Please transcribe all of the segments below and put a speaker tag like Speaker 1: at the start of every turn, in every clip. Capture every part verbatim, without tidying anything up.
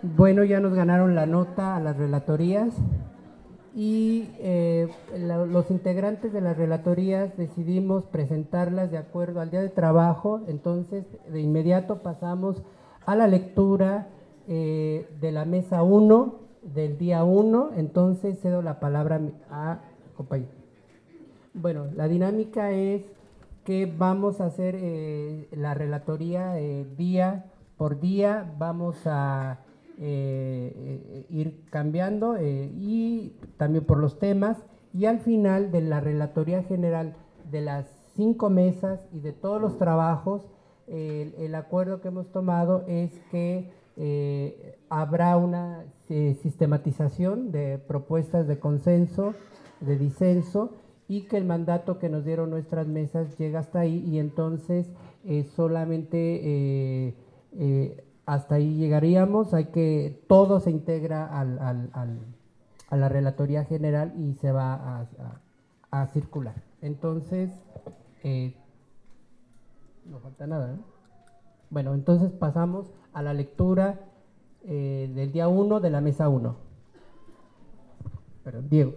Speaker 1: Bueno, ya nos ganaron la nota a las relatorías y eh, la, los integrantes de las relatorías decidimos presentarlas de acuerdo al día de trabajo. Entonces, de inmediato pasamos a la lectura eh, de la mesa uno del día uno. Entonces, cedo la palabra a compañero. Bueno, la dinámica es que vamos a hacer eh, la relatoría eh, día por día, vamos a eh, eh, ir cambiando eh, y también por los temas, y al final de la relatoría general de las cinco mesas y de todos los trabajos, eh, el, el acuerdo que hemos tomado es que eh, habrá una eh, sistematización de propuestas de consenso, de disenso, y que el mandato que nos dieron nuestras mesas llega hasta ahí, y entonces eh, solamente eh, eh, hasta ahí llegaríamos. Hay que todo se integra al, al, al, a la relatoría general y se va a, a, a circular. Entonces, eh, no falta nada, ¿no? Bueno, entonces pasamos a la lectura eh, del día uno de la mesa uno. Perdón, Diego.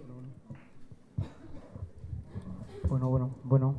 Speaker 2: Bueno, bueno, bueno.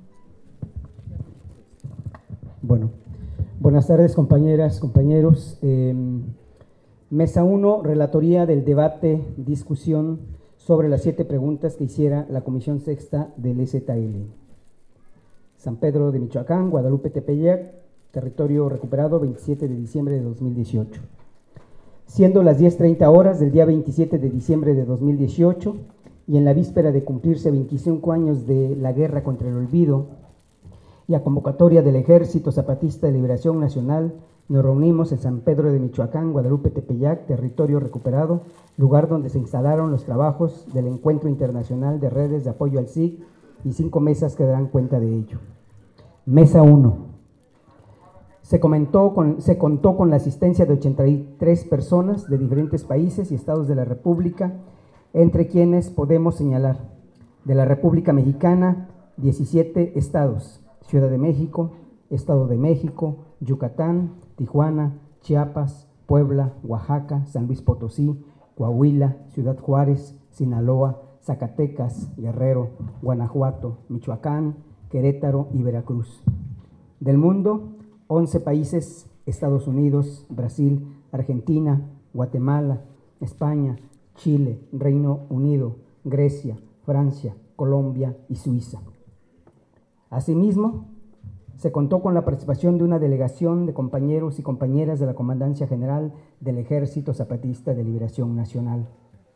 Speaker 2: Bueno, buenas tardes compañeras, compañeros. Eh, mesa uno, relatoría del debate, discusión sobre las siete preguntas que hiciera la Comisión Sexta del E Z L. San Pedro de Michoacán, Guadalupe Tepeyac, territorio recuperado, veintisiete de diciembre de dos mil dieciocho. Siendo las diez treinta horas del día veintisiete de diciembre de dos mil dieciocho, y en la víspera de cumplirse veinticinco años de la guerra contra el olvido y a convocatoria del Ejército Zapatista de Liberación Nacional, nos reunimos en San Pedro de Michoacán, Guadalupe Tepeyac, territorio recuperado, lugar donde se instalaron los trabajos del Encuentro Internacional de Redes de Apoyo al S I G, y cinco mesas que darán cuenta de ello. Mesa uno. Se, comentó con, se contó con la asistencia de ochenta y tres personas de diferentes países y estados de la República, entre quienes podemos señalar: de la República Mexicana, diecisiete estados: Ciudad de México, Estado de México, Yucatán, Tijuana, Chiapas, Puebla, Oaxaca, San Luis Potosí, Coahuila, Ciudad Juárez, Sinaloa, Zacatecas, Guerrero, Guanajuato, Michoacán, Querétaro y Veracruz. Del mundo, once países: Estados Unidos, Brasil, Argentina, Guatemala, España, Chile, Reino Unido, Grecia, Francia, Colombia y Suiza. Asimismo, se contó con la participación de una delegación de compañeros y compañeras de la Comandancia General del Ejército Zapatista de Liberación Nacional.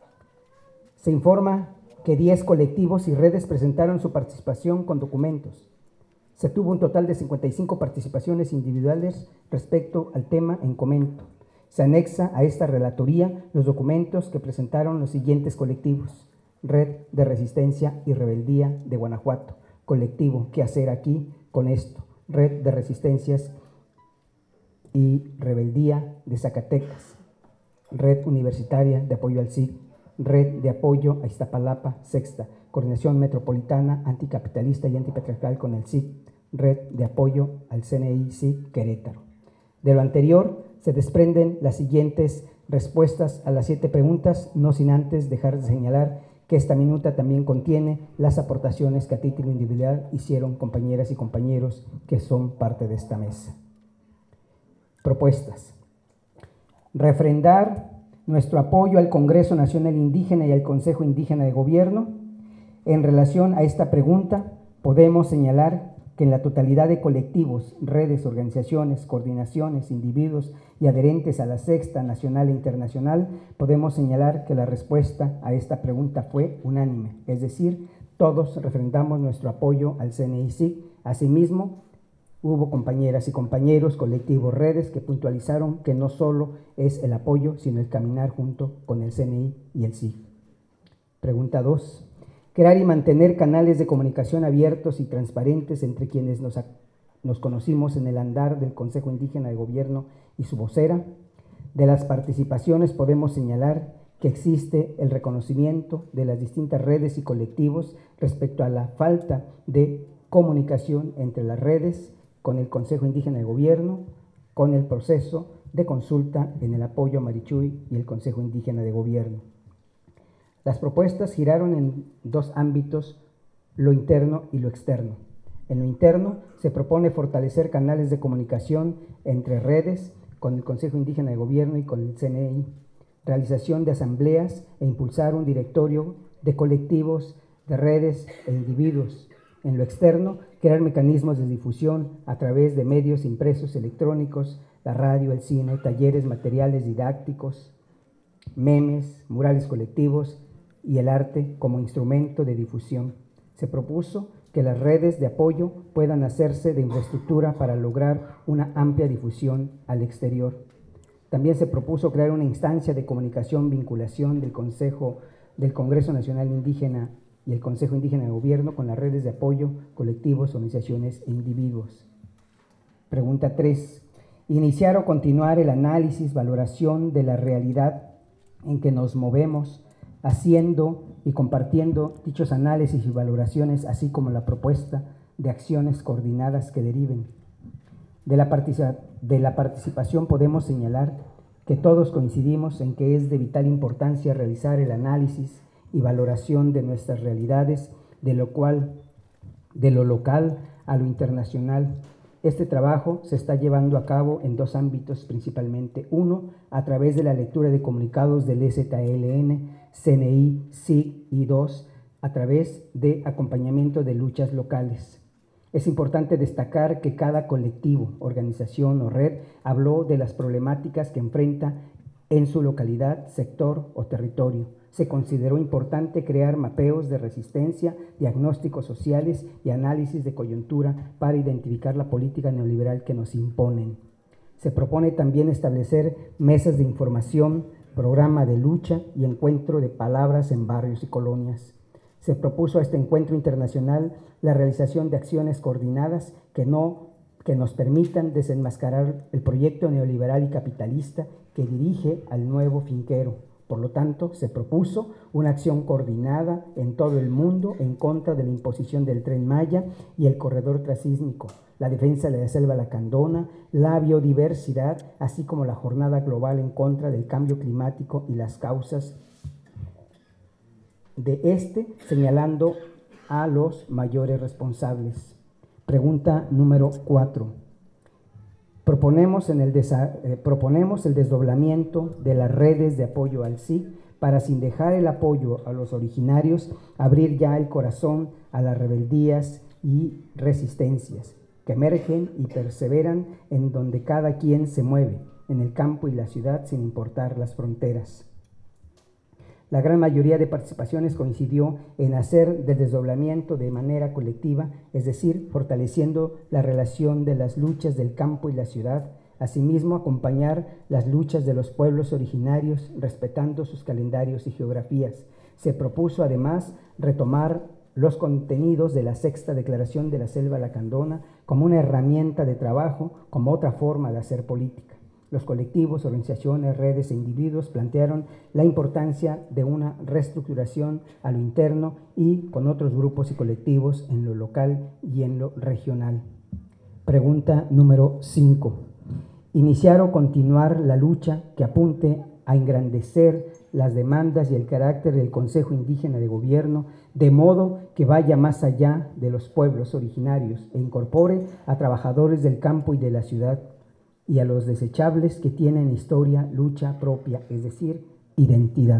Speaker 2: Se informa que diez colectivos y redes presentaron su participación con documentos. Se tuvo un total de cincuenta y cinco participaciones individuales respecto al tema en comento. Se anexa a esta relatoría los documentos que presentaron los siguientes colectivos: Red de Resistencia y Rebeldía de Guanajuato, colectivo ¿Qué hacer aquí con esto?, Red de Resistencias y Rebeldía de Zacatecas, Red Universitaria de Apoyo al S I G, Red de Apoyo a Iztapalapa, Sexta, Coordinación Metropolitana Anticapitalista y Antipatriarcal con el S I G, Red de Apoyo al C N I S I G Querétaro. De lo anterior se desprenden las siguientes respuestas a las siete preguntas, no sin antes dejar de señalar que esta minuta también contiene las aportaciones que a título individual hicieron compañeras y compañeros que son parte de esta mesa. Propuestas. Refrendar nuestro apoyo al Congreso Nacional Indígena y al Consejo Indígena de Gobierno. En relación a esta pregunta, podemos señalar que en la totalidad de colectivos, redes, organizaciones, coordinaciones, individuos y adherentes a la Sexta Nacional e Internacional, podemos señalar que la respuesta a esta pregunta fue unánime, es decir, todos refrendamos nuestro apoyo al C N I S I G. Asimismo, hubo compañeras y compañeros, colectivos, redes que puntualizaron que no solo es el apoyo, sino el caminar junto con el C N I y el S I G. Pregunta dos. Crear y mantener canales de comunicación abiertos y transparentes entre quienes nos, nos conocimos en el andar del Consejo Indígena de Gobierno y su vocera. De las participaciones podemos señalar que existe el reconocimiento de las distintas redes y colectivos respecto a la falta de comunicación entre las redes con el Consejo Indígena de Gobierno, con el proceso de consulta en el apoyo a Marichuy y el Consejo Indígena de Gobierno. Las propuestas giraron en dos ámbitos, lo interno y lo externo. En lo interno se propone fortalecer canales de comunicación entre redes con el Consejo Indígena de Gobierno y con el C N I, realización de asambleas e impulsar un directorio de colectivos, de redes e individuos. En lo externo, crear mecanismos de difusión a través de medios impresos electrónicos, la radio, el cine, talleres, materiales didácticos, memes, murales colectivos y el arte como instrumento de difusión. Se propuso que las redes de apoyo puedan hacerse de infraestructura para lograr una amplia difusión al exterior. También se propuso crear una instancia de comunicación, vinculación del Consejo del Congreso Nacional Indígena y el Consejo Indígena de Gobierno con las redes de apoyo, colectivos, organizaciones e individuos. Pregunta tres. Iniciar o continuar el análisis, valoración de la realidad en que nos movemos, haciendo y compartiendo dichos análisis y valoraciones, así como la propuesta de acciones coordinadas que deriven. De la, participa- de la participación podemos señalar que todos coincidimos en que es de vital importancia realizar el análisis y valoración de nuestras realidades, de lo cual, de lo local a lo internacional. Este trabajo se está llevando a cabo en dos ámbitos principalmente. Uno, a través de la lectura de comunicados del E Z L N, C N I, S I G, y dos, a través de acompañamiento de luchas locales. Es importante destacar que cada colectivo, organización o red habló de las problemáticas que enfrenta en su localidad, sector o territorio. Se consideró importante crear mapeos de resistencia, diagnósticos sociales y análisis de coyuntura para identificar la política neoliberal que nos imponen. Se propone también establecer mesas de información, programa de lucha y encuentro de palabras en barrios y colonias. Se propuso a este encuentro internacional la realización de acciones coordinadas que, no, que nos permitan desenmascarar el proyecto neoliberal y capitalista que dirige al nuevo finquero. Por lo tanto, se propuso una acción coordinada en todo el mundo en contra de la imposición del Tren Maya y el corredor transísmico, la defensa de la selva lacandona, la biodiversidad, así como la jornada global en contra del cambio climático y las causas de este, señalando a los mayores responsables. Pregunta número cuatro. Proponemos, en el desa, eh, proponemos el desdoblamiento de las redes de apoyo al S I G para, sin dejar el apoyo a los originarios, abrir ya el corazón a las rebeldías y resistencias que emergen y perseveran en donde cada quien se mueve, en el campo y la ciudad, sin importar las fronteras. La gran mayoría de participaciones coincidió en hacer del desdoblamiento de manera colectiva, es decir, fortaleciendo la relación de las luchas del campo y la ciudad, asimismo acompañar las luchas de los pueblos originarios, respetando sus calendarios y geografías. Se propuso además retomar los contenidos de la sexta declaración de la selva lacandona como una herramienta de trabajo, como otra forma de hacer política. Los colectivos, organizaciones, redes e individuos plantearon la importancia de una reestructuración a lo interno y con otros grupos y colectivos en lo local y en lo regional. Pregunta número cinco. Iniciar o continuar la lucha que apunte a engrandecer las demandas y el carácter del Consejo Indígena de Gobierno, de modo que vaya más allá de los pueblos originarios e incorpore a trabajadores del campo y de la ciudad, y a los desechables que tienen historia, lucha propia, es decir, identidad.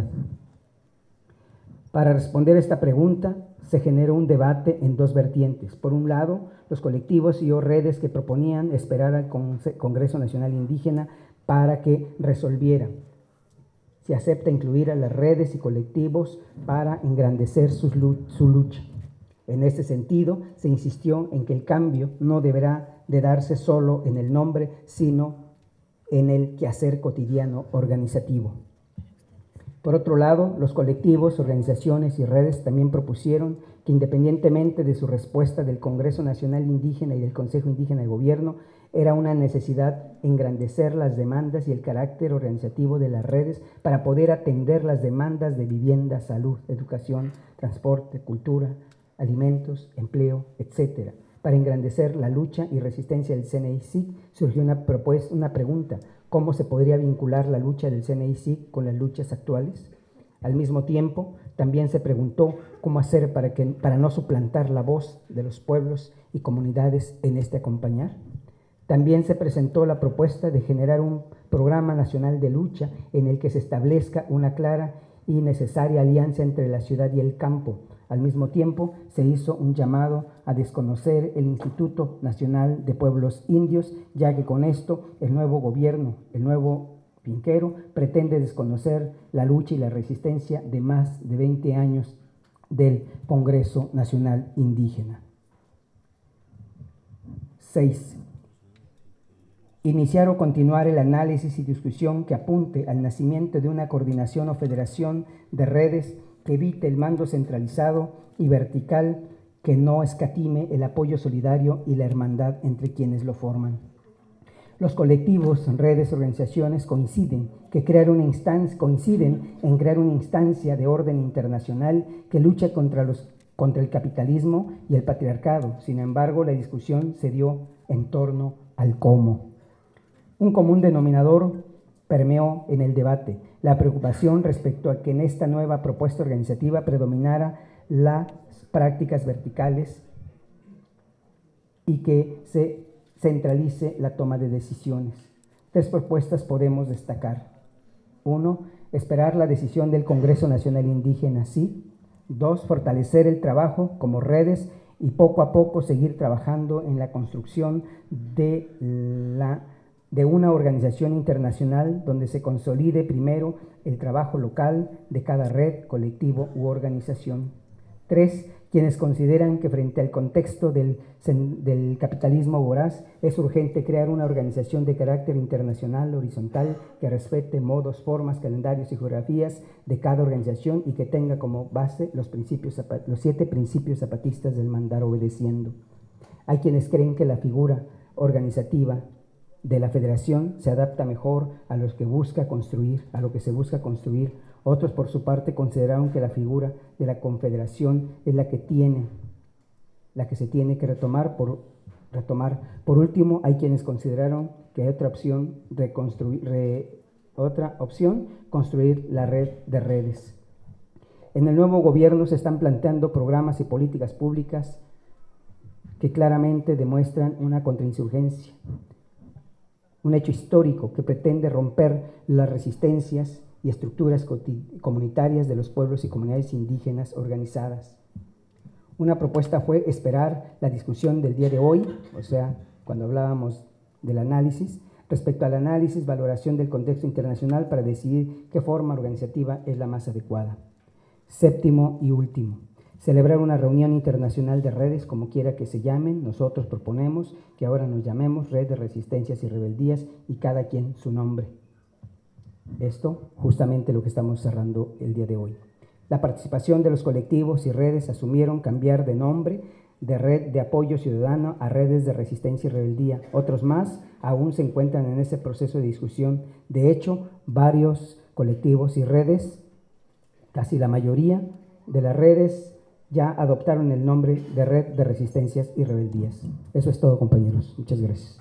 Speaker 2: Para responder a esta pregunta, se generó un debate en dos vertientes. Por un lado, los colectivos y o redes que proponían esperar al Congreso Nacional Indígena para que resolviera. Se acepta incluir a las redes y colectivos para engrandecer su, su lucha. En este sentido, se insistió en que el cambio no deberá de darse solo en el nombre, sino en el quehacer cotidiano organizativo. Por otro lado, los colectivos, organizaciones y redes también propusieron que, independientemente de su respuesta del Congreso Nacional Indígena y del Consejo Indígena de Gobierno, era una necesidad engrandecer las demandas y el carácter organizativo de las redes para poder atender las demandas de vivienda, salud, educación, transporte, cultura, alimentos, empleo, etcétera. Para engrandecer la lucha y resistencia del C N I-S I G surgió una, propuesta, una pregunta: cómo se podría vincular la lucha del C N I C I C con las luchas actuales. Al mismo tiempo, también se preguntó cómo hacer para, que, para no suplantar la voz de los pueblos y comunidades en este acompañar. También se presentó la propuesta de generar un programa nacional de lucha en el que se establezca una clara y necesaria alianza entre la ciudad y el campo. Al mismo tiempo, se hizo un llamado a desconocer el Instituto Nacional de Pueblos Indios, ya que con esto el nuevo gobierno, el nuevo Pinquero, pretende desconocer la lucha y la resistencia de más de veinte años del Congreso Nacional Indígena. seis. Iniciar o continuar el análisis y discusión que apunte al nacimiento de una coordinación o federación de redes que evite el mando centralizado y vertical, que no escatime el apoyo solidario y la hermandad entre quienes lo forman. Los colectivos, redes, organizaciones coinciden, que crear una instancia, coinciden en crear una instancia de orden internacional que lucha contra, los, contra el capitalismo y el patriarcado. Sin embargo, la discusión se dio en torno al cómo. Un común denominador permeó en el debate, la preocupación respecto a que en esta nueva propuesta organizativa predominara las prácticas verticales y que se centralice la toma de decisiones. Tres propuestas podemos destacar. Uno, esperar la decisión del Congreso Nacional Indígena, sí. Dos, fortalecer el trabajo como redes y poco a poco seguir trabajando en la construcción de la de una organización internacional donde se consolide primero el trabajo local de cada red, colectivo u organización. Tres, quienes consideran que frente al contexto del, del capitalismo voraz es urgente crear una organización de carácter internacional horizontal que respete modos, formas, calendarios y geografías de cada organización y que tenga como base los, principios, los siete principios zapatistas del mandar obedeciendo. Hay quienes creen que la figura organizativa de la federación se adapta mejor a lo que busca construir, a lo que se busca construir. Otros, por su parte, consideraron que la figura de la confederación es la que tiene, la que se tiene que retomar. Por, retomar. Por último, hay quienes consideraron que hay otra opción, reconstruir, re, otra opción, construir la red de redes. En el nuevo gobierno se están planteando programas y políticas públicas que claramente demuestran una contrainsurgencia, un hecho histórico que pretende romper las resistencias y estructuras comunitarias de los pueblos y comunidades indígenas organizadas. Una propuesta fue esperar la discusión del día de hoy, o sea, cuando hablábamos del análisis, respecto al análisis, valoración del contexto internacional para decidir qué forma organizativa es la más adecuada. Séptimo y último, celebrar una reunión internacional de redes, como quiera que se llamen. Nosotros proponemos que ahora nos llamemos Red de Resistencias y Rebeldías y cada quien su nombre. Esto justamente lo que estamos cerrando el día de hoy. La participación de los colectivos y redes asumieron cambiar de nombre de Red de Apoyo Ciudadano a Redes de Resistencia y Rebeldía. Otros más aún se encuentran en ese proceso de discusión. De hecho, varios colectivos y redes, casi la mayoría de las redes, ya adoptaron el nombre de Red de Resistencias y Rebeldías. Eso es todo, compañeros. Muchas gracias.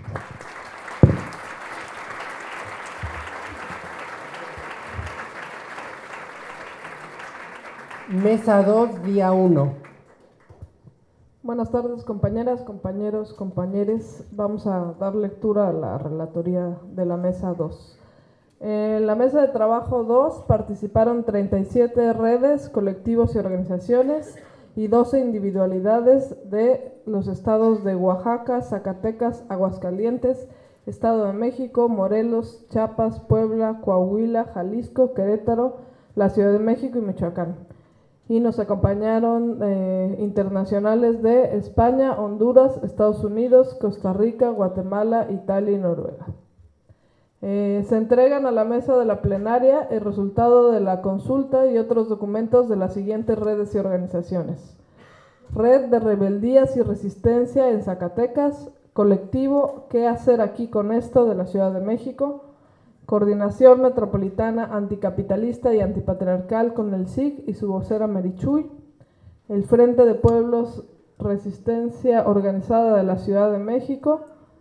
Speaker 1: Mesa dos, día uno.
Speaker 3: Buenas tardes, compañeras, compañeros, compañeres. Vamos a dar lectura a la relatoría de la mesa dos. En la mesa de trabajo dos participaron treinta y siete redes, colectivos y organizaciones y doce individualidades de los estados de Oaxaca, Zacatecas, Aguascalientes, Estado de México, Morelos, Chiapas, Puebla, Coahuila, Jalisco, Querétaro, la Ciudad de México y Michoacán. Y nos acompañaron eh, internacionales de España, Honduras, Estados Unidos, Costa Rica, Guatemala, Italia y Noruega. Eh, se entregan a la mesa de la plenaria el resultado de la consulta y otros documentos de las siguientes redes y organizaciones: Red de Rebeldías y Resistencia en Zacatecas, Colectivo ¿Qué hacer aquí con esto? De la Ciudad de México, Coordinación Metropolitana Anticapitalista y Antipatriarcal con el S I C y su vocera Merichuy, el Frente de Pueblos Resistencia Organizada de la Ciudad de México,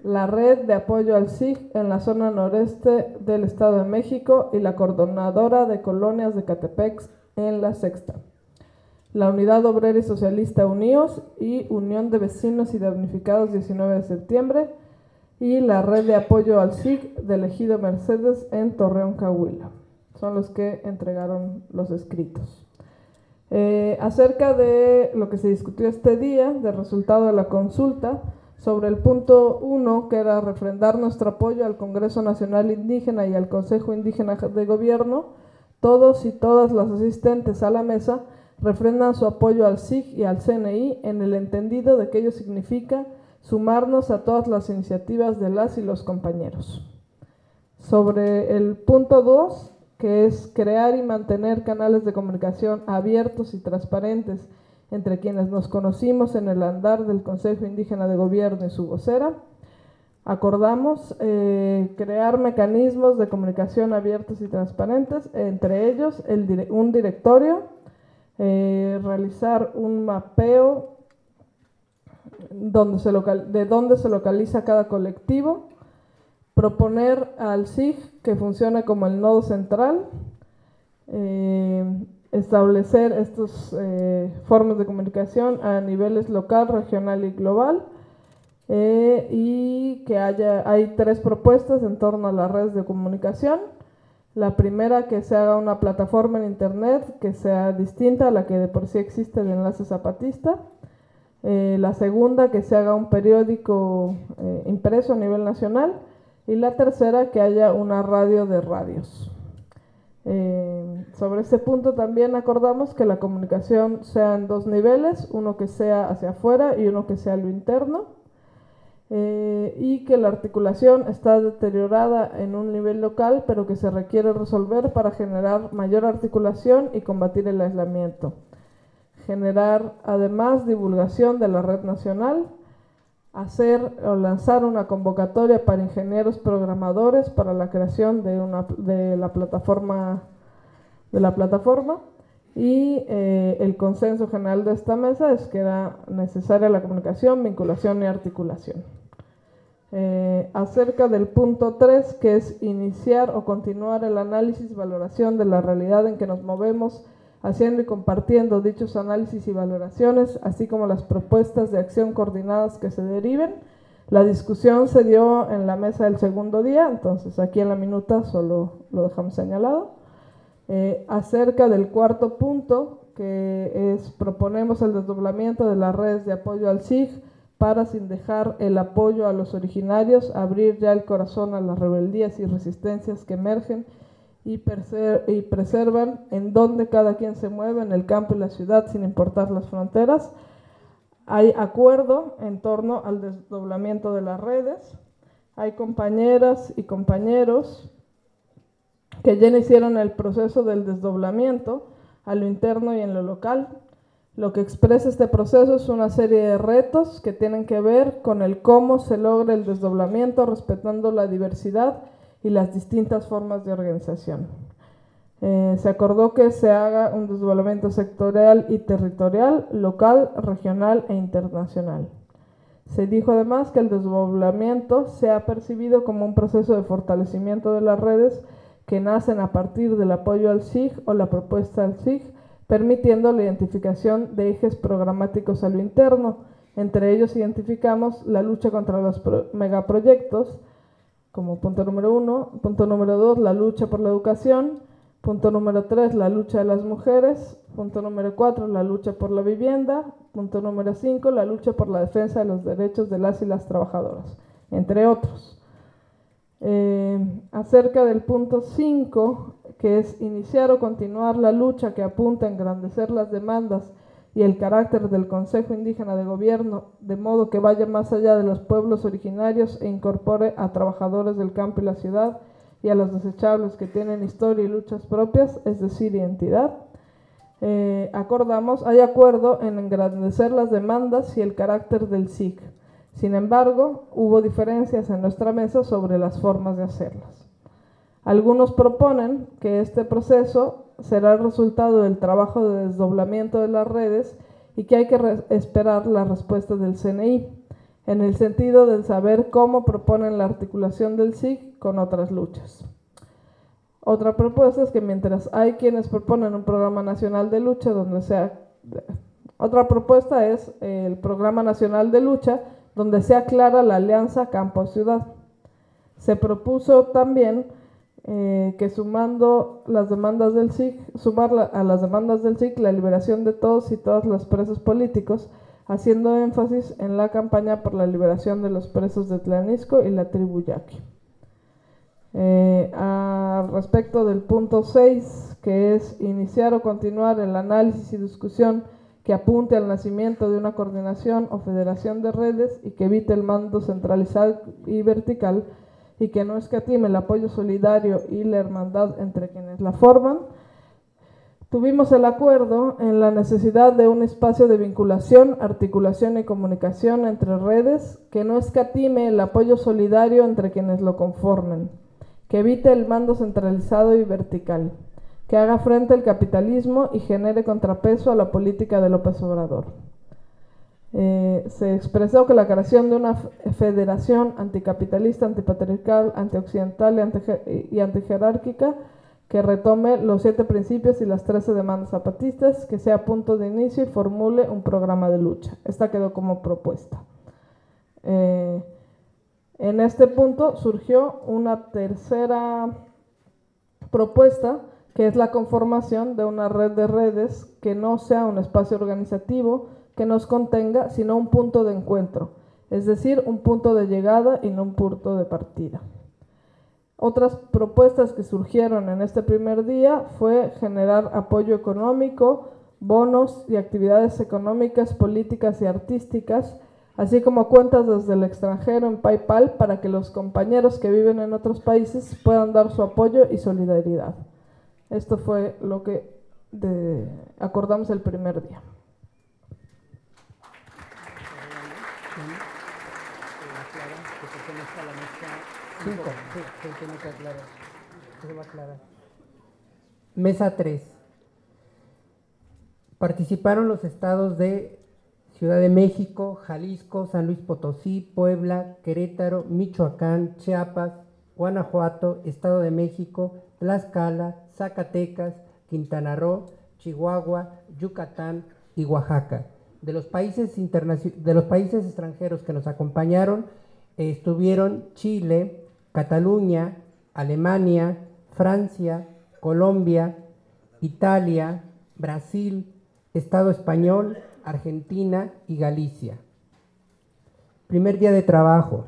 Speaker 3: la Red de Apoyo al S I G en la zona noreste del Estado de México y la Coordinadora de Colonias de Catepec en la Sexta, la Unidad Obrera y Socialista Unidos y Unión de Vecinos y Damnificados diecinueve de septiembre, y la Red de Apoyo al S I G del Ejido Mercedes en Torreón, Coahuila. Son los que entregaron los escritos. Eh, acerca de lo que se discutió este día, del resultado de la consulta, sobre el punto uno, que era refrendar nuestro apoyo al Congreso Nacional Indígena y al Consejo Indígena de Gobierno, todos y todas las asistentes a la mesa refrendan su apoyo al S I G y al C N I en el entendido de que ello significa sumarnos a todas las iniciativas de las y los compañeros. Sobre el punto dos, que es crear y mantener canales de comunicación abiertos y transparentes entre quienes nos conocimos en el andar del Consejo Indígena de Gobierno y su vocera, acordamos eh, crear mecanismos de comunicación abiertos y transparentes, entre ellos el, un directorio, eh, realizar un mapeo donde se local, de dónde se localiza cada colectivo, proponer al S I G que funcione como el nodo central, eh, establecer estas eh, formas de comunicación a niveles local, regional y global, eh, y que haya, hay tres propuestas en torno a las redes de comunicación. La primera, que se haga una plataforma en internet que sea distinta a la que de por sí existe el Enlace Zapatista. Eh, la segunda, que se haga un periódico eh, impreso a nivel nacional. Y la tercera, que haya una radio de radios. Eh, sobre este punto también acordamos que la comunicación sea en dos niveles, uno que sea hacia afuera y uno que sea lo interno, eh, y que la articulación está deteriorada en un nivel local, pero que se requiere resolver para generar mayor articulación y combatir el aislamiento. Generar además divulgación de la red nacional, hacer o lanzar una convocatoria para ingenieros programadores para la creación de, una, de, la, plataforma, de la plataforma y eh, el consenso general de esta mesa es que era necesaria la comunicación, vinculación y articulación. Eh, acerca del punto tres, que es iniciar o continuar el análisis y valoración de la realidad en que nos movemos, haciendo y compartiendo dichos análisis y valoraciones, así como las propuestas de acción coordinadas que se deriven. La discusión se dio en la mesa del segundo día, entonces aquí en la minuta solo lo dejamos señalado. Eh, acerca del cuarto punto, que es proponemos el desdoblamiento de las redes de apoyo al S I G para, sin dejar el apoyo a los originarios, abrir ya el corazón a las rebeldías y resistencias que emergen y, y preservan en donde cada quien se mueve, en el campo y la ciudad, sin importar las fronteras. Hay acuerdo en torno al desdoblamiento de las redes. Hay compañeras y compañeros que ya iniciaron el proceso del desdoblamiento a lo interno y en lo local. Lo que expresa este proceso es una serie de retos que tienen que ver con el cómo se logra el desdoblamiento respetando la diversidad y las distintas formas de organización. Eh, se acordó que se haga un desdoblamiento sectorial y territorial, local, regional e internacional. Se dijo además que el desdoblamiento se ha percibido como un proceso de fortalecimiento de las redes que nacen a partir del apoyo al S I G o la propuesta al S I G, permitiendo la identificación de ejes programáticos a lo interno. Entre ellos identificamos la lucha contra los megaproyectos, como punto número uno. Punto número dos, la lucha por la educación. Punto número tres, la lucha de las mujeres. Punto número cuatro, la lucha por la vivienda. Punto número cinco, la lucha por la defensa de los derechos de las y las trabajadoras, entre otros. Eh, acerca del punto cinco, que es iniciar o continuar la lucha que apunta a engrandecer las demandas y el carácter del Consejo Indígena de Gobierno, de modo que vaya más allá de los pueblos originarios e incorpore a trabajadores del campo y la ciudad y a los desechables que tienen historia y luchas propias, es decir, identidad. Eh, acordamos, hay acuerdo en engrandecer las demandas y el carácter del S I G. Sin embargo, hubo diferencias en nuestra mesa sobre las formas de hacerlas. Algunos proponen que este proceso será el resultado del trabajo de desdoblamiento de las redes y que hay que esperar la respuesta del C N I. en el sentido de saber cómo proponen la articulación del S I G con otras luchas. Otra propuesta es que mientras hay quienes proponen un programa nacional de lucha donde sea... Otra propuesta es el programa nacional de lucha donde sea clara la alianza campo-ciudad. Se propuso también eh, que sumando las demandas del S I G, sumar la, a las demandas del S I G la liberación de todos y todas los presos políticos, haciendo énfasis en la campaña por la liberación de los presos de Tlanisco y la tribu Yaqui. Eh, a respecto del punto seis, que es iniciar o continuar el análisis y discusión que apunte al nacimiento de una coordinación o federación de redes y que evite el mando centralizado y vertical y que no escatime el apoyo solidario y la hermandad entre quienes la forman. Tuvimos el acuerdo en la necesidad de un espacio de vinculación, articulación y comunicación entre redes que no escatime el apoyo solidario entre quienes lo conformen, que evite el mando centralizado y vertical, que haga frente al capitalismo y genere contrapeso a la política de López Obrador. Eh, se expresó que la creación de una federación anticapitalista, antipatriarcal, antioccidental y, anti y antijerárquica que retome los siete principios y las trece demandas zapatistas, que sea punto de inicio y formule un programa de lucha. Esta quedó como propuesta. Eh, en este punto surgió una tercera propuesta, que es la conformación de una red de redes que no sea un espacio organizativo que nos contenga, sino un punto de encuentro, es decir, un punto de llegada y no un punto de partida. Otras propuestas que surgieron en este primer día fue generar apoyo económico, bonos y actividades económicas, políticas y artísticas, así como cuentas desde el extranjero en PayPal para que los compañeros que viven en otros países puedan dar su apoyo y solidaridad. Esto fue lo que de, acordamos el primer día.
Speaker 1: Mesa tres. Participaron los estados de Ciudad de México, Jalisco, San Luis Potosí, Puebla, Querétaro, Michoacán, Chiapas, Guanajuato, Estado de México, Tlaxcala, Zacatecas, Quintana Roo, Chihuahua, Yucatán y Oaxaca. De los países, de los países extranjeros que nos acompañaron eh, estuvieron Chile, Cataluña, Alemania, Francia, Colombia, Italia, Brasil, Estado español, Argentina y Galicia. Primer día de trabajo.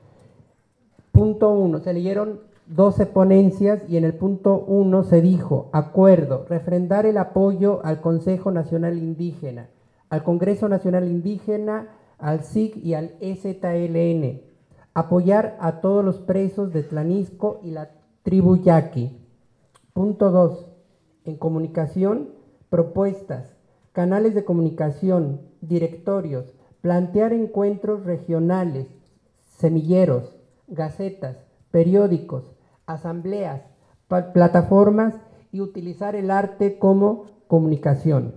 Speaker 1: Punto uno, se leyeron doce ponencias y en el punto uno se dijo: acuerdo, refrendar el apoyo al Consejo Nacional Indígena, al Congreso Nacional Indígena, al S I G y al E Z L N, apoyar a todos los presos de Tlanisco y la tribu Yaqui. Punto dos, en comunicación, propuestas, canales de comunicación, directorios, plantear encuentros regionales, semilleros, gacetas, periódicos, asambleas, plataformas y utilizar el arte como comunicación.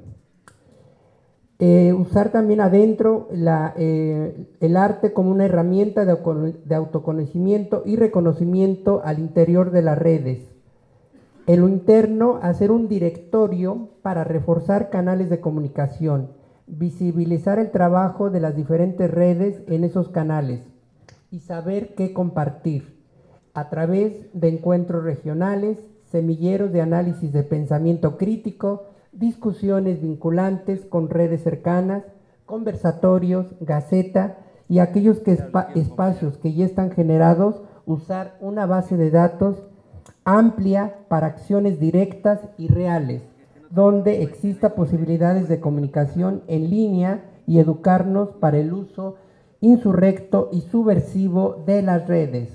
Speaker 1: Eh, usar también adentro la, eh, el arte como una herramienta de, de autoconocimiento y reconocimiento al interior de las redes. En lo interno, hacer un directorio para reforzar canales de comunicación, visibilizar el trabajo de las diferentes redes en esos canales y saber qué compartir a través de encuentros regionales, semilleros de análisis de pensamiento crítico, discusiones vinculantes con redes cercanas, conversatorios, gaceta y aquellos que espa espacios que ya están generados, usar una base de datos amplia para acciones directas y reales, donde exista posibilidades de comunicación en línea y educarnos para el uso insurrecto y subversivo de las redes.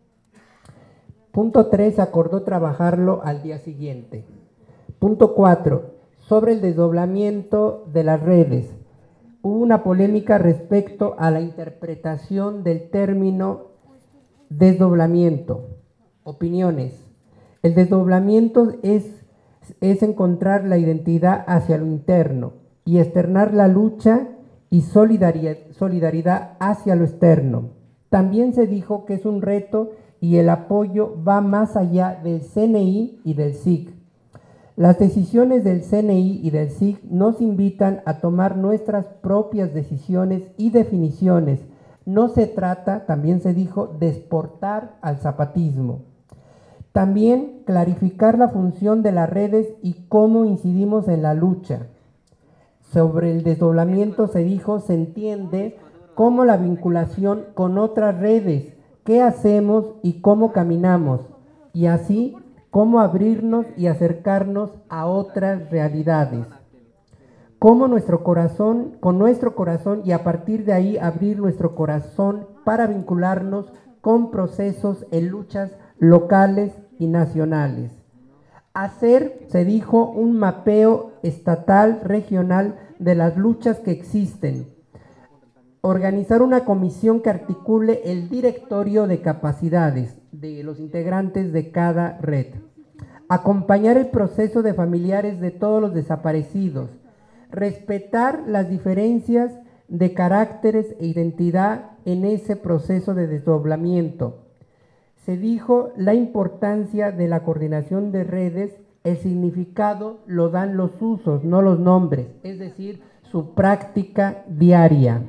Speaker 1: Punto tres, acordó trabajarlo al día siguiente. Punto cuatro, sobre el desdoblamiento de las redes. Hubo una polémica respecto a la interpretación del término desdoblamiento. Opiniones. El desdoblamiento es, es encontrar la identidad hacia lo interno y externar la lucha y solidaridad, solidaridad hacia lo externo. También se dijo que es un reto y el apoyo va más allá del C N I y del S I C. Las decisiones del C N I y del S I C nos invitan a tomar nuestras propias decisiones y definiciones. No se trata, también se dijo, de exportar al zapatismo. También clarificar la función de las redes y cómo incidimos en la lucha. Sobre el desdoblamiento se dijo, se entiende como la vinculación con otras redes, qué hacemos y cómo caminamos, y así cómo abrirnos y acercarnos a otras realidades. Cómo nuestro corazón, con nuestro corazón y a partir de ahí abrir nuestro corazón para vincularnos con procesos en luchas locales y nacionales. Hacer, se dijo, un mapeo estatal, regional de las luchas que existen. Organizar una comisión que articule el directorio de capacidades de los integrantes de cada red. Acompañar el proceso de familiares de todos los desaparecidos. Respetar las diferencias de caracteres e identidad en ese proceso de desdoblamiento. Se dijo la importancia de la coordinación de redes, el significado lo dan los usos, no los nombres, es decir, su práctica diaria.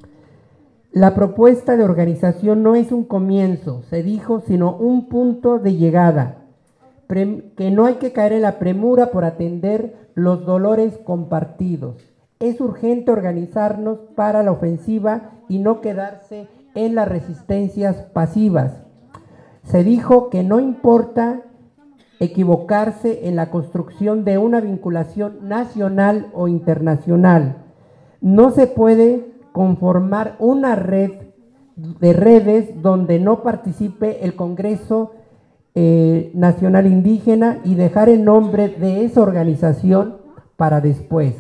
Speaker 1: La propuesta de organización no es un comienzo, se dijo, sino un punto de llegada, que no hay que caer en la premura por atender los dolores compartidos. Es urgente organizarnos para la ofensiva y no quedarse en las resistencias pasivas. Se dijo que no importa equivocarse en la construcción de una vinculación nacional o internacional. No se puede conformar una red de redes donde no participe el Congreso eh, Nacional Indígena y dejar el nombre de esa organización para después.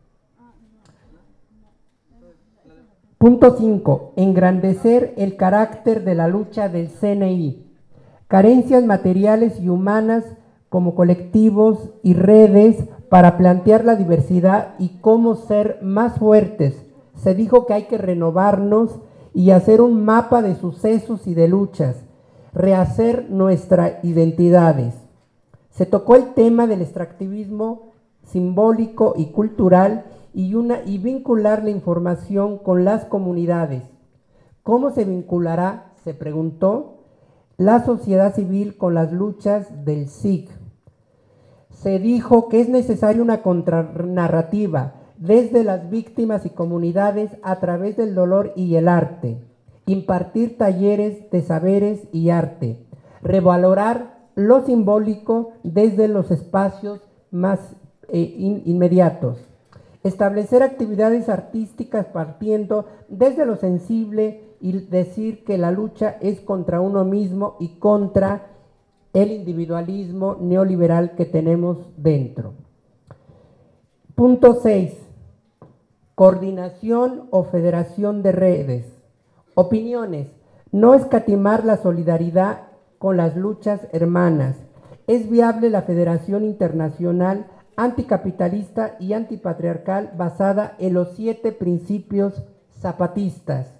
Speaker 1: Punto cinco. Engrandecer el carácter de la lucha del C N I. Carencias materiales y humanas como colectivos y redes para plantear la diversidad y cómo ser más fuertes. Se dijo que hay que renovarnos y hacer un mapa de sucesos y de luchas, rehacer nuestras identidades. Se tocó el tema del extractivismo simbólico y cultural y, una, y vincular la información con las comunidades. ¿Cómo se vinculará? Se preguntó la sociedad civil con las luchas del S I C. Se dijo que es necesaria una contranarrativa desde las víctimas y comunidades a través del dolor y el arte, impartir talleres de saberes y arte, revalorar lo simbólico desde los espacios más eh, in, inmediatos, establecer actividades artísticas partiendo desde lo sensible y decir que la lucha es contra uno mismo y contra el individualismo neoliberal que tenemos dentro. Punto seis. Coordinación o federación de redes. Opiniones. No escatimar la solidaridad con las luchas hermanas. Es viable la federación internacional anticapitalista y antipatriarcal basada en los siete principios zapatistas.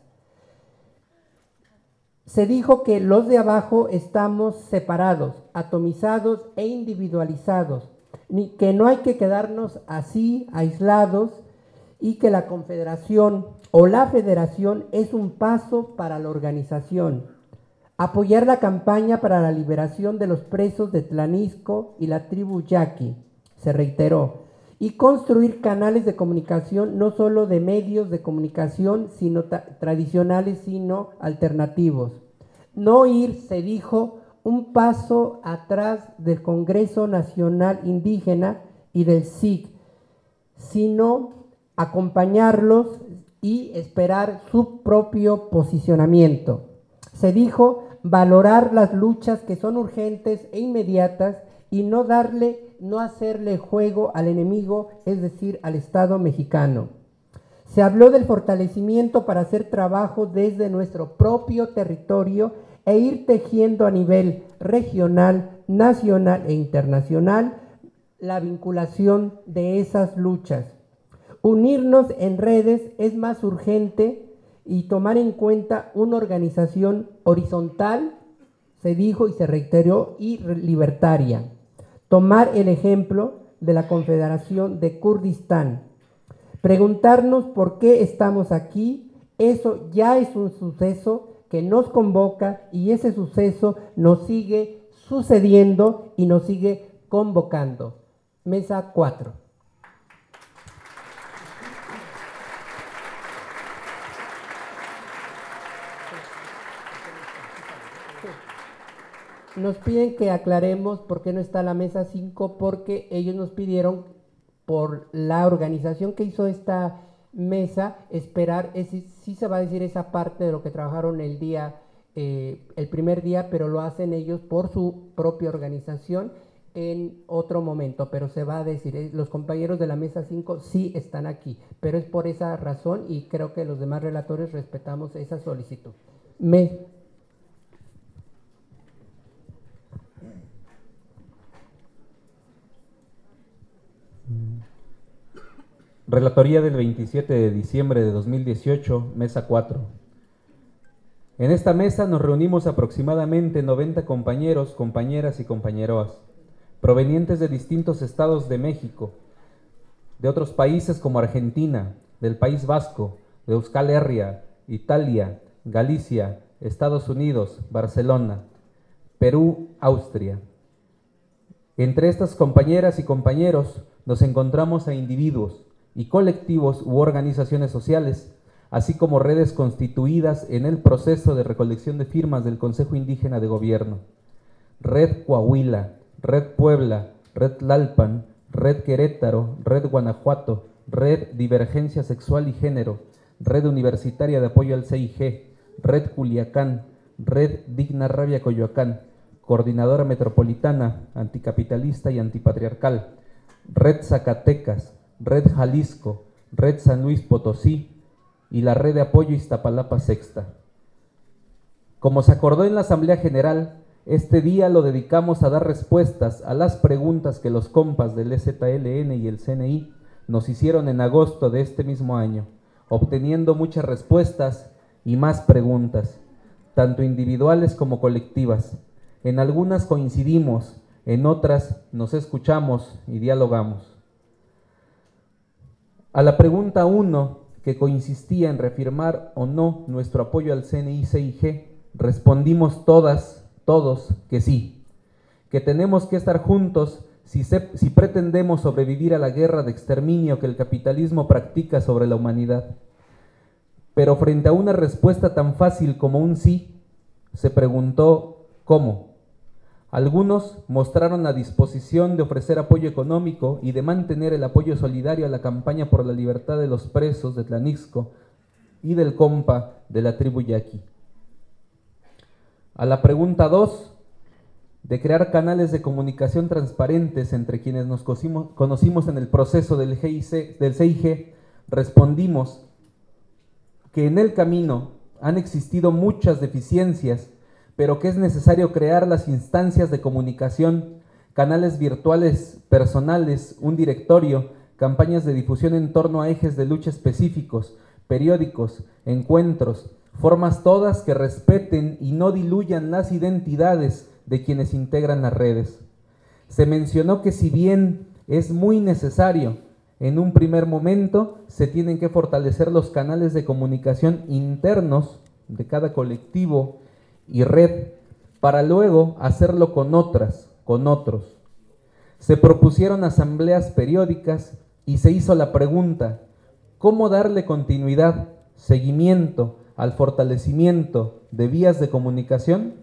Speaker 1: Se dijo que los de abajo estamos separados, atomizados e individualizados, ni que no hay que quedarnos así, aislados, y que la confederación o la federación es un paso para la organización. Apoyar la campaña para la liberación de los presos de Tlanisco y la tribu Yaqui, se reiteró, y construir canales de comunicación no solo de medios de comunicación sino tradicionales, sino alternativos. No ir, se dijo, un paso atrás del Congreso Nacional Indígena y del S I C, sino acompañarlos y esperar su propio posicionamiento. Se dijo valorar las luchas que son urgentes e inmediatas y no darle, no hacerle juego al enemigo, es decir, al Estado mexicano. Se habló del fortalecimiento para hacer trabajo desde nuestro propio territorio e ir tejiendo a nivel regional, nacional e internacional la vinculación de esas luchas. Unirnos en redes es más urgente y tomar en cuenta una organización horizontal, se dijo y se reiteró, y libertaria. Tomar el ejemplo de la Confederación de Kurdistán. Preguntarnos por qué estamos aquí, eso ya es un suceso que nos convoca y ese suceso nos sigue sucediendo y nos sigue convocando. Mesa cuatro. Nos piden que aclaremos por qué no está la mesa cinco, porque ellos nos pidieron, por la organización que hizo esta mesa, esperar, si sí se va a decir esa parte de lo que trabajaron el día, eh, el primer día, pero lo hacen ellos por su propia organización en otro momento, pero se va a decir, eh, los compañeros de la mesa cinco sí están aquí, pero es por esa razón y creo que los demás relatores respetamos esa solicitud. Me
Speaker 4: Relatoría del veintisiete de diciembre de dos mil dieciocho, mesa cuatro. En esta mesa nos reunimos aproximadamente noventa compañeros, compañeras y compañeroas, provenientes de distintos estados de México, de otros países como Argentina, del País Vasco, de Euskal Herria, Italia, Galicia, Estados Unidos, Barcelona, Perú, Austria. Entre estas compañeras y compañeros nos encontramos a individuos y colectivos u organizaciones sociales, así como redes constituidas en el proceso de recolección de firmas del Consejo Indígena de Gobierno. Red Coahuila, Red Puebla, Red Tlalpan, Red Querétaro, Red Guanajuato, Red Divergencia Sexual y Género, Red Universitaria de Apoyo al C I G, Red Culiacán, Red Digna Rabia Coyoacán, Coordinadora Metropolitana, Anticapitalista y Antipatriarcal, Red Zacatecas, Red Jalisco, Red San Luis Potosí y la Red de Apoyo Iztapalapa Sexta. Como se acordó en la Asamblea General, este día lo dedicamos a dar respuestas a las preguntas que los compas del E Z L N y el C N I nos hicieron en agosto de este mismo año, obteniendo muchas respuestas y más preguntas, tanto individuales como colectivas. En algunas coincidimos, en otras nos escuchamos y dialogamos. A la pregunta uno, que consistía en reafirmar o no nuestro apoyo al C N I C I G, respondimos todas, todos, que sí, que tenemos que estar juntos si, se, si pretendemos sobrevivir a la guerra de exterminio que el capitalismo practica sobre la humanidad. Pero frente a una respuesta tan fácil como un sí, se preguntó ¿cómo? Algunos mostraron la disposición de ofrecer apoyo económico y de mantener el apoyo solidario a la campaña por la libertad de los presos de Tlanixco y del compa de la tribu Yaqui. A la pregunta dos, de crear canales de comunicación transparentes entre quienes nos conocimos en el proceso del, G I C, del C I G, respondimos que en el camino han existido muchas deficiencias, pero que es necesario crear las instancias de comunicación, canales virtuales personales, un directorio, campañas de difusión en torno a ejes de lucha específicos, periódicos, encuentros, formas todas que respeten y no diluyan las identidades de quienes integran las redes. Se mencionó que si bien es muy necesario, en un primer momento se tienen que fortalecer los canales de comunicación internos de cada colectivo y red, para luego hacerlo con otras, con otros. Se propusieron asambleas periódicas y se hizo la pregunta, ¿cómo darle continuidad, seguimiento al fortalecimiento de vías de comunicación?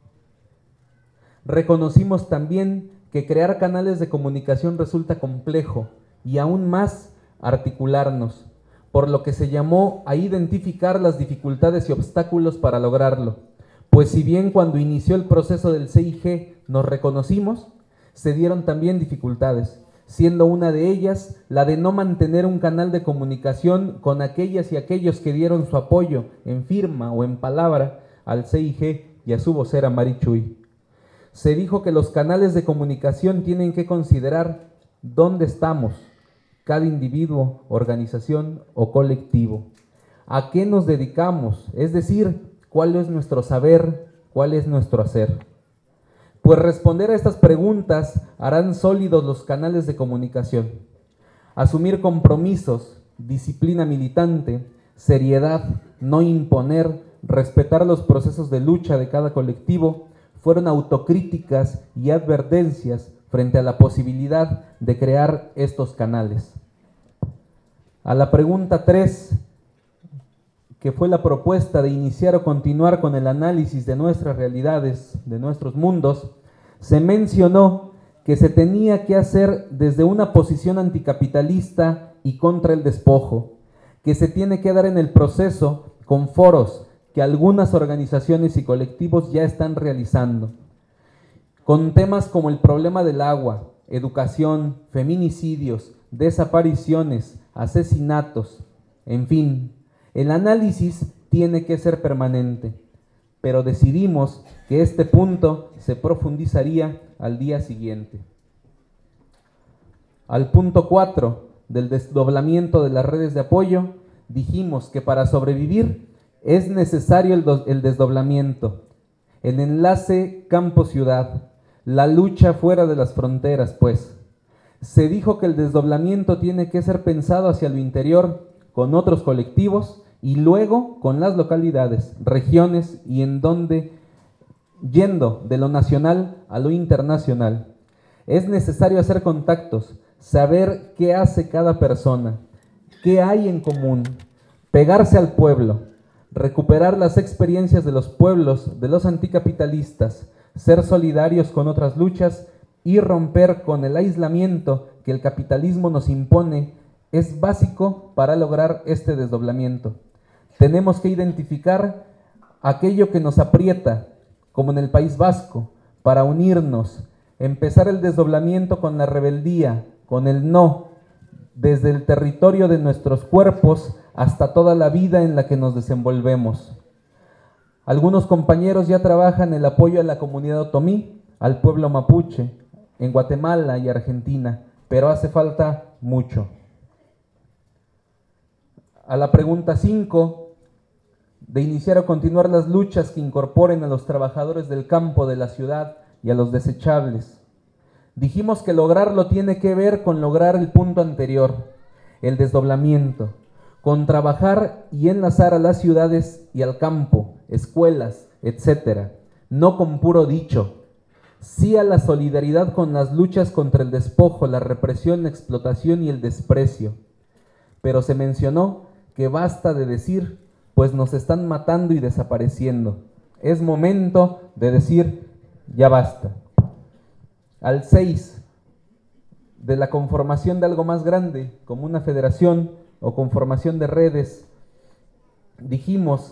Speaker 4: Reconocimos también que crear canales de comunicación resulta complejo y aún más articularnos, por lo que se llamó a identificar las dificultades y obstáculos para lograrlo. Pues si bien cuando inició el proceso del C I G nos reconocimos, se dieron también dificultades, siendo una de ellas la de no mantener un canal de comunicación con aquellas y aquellos que dieron su apoyo en firma o en palabra al C I G y a su vocera Mari Chuy. Se dijo que los canales de comunicación tienen que considerar dónde estamos, cada individuo, organización o colectivo. ¿A qué nos dedicamos? Es decir, ¿cuál es nuestro saber? ¿Cuál es nuestro hacer? Pues responder a estas preguntas harán sólidos los canales de comunicación. Asumir compromisos, disciplina militante, seriedad, no imponer, respetar los procesos de lucha de cada colectivo, fueron autocríticas y advertencias frente a la posibilidad de crear estos canales. A la pregunta tres, que fue la propuesta de iniciar o continuar con el análisis de nuestras realidades, de nuestros mundos, se mencionó que se tenía que hacer desde una posición anticapitalista y contra el despojo, que se tiene que dar en el proceso con foros que algunas organizaciones y colectivos ya están realizando, con temas como el problema del agua, educación, feminicidios, desapariciones, asesinatos, en fin. El análisis tiene que ser permanente, pero decidimos que este punto se profundizaría al día siguiente. Al punto cuatro del desdoblamiento de las redes de apoyo, dijimos que para sobrevivir es necesario el, el desdoblamiento, el enlace campo-ciudad, la lucha fuera de las fronteras, pues. Se dijo que el desdoblamiento tiene que ser pensado hacia lo interior, con otros colectivos y luego con las localidades, regiones y en donde, yendo de lo nacional a lo internacional. Es necesario hacer contactos, saber qué hace cada persona, qué hay en común, pegarse al pueblo, recuperar las experiencias de los pueblos, de los anticapitalistas, ser solidarios con otras luchas y romper con el aislamiento que el capitalismo nos impone es básico para lograr este desdoblamiento. Tenemos que identificar aquello que nos aprieta, como en el País Vasco, para unirnos, empezar el desdoblamiento con la rebeldía, con el no, desde el territorio de nuestros cuerpos hasta toda la vida en la que nos desenvolvemos. Algunos compañeros ya trabajan el apoyo a la comunidad otomí, al pueblo mapuche, en Guatemala y Argentina, pero hace falta mucho. A la pregunta cinco, de iniciar o continuar las luchas que incorporen a los trabajadores del campo, de la ciudad y a los desechables. Dijimos que lograrlo tiene que ver con lograr el punto anterior, el desdoblamiento, con trabajar y enlazar a las ciudades y al campo, escuelas, etcétera, no con puro dicho. Sí a la solidaridad con las luchas contra el despojo, la represión, la explotación y el desprecio. Pero se mencionó que basta de decir, pues nos están matando y desapareciendo. Es momento de decir, ya basta. Al seis, de la conformación de algo más grande, como una federación o conformación de redes, dijimos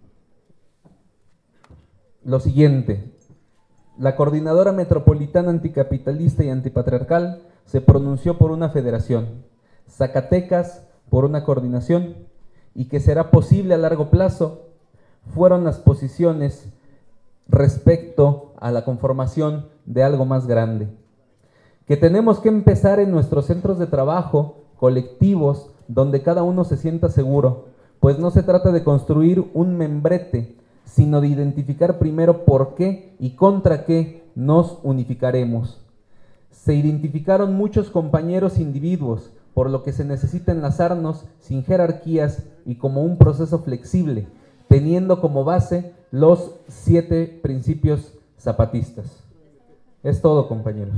Speaker 4: lo siguiente: la Coordinadora Metropolitana Anticapitalista y Antipatriarcal se pronunció por una federación, Zacatecas por una coordinación, y que será posible a largo plazo, fueron las posiciones respecto a la conformación de algo más grande. Que tenemos que empezar en nuestros centros de trabajo, colectivos, donde cada uno se sienta seguro, pues no se trata de construir un membrete, sino de identificar primero por qué y contra qué nos unificaremos. Se identificaron muchos compañeros individuos, por lo que se necesita enlazarnos sin jerarquías y como un proceso flexible, teniendo como base los siete principios zapatistas. Es todo, compañeros.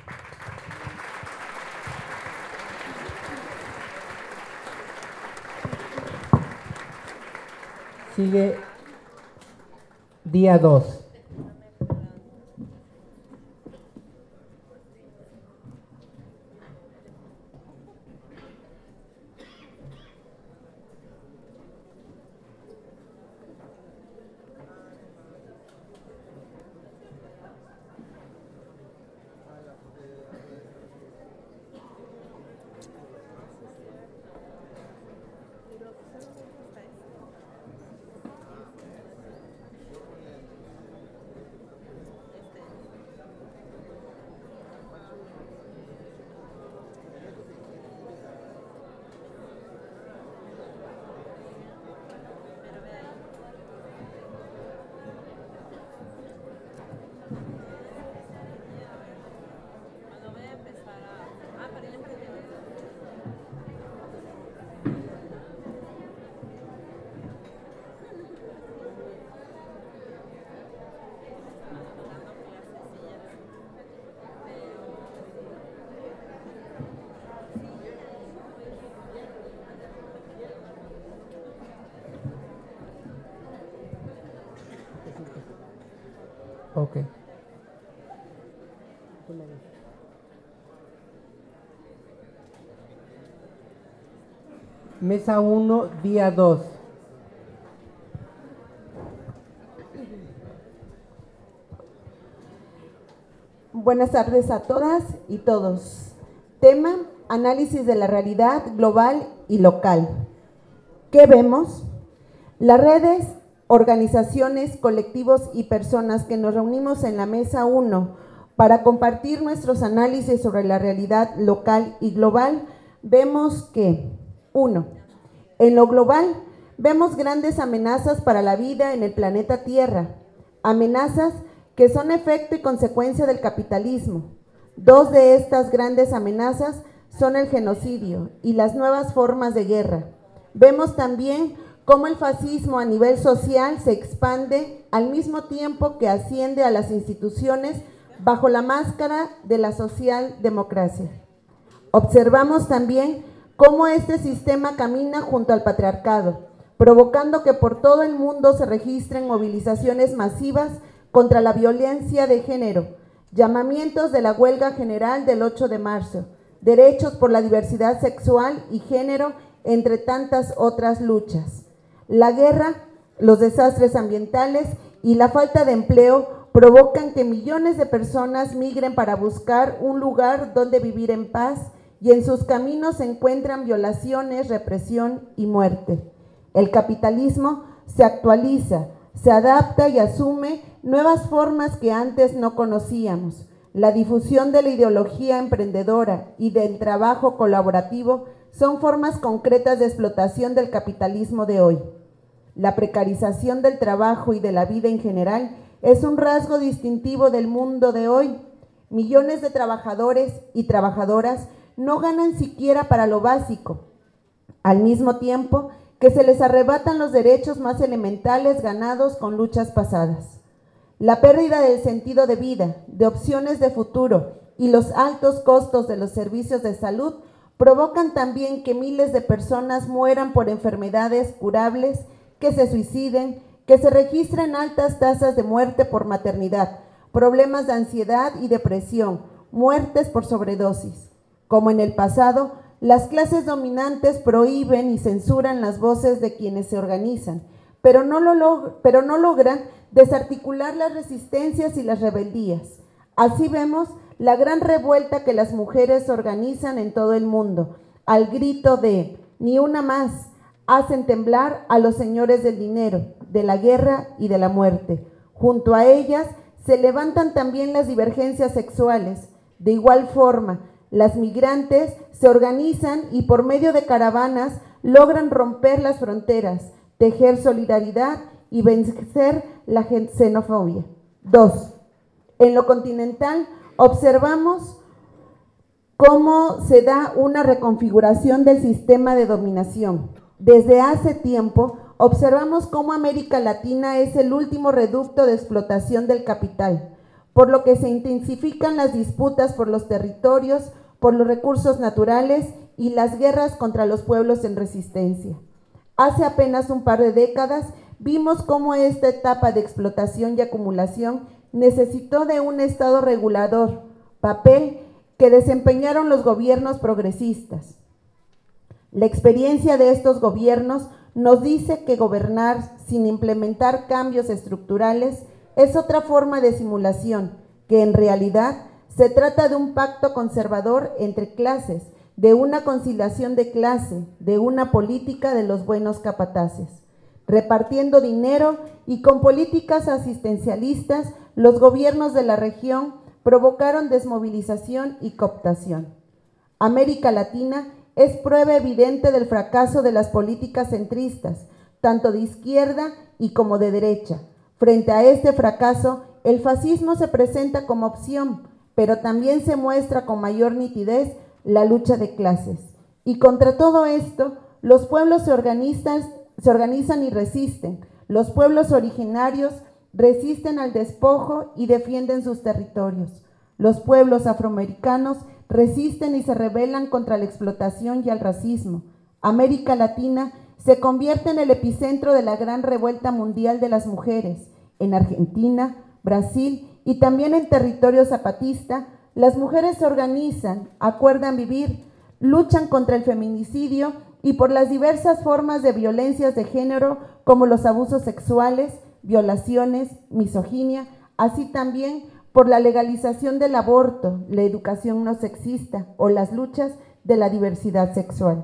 Speaker 1: Sigue día dos. Mesa uno, día dos.
Speaker 5: Buenas tardes a todas y todos. Tema: análisis de la realidad global y local. ¿Qué vemos? Las redes, organizaciones, colectivos y personas que nos reunimos en la Mesa uno para compartir nuestros análisis sobre la realidad local y global, vemos que, uno, en lo global, vemos grandes amenazas para la vida en el planeta Tierra, amenazas que son efecto y consecuencia del capitalismo. Dos de estas grandes amenazas son el genocidio y las nuevas formas de guerra. Vemos también cómo el fascismo a nivel social se expande al mismo tiempo que asciende a las instituciones bajo la máscara de la socialdemocracia. Observamos también cómo este sistema camina junto al patriarcado, provocando que por todo el mundo se registren movilizaciones masivas contra la violencia de género, llamamientos de la huelga general del ocho de marzo, derechos por la diversidad sexual y género, entre tantas otras luchas. La guerra, los desastres ambientales y la falta de empleo provocan que millones de personas migren para buscar un lugar donde vivir en paz, y en sus caminos se encuentran violaciones, represión y muerte. El capitalismo se actualiza, se adapta y asume nuevas formas que antes no conocíamos. La difusión de la ideología emprendedora y del trabajo colaborativo son formas concretas de explotación del capitalismo de hoy. La precarización del trabajo y de la vida en general es un rasgo distintivo del mundo de hoy. Millones de trabajadores y trabajadoras no ganan siquiera para lo básico, al mismo tiempo que se les arrebatan los derechos más elementales ganados con luchas pasadas. La pérdida del sentido de vida, de opciones de futuro y los altos costos de los servicios de salud provocan también que miles de personas mueran por enfermedades curables, que se suiciden, que se registren altas tasas de muerte por maternidad, problemas de ansiedad y depresión, muertes por sobredosis. Como en el pasado, las clases dominantes prohíben y censuran las voces de quienes se organizan, pero no, lo log- pero no logran desarticular las resistencias y las rebeldías. Así vemos la gran revuelta que las mujeres organizan en todo el mundo, al grito de "ni una más", hacen temblar a los señores del dinero, de la guerra y de la muerte. Junto a ellas se levantan también las divergencias sexuales. De igual forma, las migrantes se organizan y por medio de caravanas logran romper las fronteras, tejer solidaridad y vencer la xenofobia. Dos, en lo continental observamos cómo se da una reconfiguración del sistema de dominación. Desde hace tiempo observamos cómo América Latina es el último reducto de explotación del capital, por lo que se intensifican las disputas por los territorios, por los recursos naturales y las guerras contra los pueblos en resistencia. Hace apenas un par de décadas vimos cómo esta etapa de explotación y acumulación necesitó de un Estado regulador, papel que desempeñaron los gobiernos progresistas. La experiencia de estos gobiernos nos dice que gobernar sin implementar cambios estructurales es otra forma de simulación, que en realidad se trata de un pacto conservador entre clases, de una conciliación de clase, de una política de los buenos capataces. Repartiendo dinero y con políticas asistencialistas, los gobiernos de la región provocaron desmovilización y cooptación. América Latina es prueba evidente del fracaso de las políticas centristas, tanto de izquierda y como de derecha. Frente a este fracaso, el fascismo se presenta como opción, pero también se muestra con mayor nitidez la lucha de clases. Y contra todo esto, los pueblos se organizan, se organizan y resisten. Los pueblos originarios resisten al despojo y defienden sus territorios. Los pueblos afroamericanos resisten y se rebelan contra la explotación y el racismo. América Latina se convierte en el epicentro de la gran revuelta mundial de las mujeres. En Argentina, Brasil y también en territorio zapatista, las mujeres se organizan, acuerdan vivir, luchan contra el feminicidio y por las diversas formas de violencias de género como los abusos sexuales, violaciones, misoginia, así también por la legalización del aborto, la educación no sexista o las luchas de la diversidad sexual.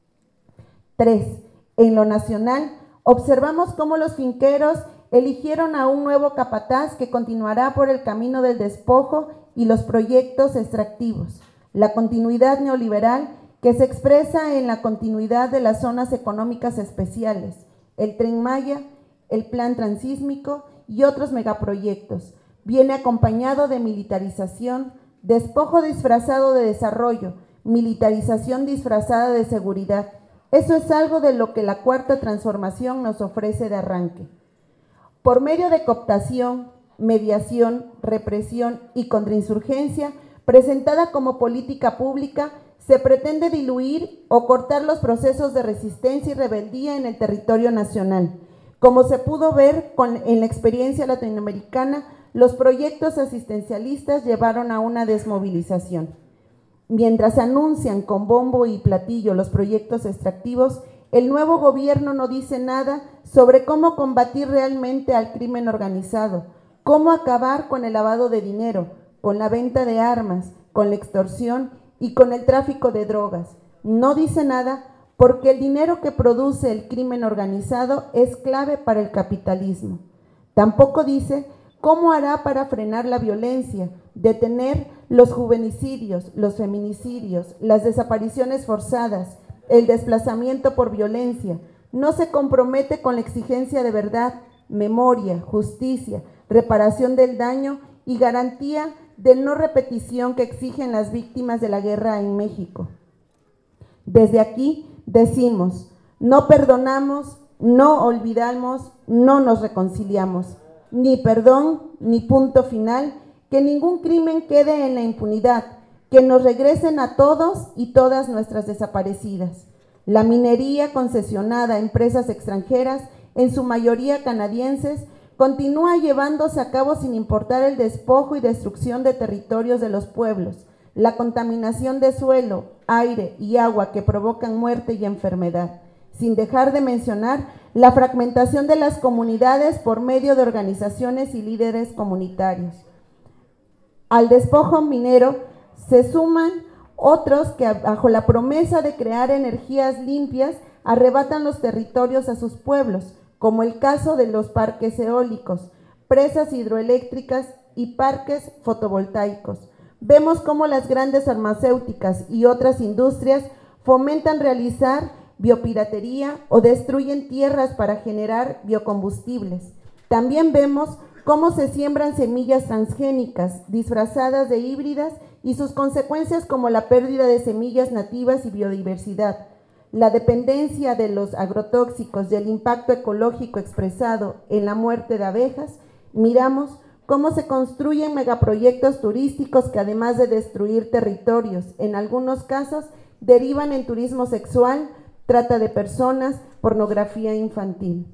Speaker 5: Tres. En lo nacional, observamos cómo los finqueros eligieron a un nuevo capataz que continuará por el camino del despojo y los proyectos extractivos, la continuidad neoliberal que se expresa en la continuidad de las zonas económicas especiales, el Tren Maya, el Plan Transísmico y otros megaproyectos. Viene acompañado de militarización, despojo disfrazado de desarrollo, militarización disfrazada de seguridad. Eso es algo de lo que la Cuarta Transformación nos ofrece de arranque. Por medio de cooptación, mediación, represión y contrainsurgencia, presentada como política pública, se pretende diluir o cortar los procesos de resistencia y rebeldía en el territorio nacional. Como se pudo ver con, en la experiencia latinoamericana, los proyectos asistencialistas llevaron a una desmovilización. Mientras anuncian con bombo y platillo los proyectos extractivos, el nuevo gobierno no dice nada sobre cómo combatir realmente al crimen organizado, cómo acabar con el lavado de dinero, con la venta de armas, con la extorsión y con el tráfico de drogas. No dice nada porque el dinero que produce el crimen organizado es clave para el capitalismo. Tampoco dice cómo hará para frenar la violencia, detener los juvenicidios, los feminicidios, las desapariciones forzadas, el desplazamiento por violencia. No se compromete con la exigencia de verdad, memoria, justicia, reparación del daño y garantía de no repetición que exigen las víctimas de la guerra en México. Desde aquí decimos, no perdonamos, no olvidamos, no nos reconciliamos. Ni perdón, ni punto final, que ningún crimen quede en la impunidad, que nos regresen a todos y todas nuestras desaparecidas. La minería concesionada a empresas extranjeras, en su mayoría canadienses, continúa llevándose a cabo sin importar el despojo y destrucción de territorios de los pueblos, la contaminación de suelo, aire y agua que provocan muerte y enfermedad, sin dejar de mencionar la fragmentación de las comunidades por medio de organizaciones y líderes comunitarios. Al despojo minero se suman otros que, bajo la promesa de crear energías limpias, arrebatan los territorios a sus pueblos, como el caso de los parques eólicos, presas hidroeléctricas y parques fotovoltaicos. Vemos cómo las grandes farmacéuticas y otras industrias fomentan realizar biopiratería o destruyen tierras para generar biocombustibles. También vemos cómo se siembran semillas transgénicas disfrazadas de híbridas y sus consecuencias como la pérdida de semillas nativas y biodiversidad, la dependencia de los agrotóxicos y el impacto ecológico expresado en la muerte de abejas. Miramos cómo se construyen megaproyectos turísticos que, además de destruir territorios, en algunos casos derivan en turismo sexual, trata de personas, pornografía infantil.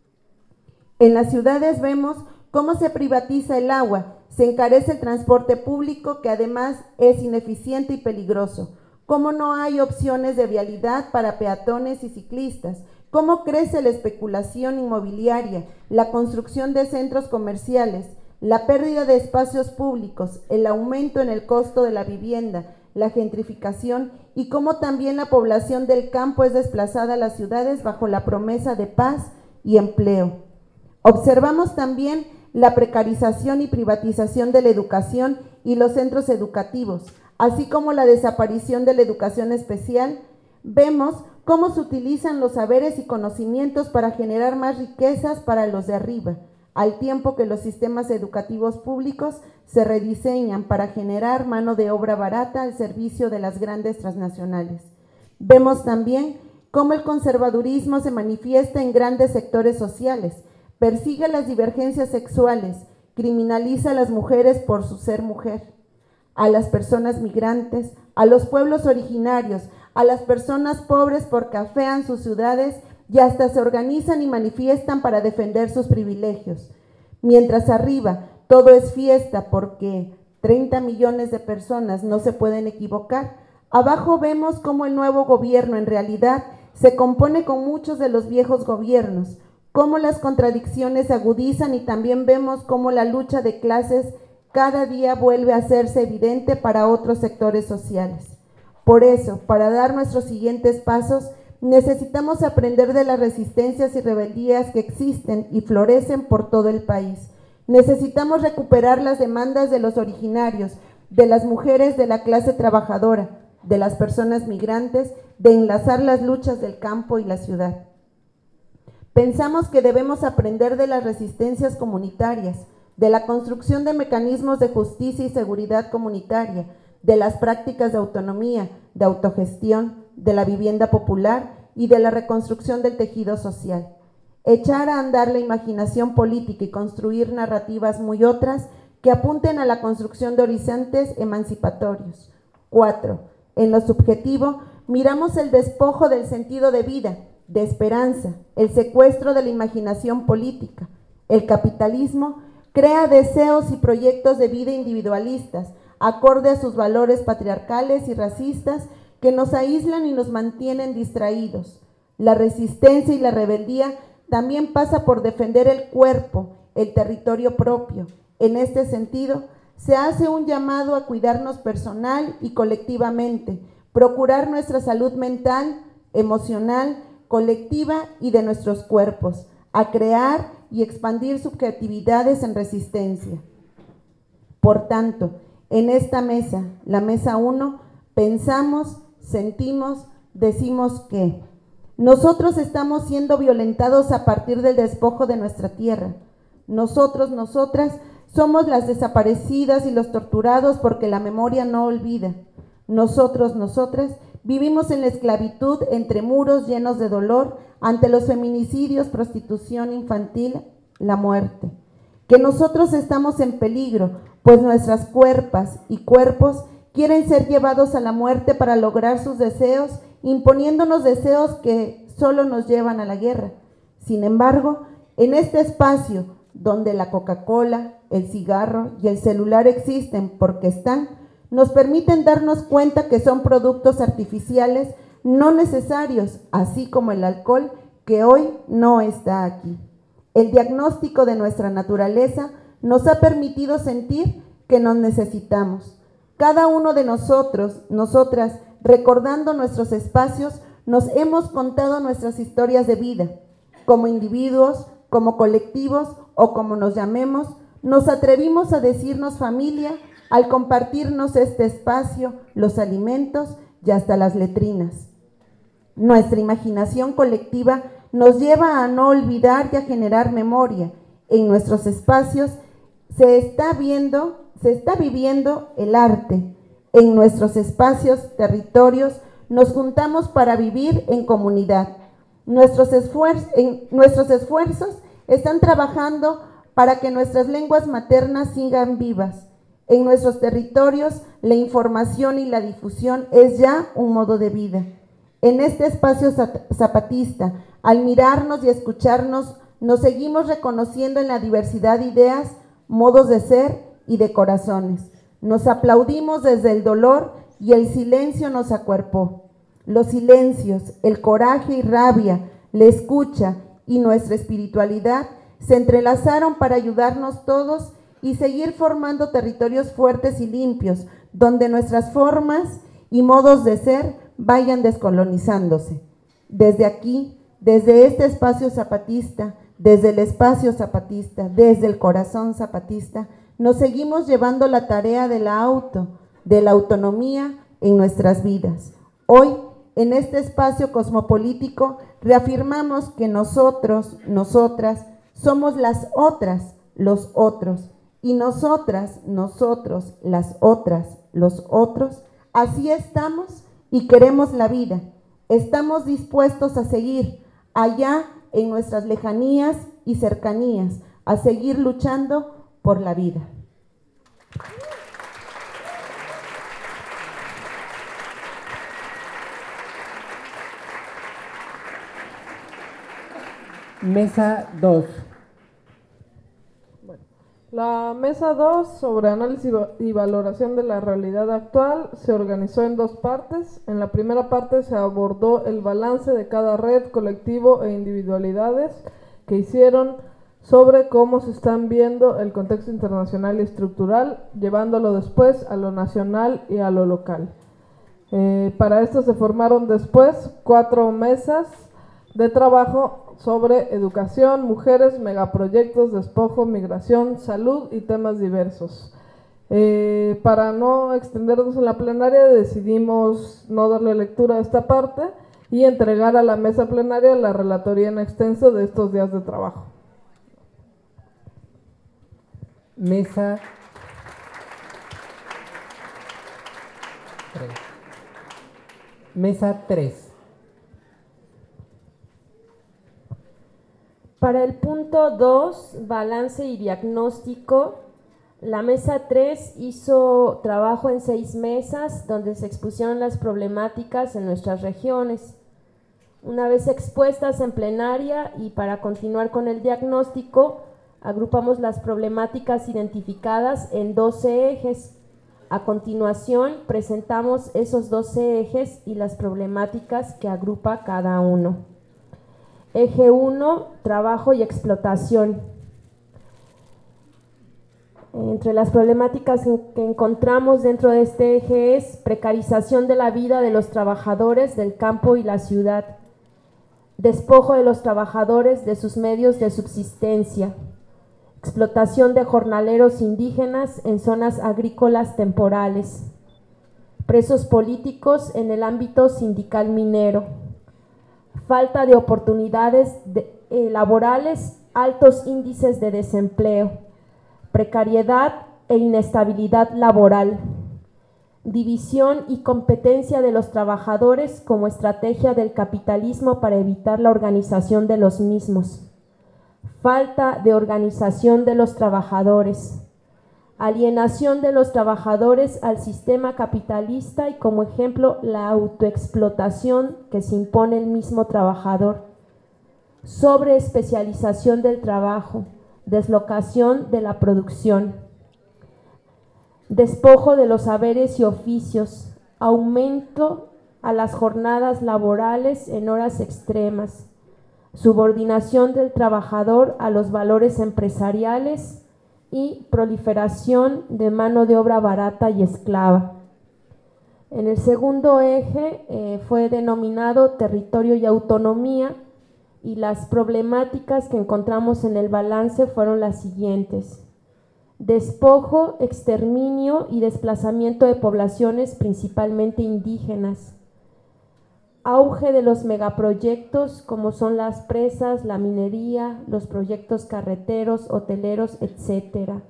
Speaker 5: En las ciudades vemos cómo se privatiza el agua, se encarece el transporte público que además es ineficiente y peligroso, cómo no hay opciones de vialidad para peatones y ciclistas, cómo crece la especulación inmobiliaria, la construcción de centros comerciales, la pérdida de espacios públicos, el aumento en el costo de la vivienda, la gentrificación y cómo también la población del campo es desplazada a las ciudades bajo la promesa de paz y empleo. Observamos también la precarización y privatización de la educación y los centros educativos, así como la desaparición de la educación especial. Vemos cómo se utilizan los saberes y conocimientos para generar más riquezas para los de arriba, al tiempo que los sistemas educativos públicos se rediseñan para generar mano de obra barata al servicio de las grandes transnacionales. Vemos también cómo el conservadurismo se manifiesta en grandes sectores sociales, persigue las divergencias sexuales, criminaliza a las mujeres por su ser mujer, a las personas migrantes, a los pueblos originarios, a las personas pobres porque afean sus ciudades y hasta se organizan y manifiestan para defender sus privilegios. Mientras arriba todo es fiesta porque treinta millones de personas no se pueden equivocar, abajo vemos cómo el nuevo gobierno en realidad Se compone con muchos de los viejos gobiernos, cómo las contradicciones se agudizan y también vemos cómo la lucha de clases cada día vuelve a hacerse evidente para otros sectores sociales. Por eso, para dar nuestros siguientes pasos, necesitamos aprender de las resistencias y rebeldías que existen y florecen por todo el país. Necesitamos recuperar las demandas de los originarios, de las mujeres de la clase trabajadora, de las personas migrantes, de enlazar las luchas del campo y la ciudad. Pensamos que debemos aprender de las resistencias comunitarias, de la construcción de mecanismos de justicia y seguridad comunitaria, de las prácticas de autonomía, de autogestión, de la vivienda popular y de la reconstrucción del tejido social. Echar a andar la imaginación política y construir narrativas muy otras que apunten a la construcción de horizontes emancipatorios. Cuatro, en lo subjetivo, miramos el despojo del sentido de vida, de esperanza, el secuestro de la imaginación política. El capitalismo crea deseos y proyectos de vida individualistas, acorde a sus valores patriarcales y racistas que nos aíslan y nos mantienen distraídos. La resistencia y la rebeldía también pasa por defender el cuerpo, el territorio propio. En este sentido, se hace un llamado a cuidarnos personal y colectivamente, procurar nuestra salud mental, emocional, colectiva y de nuestros cuerpos, a crear y expandir subjetividades en resistencia. Por tanto, en esta mesa, la mesa uno, pensamos, sentimos, decimos que nosotros estamos siendo violentados a partir del despojo de nuestra tierra. Nosotros, nosotras, somos las desaparecidas y los torturados porque la memoria no olvida. Nosotros, nosotras, vivimos en la esclavitud entre muros llenos de dolor ante los feminicidios, prostitución infantil, la muerte. Que nosotros estamos en peligro, pues nuestras cuerpas y cuerpos quieren ser llevados a la muerte para lograr sus deseos, imponiéndonos deseos que solo nos llevan a la guerra. Sin embargo, en este espacio donde la Coca-Cola, el cigarro y el celular existen porque están, nos permiten darnos cuenta que son productos artificiales no necesarios, así como el alcohol que hoy no está aquí. El diagnóstico de nuestra naturaleza nos ha permitido sentir que nos necesitamos. Cada uno de nosotros, nosotras, recordando nuestros espacios, nos hemos contado nuestras historias de vida. Como individuos, como colectivos o como nos llamemos, nos atrevimos a decirnos familia al compartirnos este espacio, los alimentos y hasta las letrinas. Nuestra imaginación colectiva nos lleva a no olvidar y a generar memoria. En nuestros espacios se está viendo, se está viviendo el arte. En nuestros espacios, territorios, nos juntamos para vivir en comunidad. Nuestros esfuerzos, en, nuestros esfuerzos están trabajando para que nuestras lenguas maternas sigan vivas. En nuestros territorios, la información y la difusión es ya un modo de vida. En este espacio zapatista, al mirarnos y escucharnos, nos seguimos reconociendo en la diversidad de ideas, modos de ser y de corazones. Nos aplaudimos desde el dolor y el silencio nos acuerpó. Los silencios, el coraje y rabia, la escucha y nuestra espiritualidad se entrelazaron para ayudarnos todos y seguir formando territorios fuertes y limpios, donde nuestras formas y modos de ser vayan descolonizándose. Desde aquí, desde este espacio zapatista, desde el espacio zapatista, desde el corazón zapatista, nos seguimos llevando la tarea de la auto, de la autonomía en nuestras vidas. Hoy, en este espacio cosmopolítico, reafirmamos que nosotros, nosotras, somos las otras, los otros, y nosotras, nosotros, las otras, los otros, así estamos y queremos la vida. Estamos dispuestos a seguir allá en nuestras lejanías y cercanías, a seguir luchando por la vida.
Speaker 1: Mesa dos.
Speaker 3: Bueno, La mesa dos sobre análisis y valoración de la realidad actual se organizó en dos partes. En la primera parte se abordó el balance de cada red, colectivo e individualidades que hicieron sobre cómo se están viendo el contexto internacional y estructural, llevándolo después a lo nacional y a lo local. Eh, para esto se formaron después cuatro mesas de trabajo sobre educación, mujeres, megaproyectos, despojo, migración, salud y temas diversos. Eh, para no extendernos en la plenaria, decidimos no darle lectura a esta parte y entregar a la mesa plenaria la relatoría en extenso de estos días de trabajo.
Speaker 1: Mesa tres. Mesa tres.
Speaker 6: Para el punto dos, balance y diagnóstico, la mesa tres hizo trabajo en seis mesas donde se expusieron las problemáticas en nuestras regiones. Una vez expuestas en plenaria y para continuar con el diagnóstico, agrupamos las problemáticas identificadas en doce ejes. A continuación, presentamos esos doce ejes y las problemáticas que agrupa cada uno. Eje uno, trabajo y explotación. Entre las problemáticas que encontramos dentro de este eje es precarización de la vida de los trabajadores del campo y la ciudad, despojo de los trabajadores de sus medios de subsistencia, explotación de jornaleros indígenas en zonas agrícolas temporales, presos políticos en el ámbito sindical minero, falta de oportunidades de, eh, laborales, altos índices de desempleo, precariedad e inestabilidad laboral, división y competencia de los trabajadores como estrategia del capitalismo para evitar la organización de los mismos, falta de organización de los trabajadores, alienación de los trabajadores al sistema capitalista y como ejemplo la autoexplotación que se impone el mismo trabajador, sobreespecialización del trabajo, deslocación de la producción, despojo de los saberes y oficios, aumento a las jornadas laborales en horas extremas, subordinación del trabajador a los valores empresariales y proliferación de mano de obra barata y esclava. En el segundo eje eh, fue denominado territorio y autonomía y las problemáticas que encontramos en el balance fueron las siguientes: despojo, exterminio y desplazamiento de poblaciones principalmente indígenas, auge de los megaproyectos como son las presas, la minería, los proyectos carreteros, hoteleros, etcétera.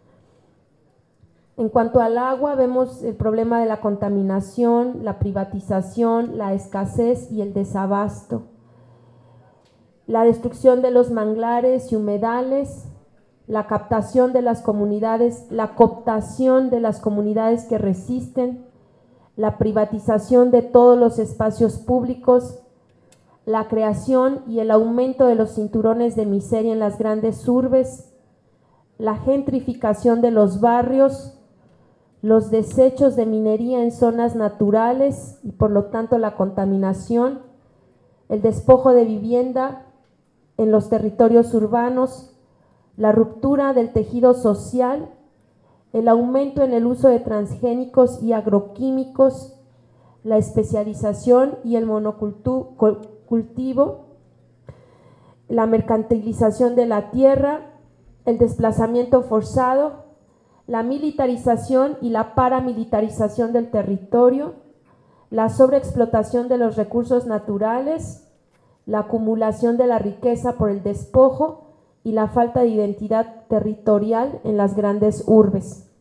Speaker 6: En cuanto al agua, vemos el problema de la contaminación, la privatización, la escasez y el desabasto, la destrucción de los manglares y humedales, la captación de las comunidades, la cooptación de las comunidades que resisten, la privatización de todos los espacios públicos, la creación y el aumento de los cinturones de miseria en las grandes urbes, la gentrificación de los barrios, los desechos de minería en zonas naturales y por lo tanto la contaminación, el despojo de vivienda en los territorios urbanos, la ruptura del tejido social, el aumento en el uso de transgénicos y agroquímicos, la especialización y el monocultivo, la mercantilización de la tierra, el desplazamiento forzado, la militarización y la paramilitarización del territorio, la sobreexplotación de los recursos naturales, la acumulación de la riqueza por el despojo y la falta de identidad territorial en las grandes urbes.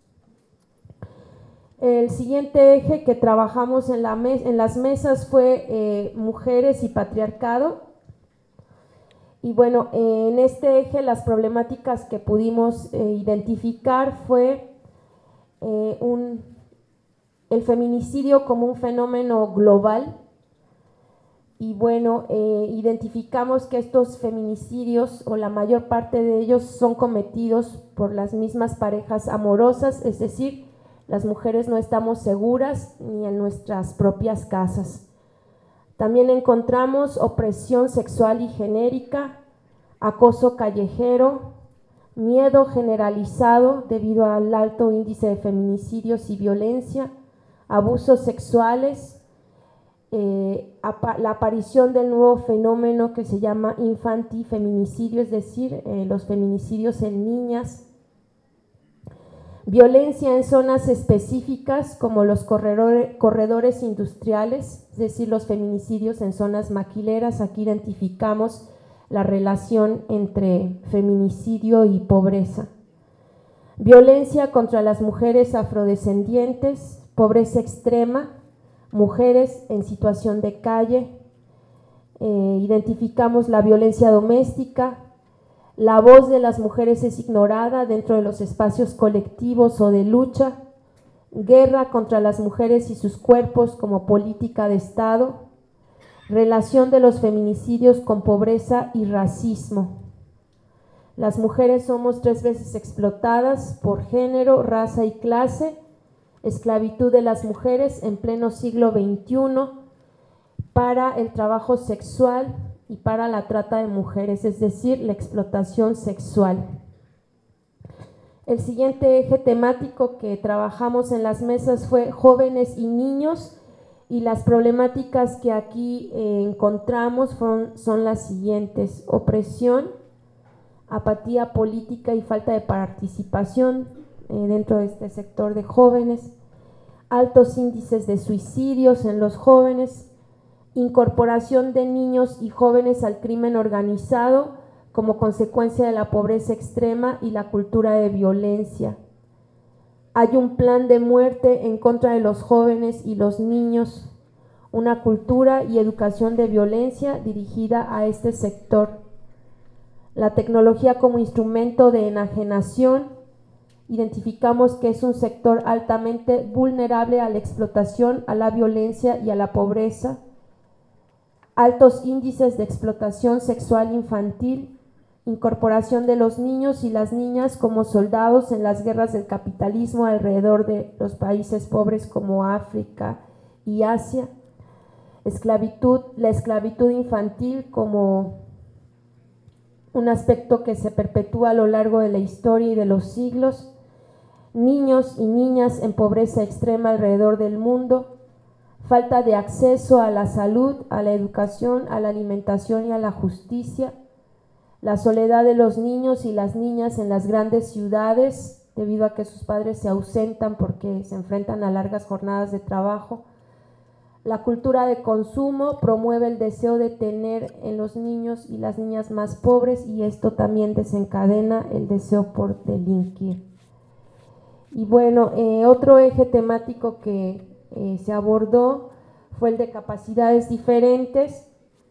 Speaker 6: El siguiente eje que trabajamos en, la mes, en las mesas fue eh, mujeres y patriarcado. Y bueno, eh, en este eje las problemáticas que pudimos eh, identificar fue eh, un, el feminicidio como un fenómeno global, y bueno, eh, identificamos que estos feminicidios o la mayor parte de ellos son cometidos por las mismas parejas amorosas, es decir, las mujeres no estamos seguras ni en nuestras propias casas. También encontramos opresión sexual y genérica, acoso callejero, miedo generalizado debido al alto índice de feminicidios y violencia, abusos sexuales, eh, la aparición del nuevo fenómeno que se llama infantifeminicidio, es decir, eh, los feminicidios en niñas, violencia en zonas específicas como los corredores, corredores industriales, es decir, los feminicidios en zonas maquileras. Aquí identificamos la relación entre feminicidio y pobreza. Violencia contra las mujeres afrodescendientes, pobreza extrema, mujeres en situación de calle. Eh, identificamos la violencia doméstica. La voz de las mujeres es ignorada dentro de los espacios colectivos o de lucha. Guerra contra las mujeres y sus cuerpos como política de Estado. Relación de los feminicidios con pobreza y racismo. Las mujeres somos tres veces explotadas por género, raza y clase. Esclavitud de las mujeres en pleno siglo veintiuno para el trabajo sexual y para la trata de mujeres, es decir, la explotación sexual. El siguiente eje temático que trabajamos en las mesas fue jóvenes y niños, y las problemáticas que aquí eh, encontramos fueron, son las siguientes: opresión, apatía política y falta de participación eh, dentro de este sector de jóvenes, altos índices de suicidios en los jóvenes, incorporación de niños y jóvenes al crimen organizado como consecuencia de la pobreza extrema y la cultura de violencia. Hay un plan de muerte en contra de los jóvenes y los niños, una cultura y educación de violencia dirigida a este sector. La tecnología como instrumento de enajenación, identificamos que es un sector altamente vulnerable a la explotación, a la violencia y a la pobreza. Altos índices de explotación sexual infantil, incorporación de los niños y las niñas como soldados en las guerras del capitalismo alrededor de los países pobres como África y Asia, esclavitud, la esclavitud infantil como un aspecto que se perpetúa a lo largo de la historia y de los siglos, niños y niñas en pobreza extrema alrededor del mundo, falta de acceso a la salud, a la educación, a la alimentación y a la justicia, la soledad de los niños y las niñas en las grandes ciudades debido a que sus padres se ausentan porque se enfrentan a largas jornadas de trabajo. La cultura de consumo promueve el deseo de tener en los niños y las niñas más pobres y esto también desencadena el deseo por delinquir. Y bueno, eh, otro eje temático que eh, se abordó fue el de capacidades diferentes.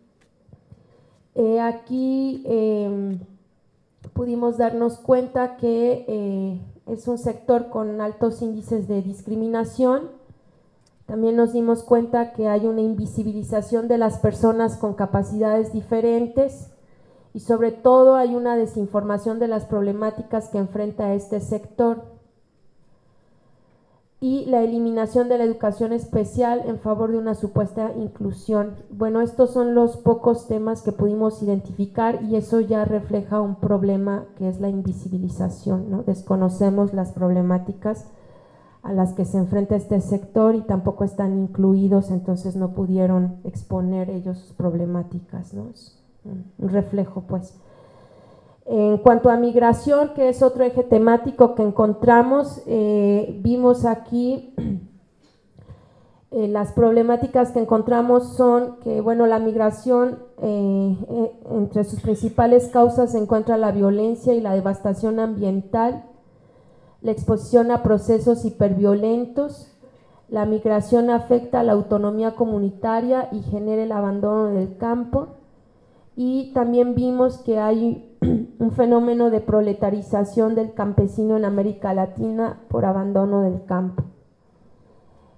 Speaker 6: Eh, aquí eh, pudimos darnos cuenta que eh, es un sector con altos índices de discriminación. También nos dimos cuenta que hay una invisibilización de las personas con capacidades diferentes y sobre todo hay una desinformación de las problemáticas que enfrenta este sector y la eliminación de la educación especial en favor de una supuesta inclusión. Bueno, estos son los pocos temas que pudimos identificar y eso ya refleja un problema que es la invisibilización, ¿no? Desconocemos las problemáticas a las que se enfrenta este sector y tampoco están incluidos, entonces no pudieron exponer ellos sus problemáticas, ¿no? Es un reflejo, pues. En cuanto a migración, que es otro eje temático que encontramos, eh, vimos aquí eh, las problemáticas que encontramos son que, bueno, la migración, eh, eh, entre sus principales causas se encuentra la violencia y la devastación ambiental, la exposición a procesos hiperviolentos, la migración afecta a la autonomía comunitaria y genera el abandono del campo, y también vimos que hay un fenómeno de proletarización del campesino en América Latina por abandono del campo.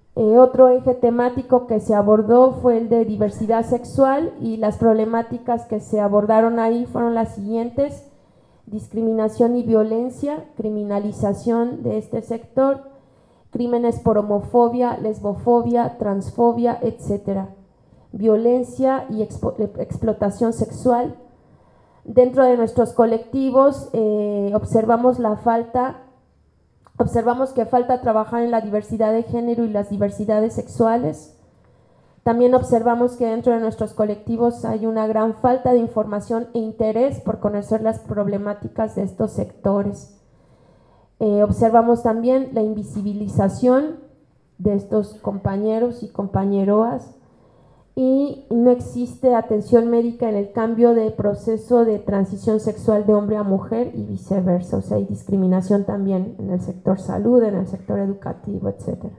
Speaker 6: Eh, otro eje temático que se abordó fue el de diversidad sexual, y las problemáticas que se abordaron ahí fueron las siguientes: discriminación y violencia, criminalización de este sector, crímenes por homofobia, lesbofobia, transfobia, etcétera, violencia y expo- explotación sexual. Dentro de nuestros colectivos eh, observamos la falta, observamos que falta trabajar en la diversidad de género y las diversidades sexuales. También observamos que dentro de nuestros colectivos hay una gran falta de información e interés por conocer las problemáticas de estos sectores. Eh, observamos también la invisibilización de estos compañeros y compañeroas, y no existe atención médica en el cambio de proceso de transición sexual de hombre a mujer y viceversa. O sea, hay discriminación también en el sector salud, en el sector educativo, etcétera.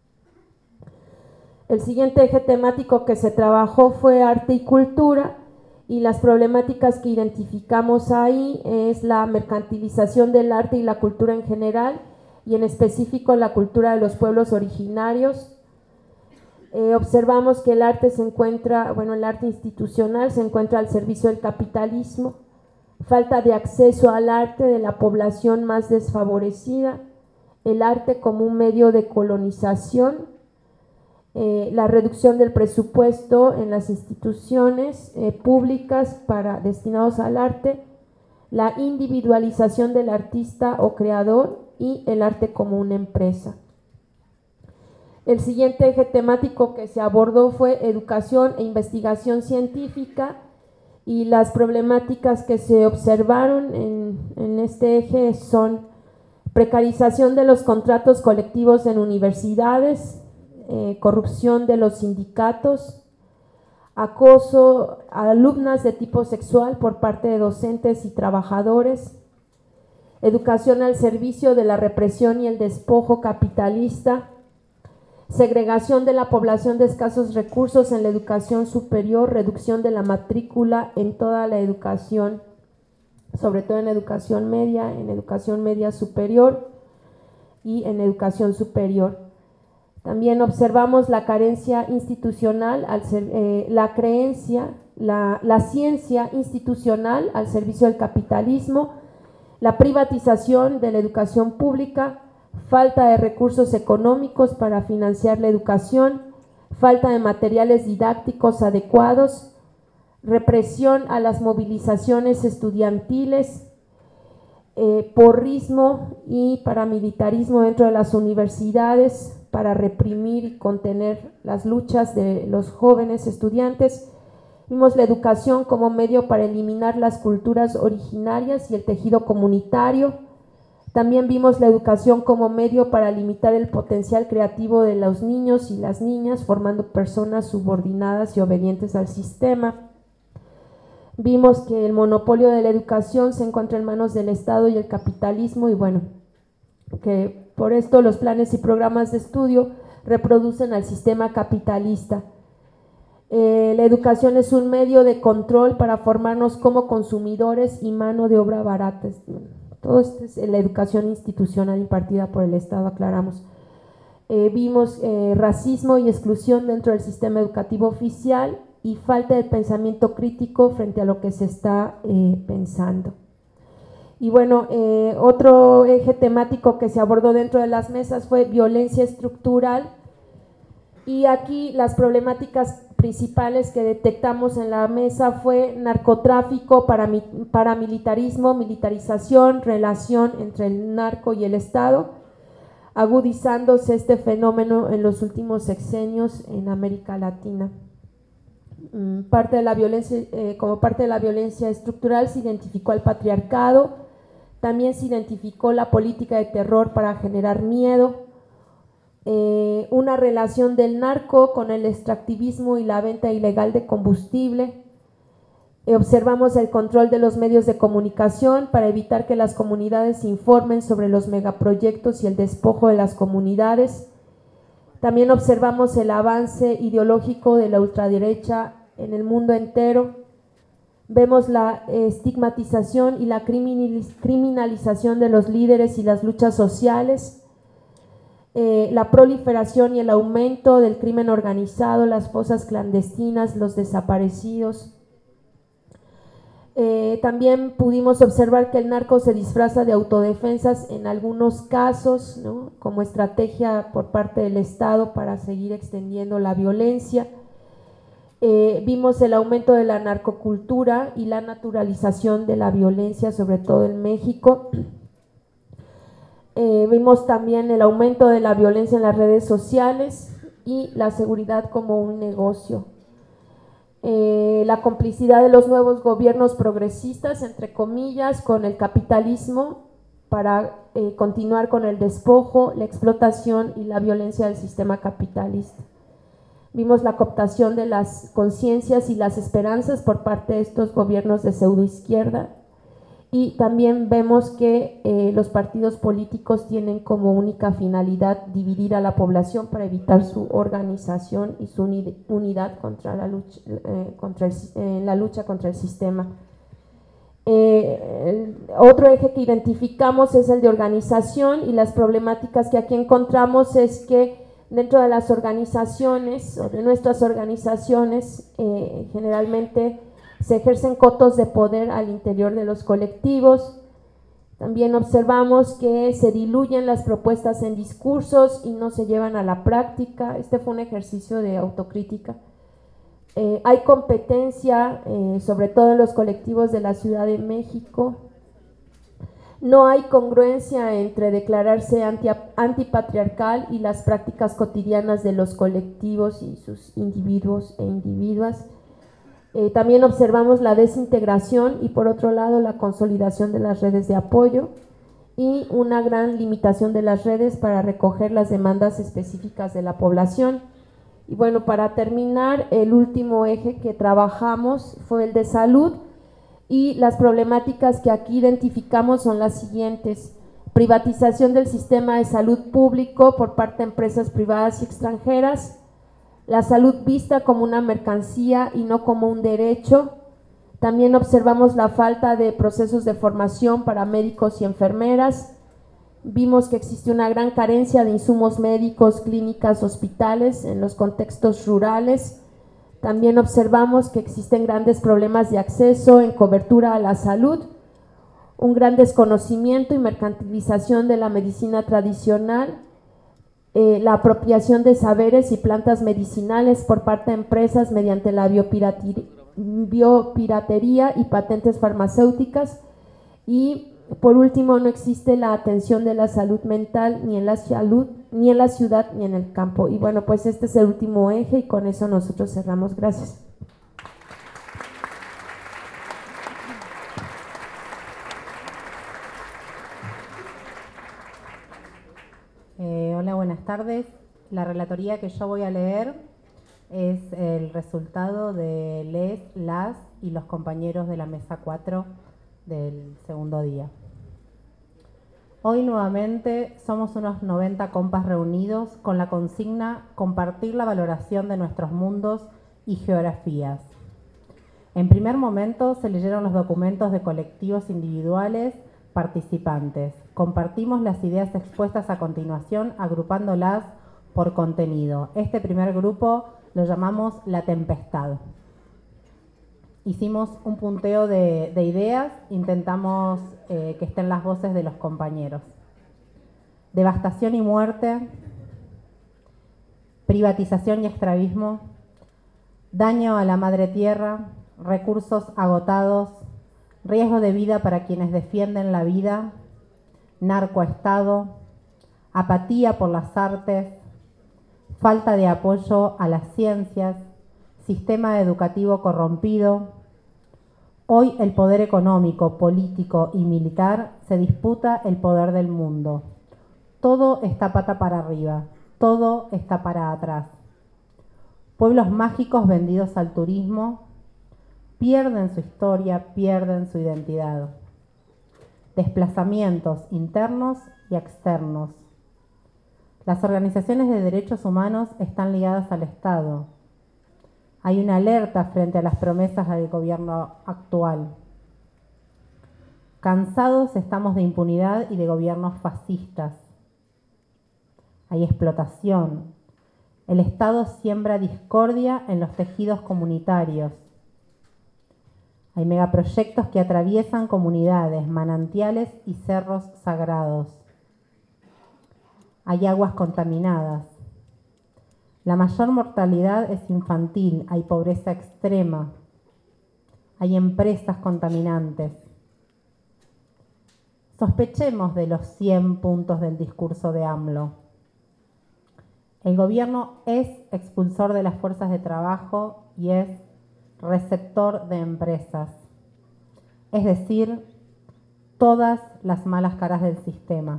Speaker 6: El siguiente eje temático que se trabajó fue arte y cultura, y las problemáticas que identificamos ahí es la mercantilización del arte y la cultura en general, y en específico la cultura de los pueblos originarios. Eh, observamos que el arte se encuentra, bueno, el arte institucional se encuentra al servicio del capitalismo, falta de acceso al arte de la población más desfavorecida, el arte como un medio de colonización, eh, la reducción del presupuesto en las instituciones eh, públicas para, destinados al arte, la individualización del artista o creador y el arte como una empresa. El siguiente eje temático que se abordó fue educación e investigación científica, y las problemáticas que se observaron en, en este eje son precarización de los contratos colectivos en universidades, eh, corrupción de los sindicatos, acoso a alumnas de tipo sexual por parte de docentes y trabajadores, educación al servicio de la represión y el despojo capitalista, segregación de la población de escasos recursos en la educación superior, reducción de la matrícula en toda la educación, sobre todo en educación media, en educación media superior y en educación superior. También observamos la carencia institucional, al ser, eh, la creencia, la, la ciencia institucional al servicio del capitalismo, la privatización de la educación pública, falta de recursos económicos para financiar la educación, falta de materiales didácticos adecuados, represión a las movilizaciones estudiantiles, eh, porrismo y paramilitarismo dentro de las universidades para reprimir y contener las luchas de los jóvenes estudiantes. Vimos la educación como medio para eliminar las culturas originarias y el tejido comunitario. También vimos la educación como medio para limitar el potencial creativo de los niños y las niñas, formando personas subordinadas y obedientes al sistema. Vimos que el monopolio de la educación se encuentra en manos del Estado y el capitalismo, y bueno, que por esto los planes y programas de estudio reproducen al sistema capitalista. Eh, la educación es un medio de control para formarnos como consumidores y mano de obra barata. Todo esto es la educación institucional impartida por el Estado, aclaramos. Eh, vimos eh, racismo y exclusión dentro del sistema educativo oficial y falta de pensamiento crítico frente a lo que se está eh, pensando. Y bueno, eh, otro eje temático que se abordó dentro de las mesas fue violencia estructural, y aquí las problemáticas principales que detectamos en la mesa fue narcotráfico, paramilitarismo, militarización, relación entre el narco y el Estado, agudizándose este fenómeno en los últimos sexenios en América Latina. Parte de la violencia, eh, como parte de la violencia estructural se identificó al patriarcado, también se identificó la política de terror para generar miedo, Eh, una relación del narco con el extractivismo y la venta ilegal de combustible. Eh, observamos el control de los medios de comunicación para evitar que las comunidades informen sobre los megaproyectos y el despojo de las comunidades. También observamos el avance ideológico de la ultraderecha en el mundo entero. Vemos la estigmatización y la criminalización de los líderes y las luchas sociales. eh, la proliferación y el aumento del crimen organizado, las fosas clandestinas, los desaparecidos. Eh, también pudimos observar que el narco se disfraza de autodefensas en algunos casos, ¿no?, como estrategia por parte del Estado para seguir extendiendo la violencia. Eh, vimos el aumento de la narcocultura y la naturalización de la violencia, sobre todo en México. Eh, vimos también el aumento de la violencia en las redes sociales y la seguridad como un negocio. Eh, la complicidad de los nuevos gobiernos progresistas, entre comillas, con el capitalismo para eh, continuar con el despojo, la explotación y la violencia del sistema capitalista. Vimos la cooptación de las conciencias y las esperanzas por parte de estos gobiernos de pseudoizquierda, y también vemos que eh, los partidos políticos tienen como única finalidad dividir a la población para evitar su organización y su unidad contra la lucha, eh, contra el, eh, la lucha contra el sistema. Eh, el otro eje que identificamos es el de organización, y las problemáticas que aquí encontramos es que dentro de las organizaciones o de nuestras organizaciones eh, generalmente se ejercen cotos de poder al interior de los colectivos. También observamos que se diluyen las propuestas en discursos y no se llevan a la práctica. Este fue un ejercicio de autocrítica. Eh, hay competencia, eh, sobre todo en los colectivos de la Ciudad de México. No hay congruencia entre declararse anti, antipatriarcal y las prácticas cotidianas de los colectivos y sus individuos e individuas. Eh, también observamos la desintegración y, por otro lado, la consolidación de las redes de apoyo y una gran limitación de las redes para recoger las demandas específicas de la población. Y bueno, para terminar, el último eje que trabajamos fue el de salud, y las problemáticas que aquí identificamos son las siguientes: privatización del sistema de salud público por parte de empresas privadas y extranjeras, la salud vista como una mercancía y no como un derecho. También observamos la falta de procesos de formación para médicos y enfermeras. Vimos que existe una gran carencia de insumos médicos, clínicas, hospitales en los contextos rurales. También observamos que existen grandes problemas de acceso en cobertura a la salud, un gran desconocimiento y mercantilización de la medicina tradicional, Eh, la apropiación de saberes y plantas medicinales por parte de empresas mediante la biopiratería y patentes farmacéuticas, y por último no existe la atención de la salud mental ni en la salud, ni en la ciudad ni en el campo. Y bueno, pues este es el último eje, y con eso nosotros cerramos. Gracias.
Speaker 7: Eh, hola, buenas tardes. La relatoría que yo voy a leer es el resultado de les, las y los compañeros de la mesa cuatro del segundo día. Hoy nuevamente somos unos noventa compas reunidos con la consigna compartir la valoración de nuestros mundos y geografías. En primer momento se leyeron los documentos de colectivos individuales participantes. Compartimos las ideas expuestas a continuación, agrupándolas por contenido. Este primer grupo lo llamamos La Tempestad. Hicimos un punteo de, de ideas, intentamos eh, que estén las voces de los compañeros. Devastación y muerte, privatización y extravismo, daño a la madre tierra, recursos agotados, riesgo de vida para quienes defienden la vida, narcoestado, apatía por las artes, falta de apoyo a las ciencias, sistema educativo corrompido. Hoy el poder económico, político y militar se disputa el poder del mundo. Todo está pata para arriba, todo está para atrás. Pueblos mágicos vendidos al turismo pierden su historia, pierden su identidad. Desplazamientos internos y externos. Las organizaciones de derechos humanos están ligadas al Estado. Hay una alerta frente a las promesas del gobierno actual. Cansados estamos de impunidad y de gobiernos fascistas. hay explotación. El Estado siembra discordia en los tejidos comunitarios. Hay megaproyectos que atraviesan comunidades, manantiales y cerros sagrados. Hay aguas contaminadas. La mayor mortalidad es infantil, hay pobreza extrema. Hay empresas contaminantes. Sospechemos de los cien puntos del discurso de AMLO. El gobierno es expulsor de las fuerzas de trabajo y es receptor de empresas. Es decir, todas las malas caras del sistema.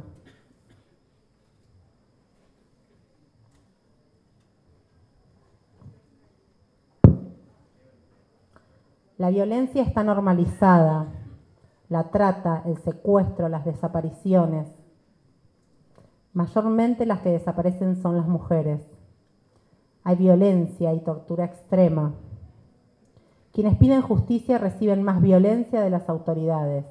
Speaker 7: La violencia está normalizada. La trata, el secuestro, las desapariciones. Mayormente las que desaparecen son las mujeres. Hay violencia y tortura extrema. Quienes piden justicia reciben más violencia de las autoridades.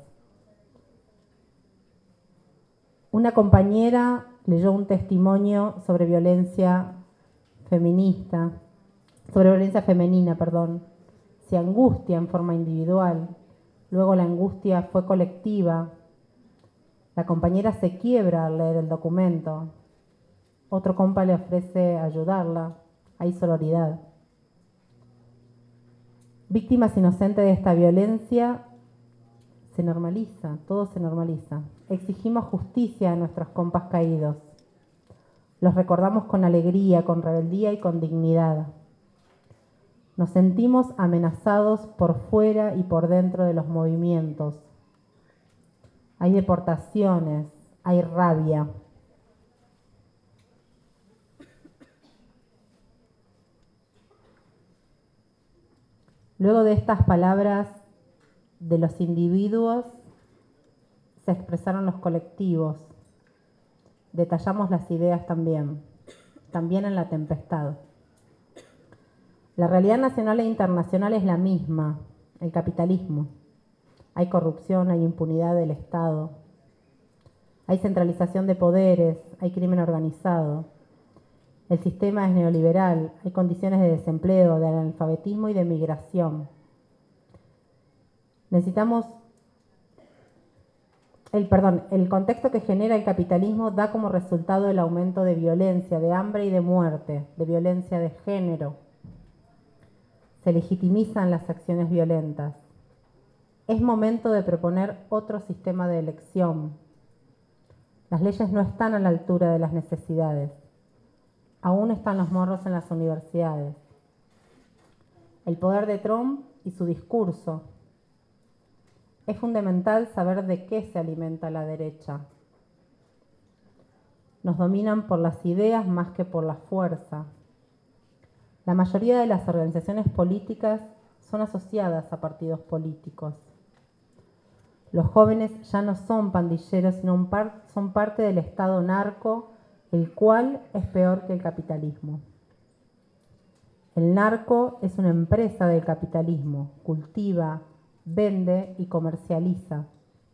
Speaker 7: Una compañera leyó un testimonio sobre violencia feminista, sobre violencia femenina, perdón. Se angustia en forma individual. Luego la angustia fue colectiva. La compañera se quiebra al leer el documento. Otro compa le ofrece ayudarla. Hay sororidad. Víctimas inocentes de esta violencia, se normaliza, todo se normaliza. Exigimos justicia a nuestros compas caídos. Los recordamos con alegría, con rebeldía y con dignidad. Nos sentimos amenazados por fuera y por dentro de los movimientos. Hay deportaciones, hay rabia. Luego de estas palabras de los individuos, se expresaron los colectivos. Detallamos las ideas también, también en La Tempestad. La realidad nacional e internacional es la misma, el capitalismo. Hay corrupción, hay impunidad del Estado, hay centralización de poderes, hay crimen organizado. El sistema es neoliberal, hay condiciones de desempleo, de analfabetismo y de migración. Necesitamos, el, perdón, el contexto que genera el capitalismo da como resultado el aumento de violencia, de hambre y de muerte, de violencia de género. Se legitimizan las acciones violentas. Es momento de proponer otro sistema de elección. Las leyes no están a la altura de las necesidades. Aún están los morros en las universidades. El poder de Trump y su discurso. Es fundamental saber de qué se alimenta la derecha. Nos dominan por las ideas más que por la fuerza. La mayoría de las organizaciones políticas son asociadas a partidos políticos. Los jóvenes ya no son pandilleros, sino son parte del Estado narco, el cual es peor que el capitalismo. El narco es una empresa del capitalismo, cultiva, vende y comercializa.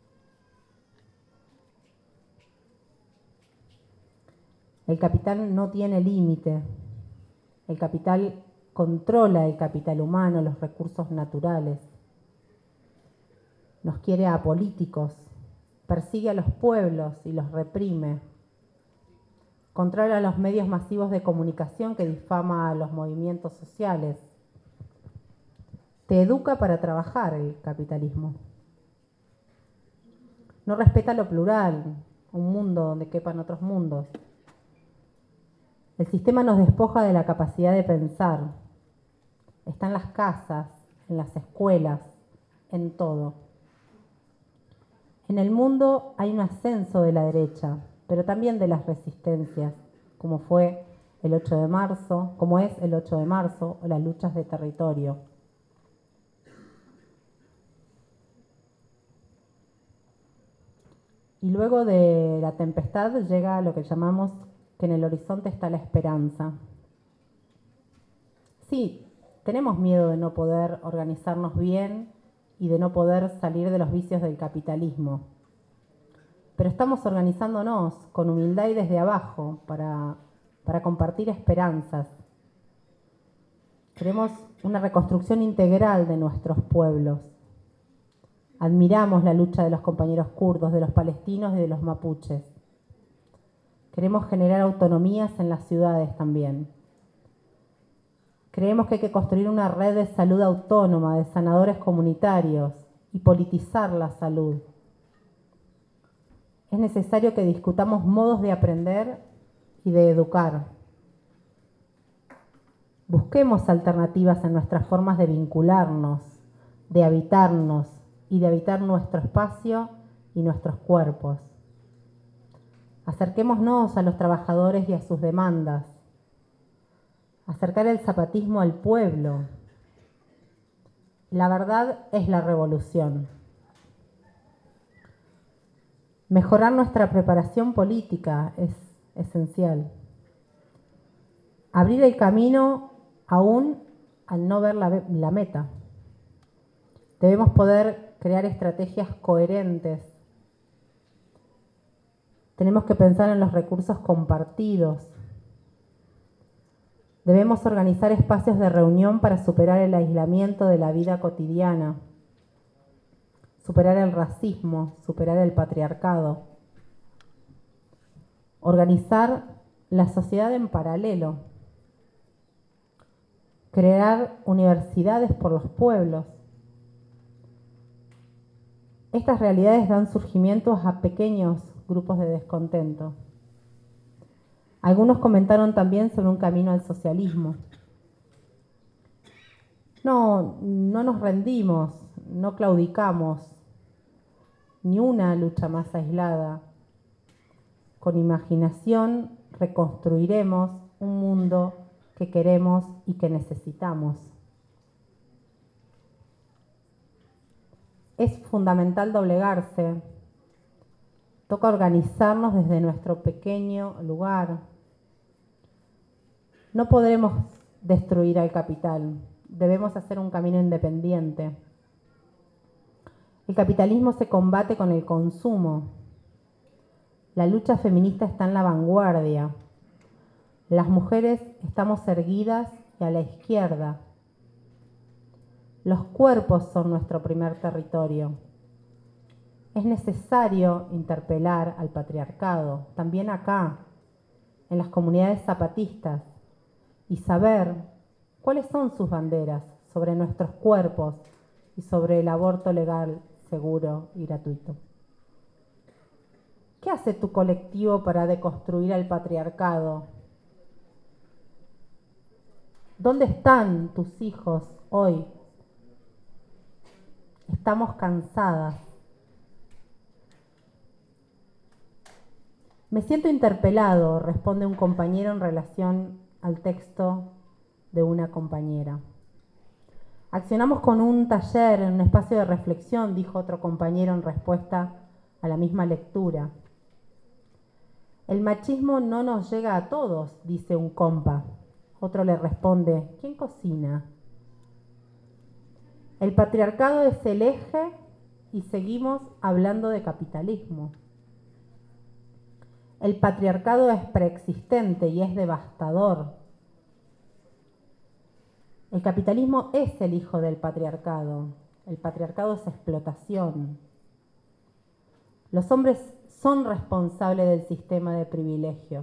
Speaker 7: El capital no tiene límite. El capital controla el capital humano, los recursos naturales. Nos quiere apolíticos, persigue a los pueblos y los reprime. Controla los medios masivos de comunicación que difama a los movimientos sociales. Te educa para trabajar el capitalismo. No respeta lo plural, un mundo donde quepan otros mundos. El sistema nos despoja de la capacidad de pensar. Está en las casas, en las escuelas, en todo. En el mundo hay un ascenso de la derecha, pero también de las resistencias, como fue el ocho de marzo, como es el ocho de marzo o las luchas de territorio. Y luego de la tempestad llega lo que llamamos que en el horizonte está la esperanza. Sí, tenemos miedo de no poder organizarnos bien y de no poder salir de los vicios del capitalismo. pero estamos organizándonos con humildad y desde abajo para, para compartir esperanzas. Queremos una reconstrucción integral de nuestros pueblos. Admiramos la lucha de los compañeros kurdos, de los palestinos y de los mapuches. Queremos generar autonomías en las ciudades también. Creemos que hay que construir una red de salud autónoma, de sanadores comunitarios y politizar la salud. Es necesario que discutamos modos de aprender y de educar. Busquemos alternativas en nuestras formas de vincularnos, de habitarnos y de habitar nuestro espacio y nuestros cuerpos. Acerquémonos a los trabajadores y a sus demandas. Acercar el zapatismo al pueblo. La verdad es la revolución. Mejorar nuestra preparación política es esencial. Abrir el camino aún al no ver la, la meta. Debemos poder crear estrategias coherentes. Tenemos que pensar en los recursos compartidos. Debemos organizar espacios de reunión para superar el aislamiento de la vida cotidiana, superar el racismo, superar el patriarcado, organizar la sociedad en paralelo, crear universidades por los pueblos. Estas realidades dan surgimiento a pequeños grupos de descontento. Algunos comentaron también sobre un camino al socialismo. No, no nos rendimos, no claudicamos, ni una lucha más aislada. Con imaginación reconstruiremos un mundo que queremos y que necesitamos. Es fundamental doblegarse. Toca organizarnos desde nuestro pequeño lugar. No podremos destruir al capital. Debemos hacer un camino independiente. El capitalismo se combate con el consumo. La lucha feminista está en la vanguardia. Las mujeres estamos erguidas y a la izquierda. Los cuerpos son nuestro primer territorio. Es necesario interpelar al patriarcado, también acá, en las comunidades zapatistas, y saber cuáles son sus banderas sobre nuestros cuerpos y sobre el aborto legal, seguro y gratuito. ¿Qué hace tu colectivo para deconstruir al patriarcado? ¿Dónde están tus hijos hoy? Estamos cansadas. Me siento interpelado, responde un compañero en relación al texto de una compañera. Accionamos con un taller en un espacio de reflexión, dijo otro compañero en respuesta a la misma lectura. El machismo no nos llega a todos, dice un compa. Otro le responde, ¿quién cocina? El patriarcado es el eje y seguimos hablando de capitalismo. El patriarcado es preexistente y es devastador. El capitalismo es el hijo del patriarcado. El patriarcado es explotación. Los hombres son responsables del sistema de privilegios.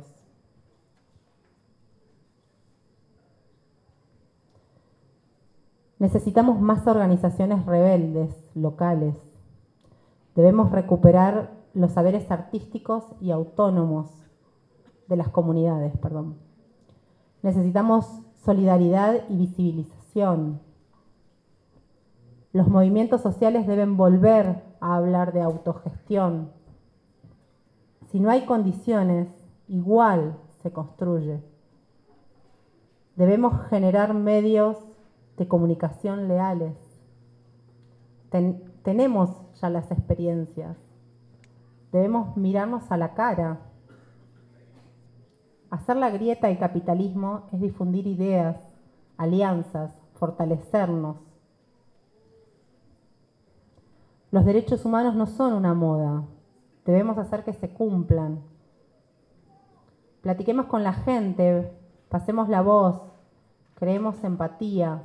Speaker 7: Necesitamos más organizaciones rebeldes, locales. Debemos recuperar los saberes artísticos y autónomos de las comunidades, perdón. Necesitamos solidaridad y visibilización. Los movimientos sociales deben volver a hablar de autogestión. Si no hay condiciones, igual se construye. Debemos generar medios de comunicación leales. Ten, tenemos ya las experiencias. Debemos mirarnos a la cara. Hacer la grieta al capitalismo es difundir ideas, alianzas, fortalecernos. Los derechos humanos no son una moda. debemos hacer que se cumplan. Platiquemos con la gente, pasemos la voz, creemos empatía.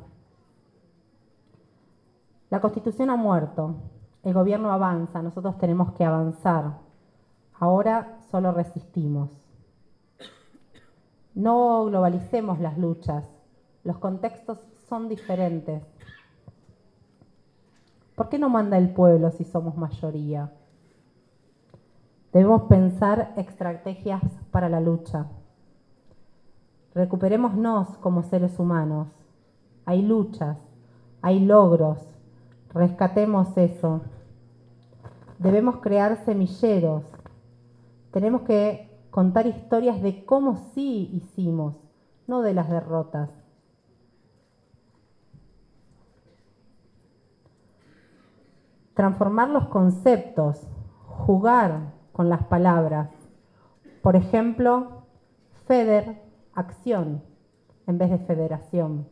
Speaker 7: La Constitución ha muerto, el gobierno avanza, nosotros tenemos que avanzar. Ahora solo resistimos. No globalicemos las luchas, los contextos son diferentes. ¿Por qué no manda el pueblo si somos mayoría? Debemos pensar estrategias para la lucha. Recuperémonos como seres humanos. Hay luchas, hay logros. Rescatemos eso. Debemos crear semilleros. Tenemos que contar historias de cómo sí hicimos, no de las derrotas. Transformar los conceptos, jugar con las palabras. Por ejemplo, FEDER, acción, en vez de federación.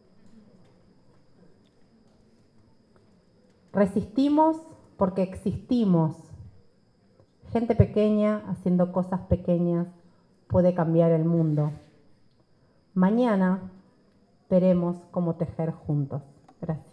Speaker 7: Resistimos porque existimos. Gente pequeña haciendo cosas pequeñas puede cambiar el mundo. Mañana veremos cómo tejer juntos. Gracias.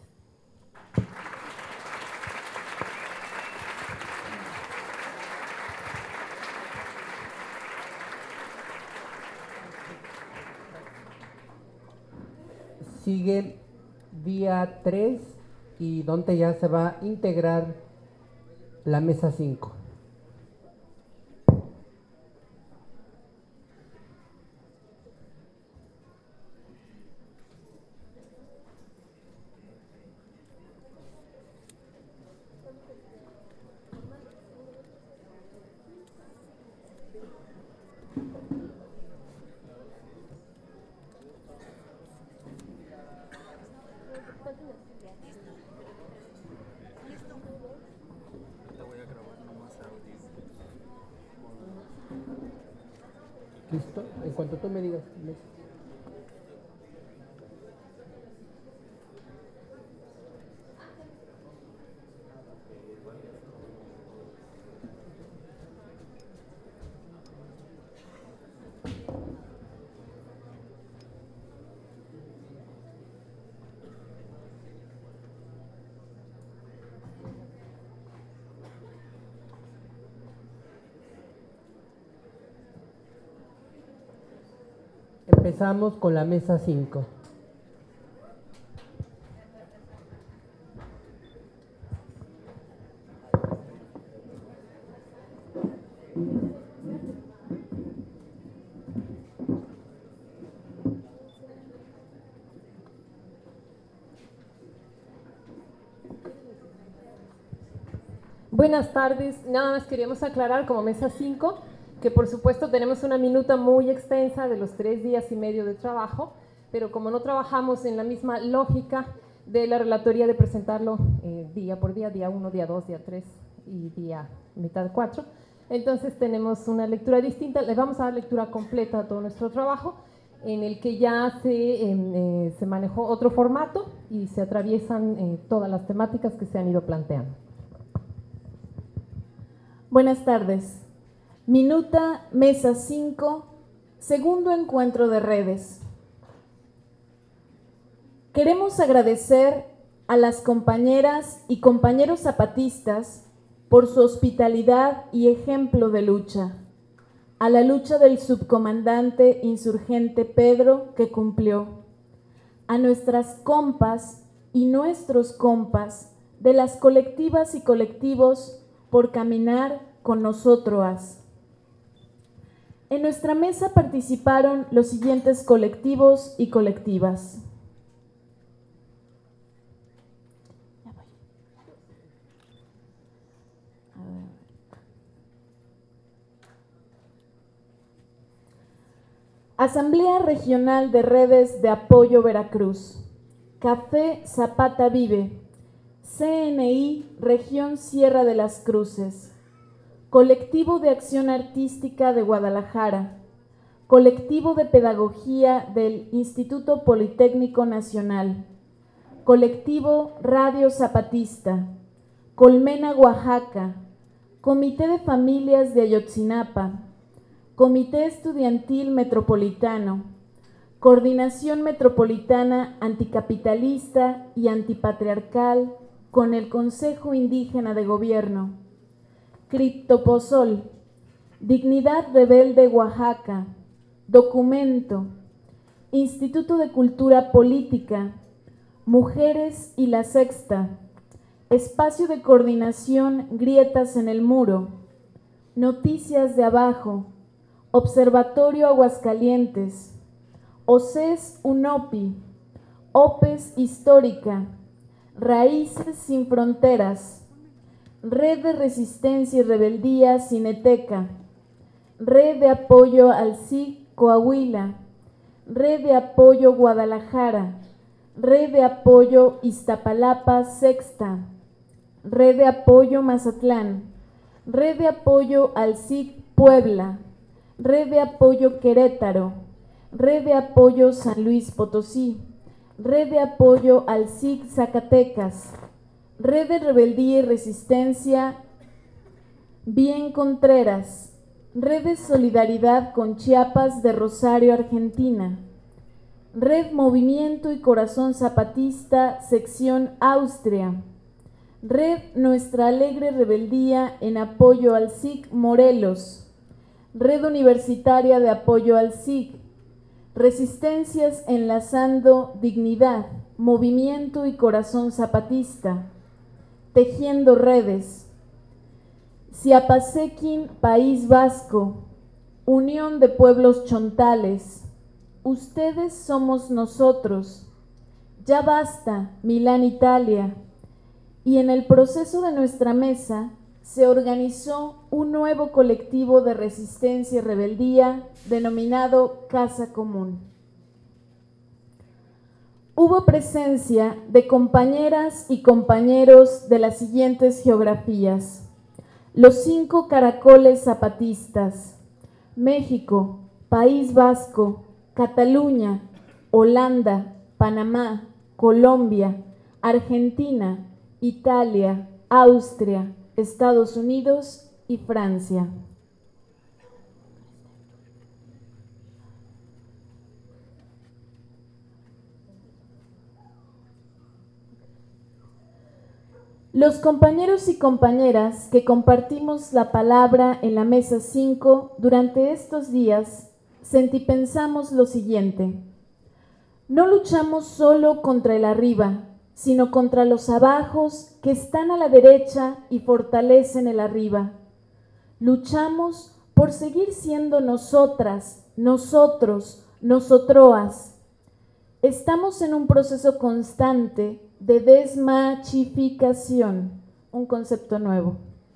Speaker 1: Sigue día tres y donde ya se va a integrar la mesa cinco. ¿Listo? En cuanto tú me digas. ¿Listo? Empezamos con la mesa cinco.
Speaker 8: Buenas tardes, nada más queríamos aclarar como mesa cinco que por supuesto tenemos una minuta muy extensa de los tres días y medio de trabajo, pero como no trabajamos en la misma lógica de la relatoría de presentarlo eh, día por día, día uno, día dos, día tres y día mitad cuatro, entonces tenemos una lectura distinta. Les vamos a dar lectura completa a todo nuestro trabajo, en el que ya se, eh, eh, se manejó otro formato y se atraviesan eh, todas las temáticas que se han ido planteando.
Speaker 9: Buenas tardes. Minuta, mesa cinco, segundo encuentro de redes. Queremos agradecer a las compañeras y compañeros zapatistas por su hospitalidad y ejemplo de lucha, a la lucha del subcomandante insurgente Pedro que cumplió, a nuestras compas y nuestros compas de las colectivas y colectivos por caminar con nosotros. En nuestra mesa participaron los siguientes colectivos y colectivas. Asamblea Regional de Redes de Apoyo Veracruz, Café Zapata Vive, C N I Región Sierra de las Cruces, Colectivo de Acción Artística de Guadalajara, Colectivo de Pedagogía del Instituto Politécnico Nacional, Colectivo Radio Zapatista, Colmena Oaxaca, Comité de Familias de Ayotzinapa, Comité Estudiantil Metropolitano, Coordinación Metropolitana Anticapitalista y Antipatriarcal con el Consejo Indígena de Gobierno, Criptopozol, Dignidad Rebelde Oaxaca, Documento, Instituto de Cultura Política, Mujeres y la Sexta, Espacio de Coordinación Grietas en el Muro, Noticias de Abajo, Observatorio Aguascalientes, O C E S UNOPI, OPES Histórica, Raíces Sin Fronteras, Red de Resistencia y Rebeldía Cineteca, Red de Apoyo al S I C Coahuila, Red de Apoyo Guadalajara, Red de Apoyo Iztapalapa Sexta, Red de Apoyo Mazatlán, Red de Apoyo al S I C Puebla, Red de Apoyo Querétaro, Red de Apoyo San Luis Potosí, Red de Apoyo al S I C Zacatecas, Red de Rebeldía y Resistencia Bien Contreras, Red de Solidaridad con Chiapas de Rosario, Argentina, Red Movimiento y Corazón Zapatista, sección Austria, Red Nuestra Alegre Rebeldía en apoyo al S I C Morelos, Red Universitaria de Apoyo al S I C, Resistencias Enlazando Dignidad, Movimiento y Corazón Zapatista, Tejiendo Redes, Siapacequín País Vasco, Unión de Pueblos Chontales, Ustedes somos nosotros, Ya basta, Milán, Italia, y en el proceso de nuestra mesa se organizó un nuevo colectivo de resistencia y rebeldía denominado Casa Común. Hubo presencia de compañeras y compañeros de las siguientes geografías: los cinco caracoles zapatistas, México, País Vasco, Cataluña, Holanda, Panamá, Colombia, Argentina, Italia, Austria, Estados Unidos y Francia. Los compañeros y compañeras que compartimos la palabra en la mesa cinco durante estos días sentipensamos lo siguiente: no luchamos solo contra el arriba, sino contra los abajos que están a la derecha y fortalecen el arriba. Luchamos por seguir siendo nosotras, nosotros, nosotroas. Estamos en un proceso constante de desmachificación, un concepto nuevo.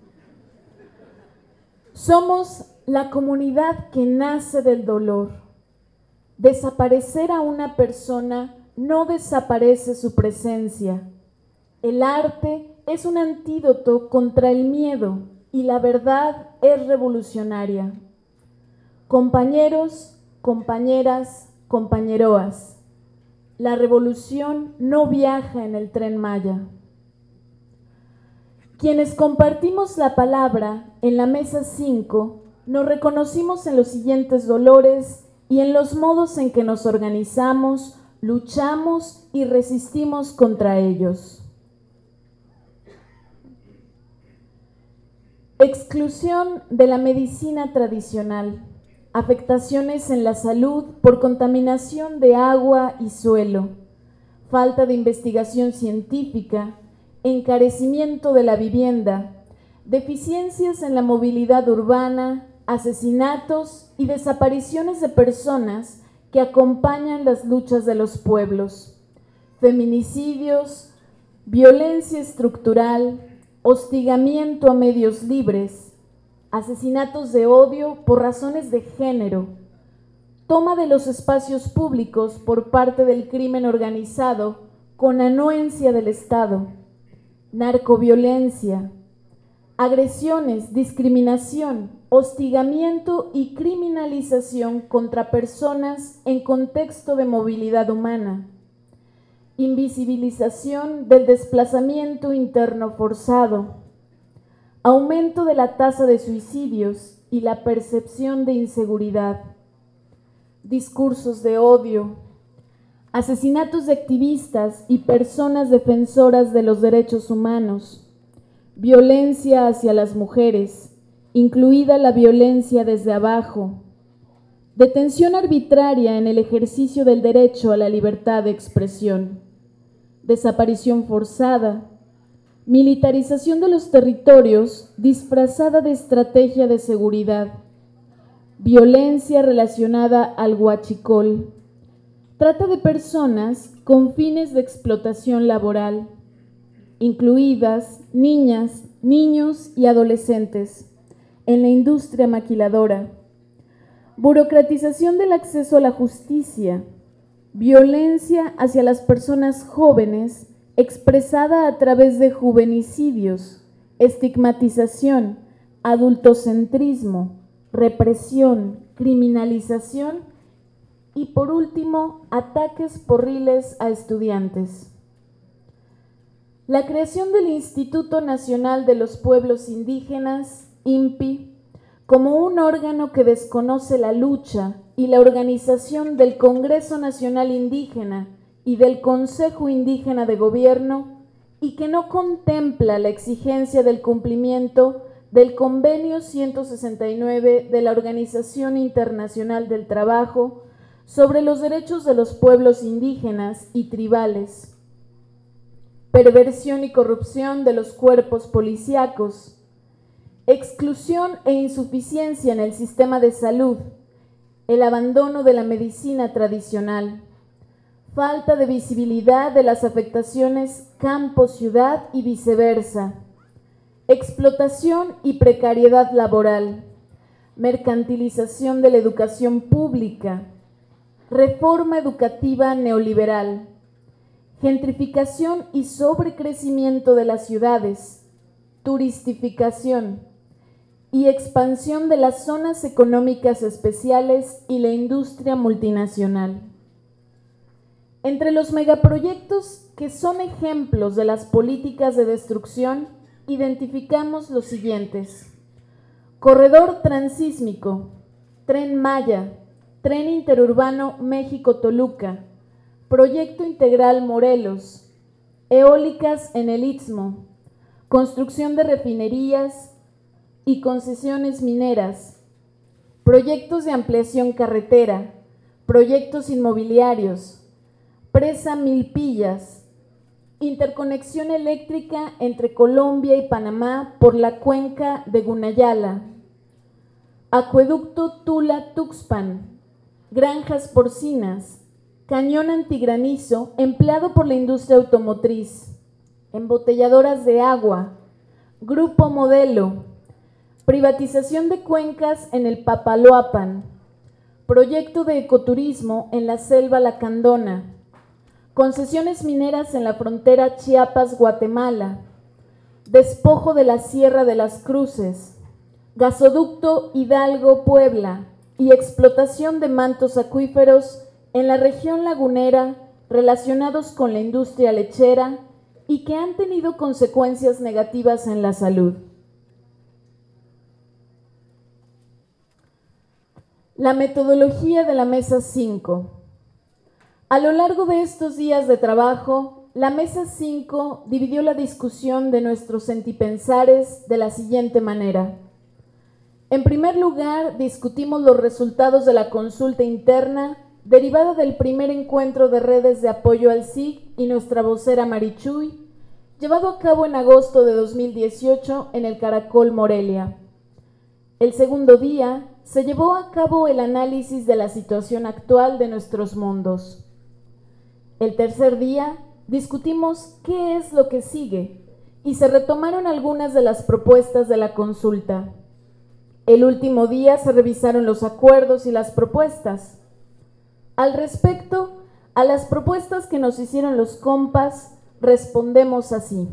Speaker 9: Somos la comunidad que nace del dolor. Desaparecer a una persona no desaparece su presencia. El arte es un antídoto contra el miedo y la verdad es revolucionaria. Compañeros, compañeras, compañeroas, la revolución no viaja en el Tren Maya. Quienes compartimos la palabra en la mesa cinco nos reconocimos en los siguientes dolores y en los modos en que nos organizamos, luchamos y resistimos contra ellos. Exclusión de la medicina tradicional, afectaciones en la salud por contaminación de agua y suelo, falta de investigación científica, encarecimiento de la vivienda, deficiencias en la movilidad urbana, asesinatos y desapariciones de personas que acompañan las luchas de los pueblos, feminicidios, violencia estructural, hostigamiento a medios libres, asesinatos de odio por razones de género, toma de los espacios públicos por parte del crimen organizado con anuencia del Estado, narcoviolencia, agresiones, discriminación, hostigamiento y criminalización contra personas en contexto de movilidad humana, invisibilización del desplazamiento interno forzado, aumento de la tasa de suicidios y la percepción de inseguridad, discursos de odio, asesinatos de activistas y personas defensoras de los derechos humanos, violencia hacia las mujeres, incluida la violencia desde abajo, detención arbitraria en el ejercicio del derecho a la libertad de expresión, desaparición forzada, militarización de los territorios disfrazada de estrategia de seguridad, violencia relacionada al huachicol, trata de personas con fines de explotación laboral, incluidas niñas, niños y adolescentes, en la industria maquiladora, burocratización del acceso a la justicia, violencia hacia las personas jóvenes expresada a través de juvenicidios, estigmatización, adultocentrismo, represión, criminalización y, por último, ataques porriles a estudiantes. La creación del Instituto Nacional de los Pueblos Indígenas, I N P I, como un órgano que desconoce la lucha y la organización del Congreso Nacional Indígena y del Consejo Indígena de Gobierno, y que no contempla la exigencia del cumplimiento del Convenio ciento sesenta y nueve de la Organización Internacional del Trabajo sobre los derechos de los pueblos indígenas y tribales, perversión y corrupción de los cuerpos policíacos, exclusión e insuficiencia en el sistema de salud, el abandono de la medicina tradicional, falta de visibilidad de las afectaciones campo-ciudad y viceversa, explotación y precariedad laboral, mercantilización de la educación pública, reforma educativa neoliberal, gentrificación y sobrecrecimiento de las ciudades, turistificación y expansión de las zonas económicas especiales y la industria multinacional. Entre los megaproyectos que son ejemplos de las políticas de destrucción, identificamos los siguientes: Corredor Transísmico, Tren Maya, Tren Interurbano México-Toluca, Proyecto Integral Morelos, eólicas en el Istmo, construcción de refinerías y concesiones mineras, proyectos de ampliación carretera, proyectos inmobiliarios, presa Milpillas, interconexión eléctrica entre Colombia y Panamá por la cuenca de Gunayala, acueducto Tula-Tuxpan, granjas porcinas, cañón antigranizo empleado por la industria automotriz, embotelladoras de agua, Grupo Modelo, privatización de cuencas en el Papaloapan, proyecto de ecoturismo en la selva lacandona, concesiones mineras en la frontera Chiapas-Guatemala, despojo de la Sierra de las Cruces, gasoducto Hidalgo-Puebla y explotación de mantos acuíferos en la región lagunera relacionados con la industria lechera y que han tenido consecuencias negativas en la salud. La metodología de la Mesa cinco. A lo largo de estos días de trabajo, la Mesa cinco dividió la discusión de nuestros sentipensares de la siguiente manera. En primer lugar, discutimos los resultados de la consulta interna derivada del primer encuentro de redes de apoyo al S I G y nuestra vocera Marichuy, llevado a cabo en agosto de dos mil dieciocho en el Caracol Morelia. El segundo día se llevó a cabo el análisis de la situación actual de nuestros mundos. El tercer día discutimos qué es lo que sigue y se retomaron algunas de las propuestas de la consulta. El último día se revisaron los acuerdos y las propuestas. Al respecto, a las propuestas que nos hicieron los compas, respondemos así.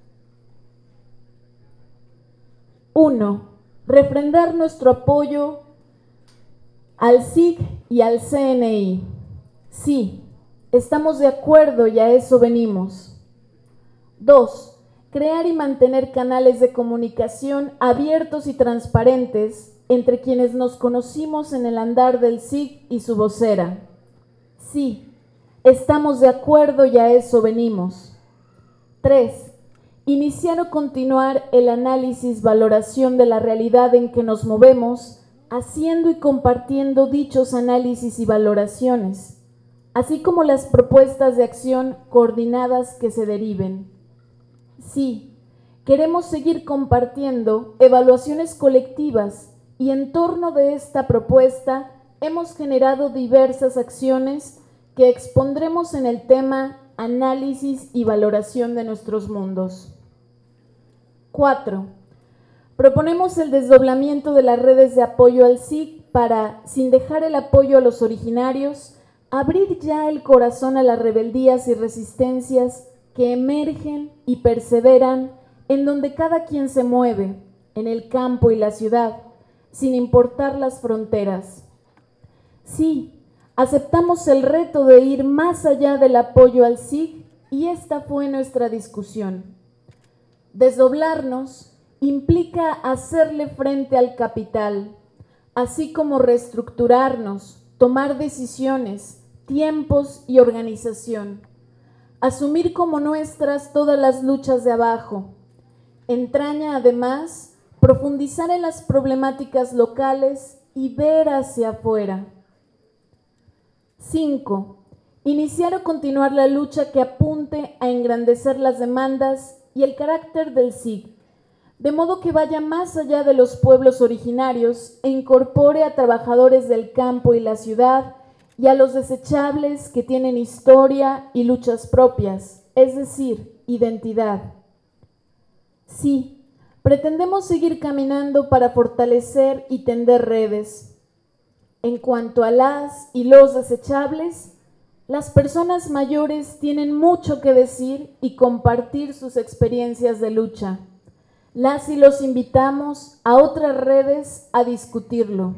Speaker 9: uno. Refrendar nuestro apoyo al S I G y al C N I. Sí, estamos de acuerdo y a eso venimos. dos. crear y mantener canales de comunicación abiertos y transparentes entre quienes nos conocimos en el andar del S I G y su vocera. Sí, estamos de acuerdo y a eso venimos. tres. Iniciar o continuar el análisis, valoración de la realidad en que nos movemos, haciendo y compartiendo dichos análisis y valoraciones, así como las propuestas de acción coordinadas que se deriven. Sí, queremos seguir compartiendo evaluaciones colectivas y en torno de esta propuesta hemos generado diversas acciones que expondremos en el tema análisis y valoración de nuestros mundos. cuatro. Proponemos el desdoblamiento de las redes de apoyo al S I G para, sin dejar el apoyo a los originarios, abrir ya el corazón a las rebeldías y resistencias que emergen y perseveran en donde cada quien se mueve, en el campo y la ciudad, sin importar las fronteras. Sí, aceptamos el reto de ir más allá del apoyo al S I G y esta fue nuestra discusión. Desdoblarnos implica hacerle frente al capital, así como reestructurarnos, tomar decisiones, tiempos y organización, asumir como nuestras todas las luchas de abajo. Entraña además profundizar en las problemáticas locales y ver hacia afuera. cinco. Iniciar o continuar la lucha que apunte a engrandecer las demandas y el carácter del S I G, de modo que vaya más allá de los pueblos originarios e incorpore a trabajadores del campo y la ciudad y a los desechables que tienen historia y luchas propias, es decir, identidad. Sí, pretendemos seguir caminando para fortalecer y tender redes. En cuanto a las y los desechables, las personas mayores tienen mucho que decir y compartir sus experiencias de lucha. Las y los invitamos a otras redes a discutirlo.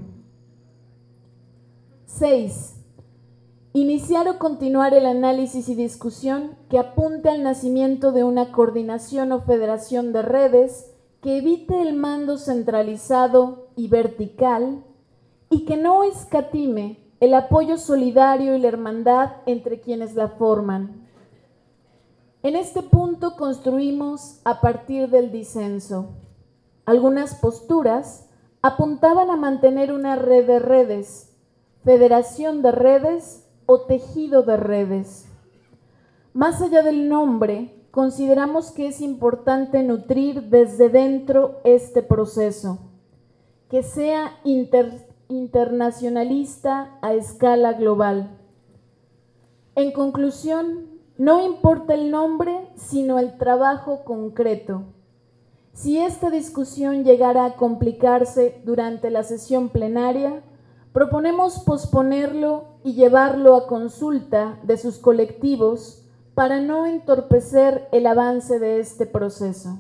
Speaker 9: seis. Iniciar o continuar el análisis y discusión que apunte al nacimiento de una coordinación o federación de redes que evite el mando centralizado y vertical y que no escatime el apoyo solidario y la hermandad entre quienes la forman. En este punto construimos a partir del disenso. Algunas posturas apuntaban a mantener una red de redes, federación de redes o tejido de redes. Más allá del nombre, consideramos que es importante nutrir desde dentro este proceso, que sea inter internacionalista a escala global. En conclusión, no importa el nombre, sino el trabajo concreto. Si esta discusión llegara a complicarse durante la sesión plenaria, proponemos posponerlo y llevarlo a consulta de sus colectivos para no entorpecer el avance de este proceso.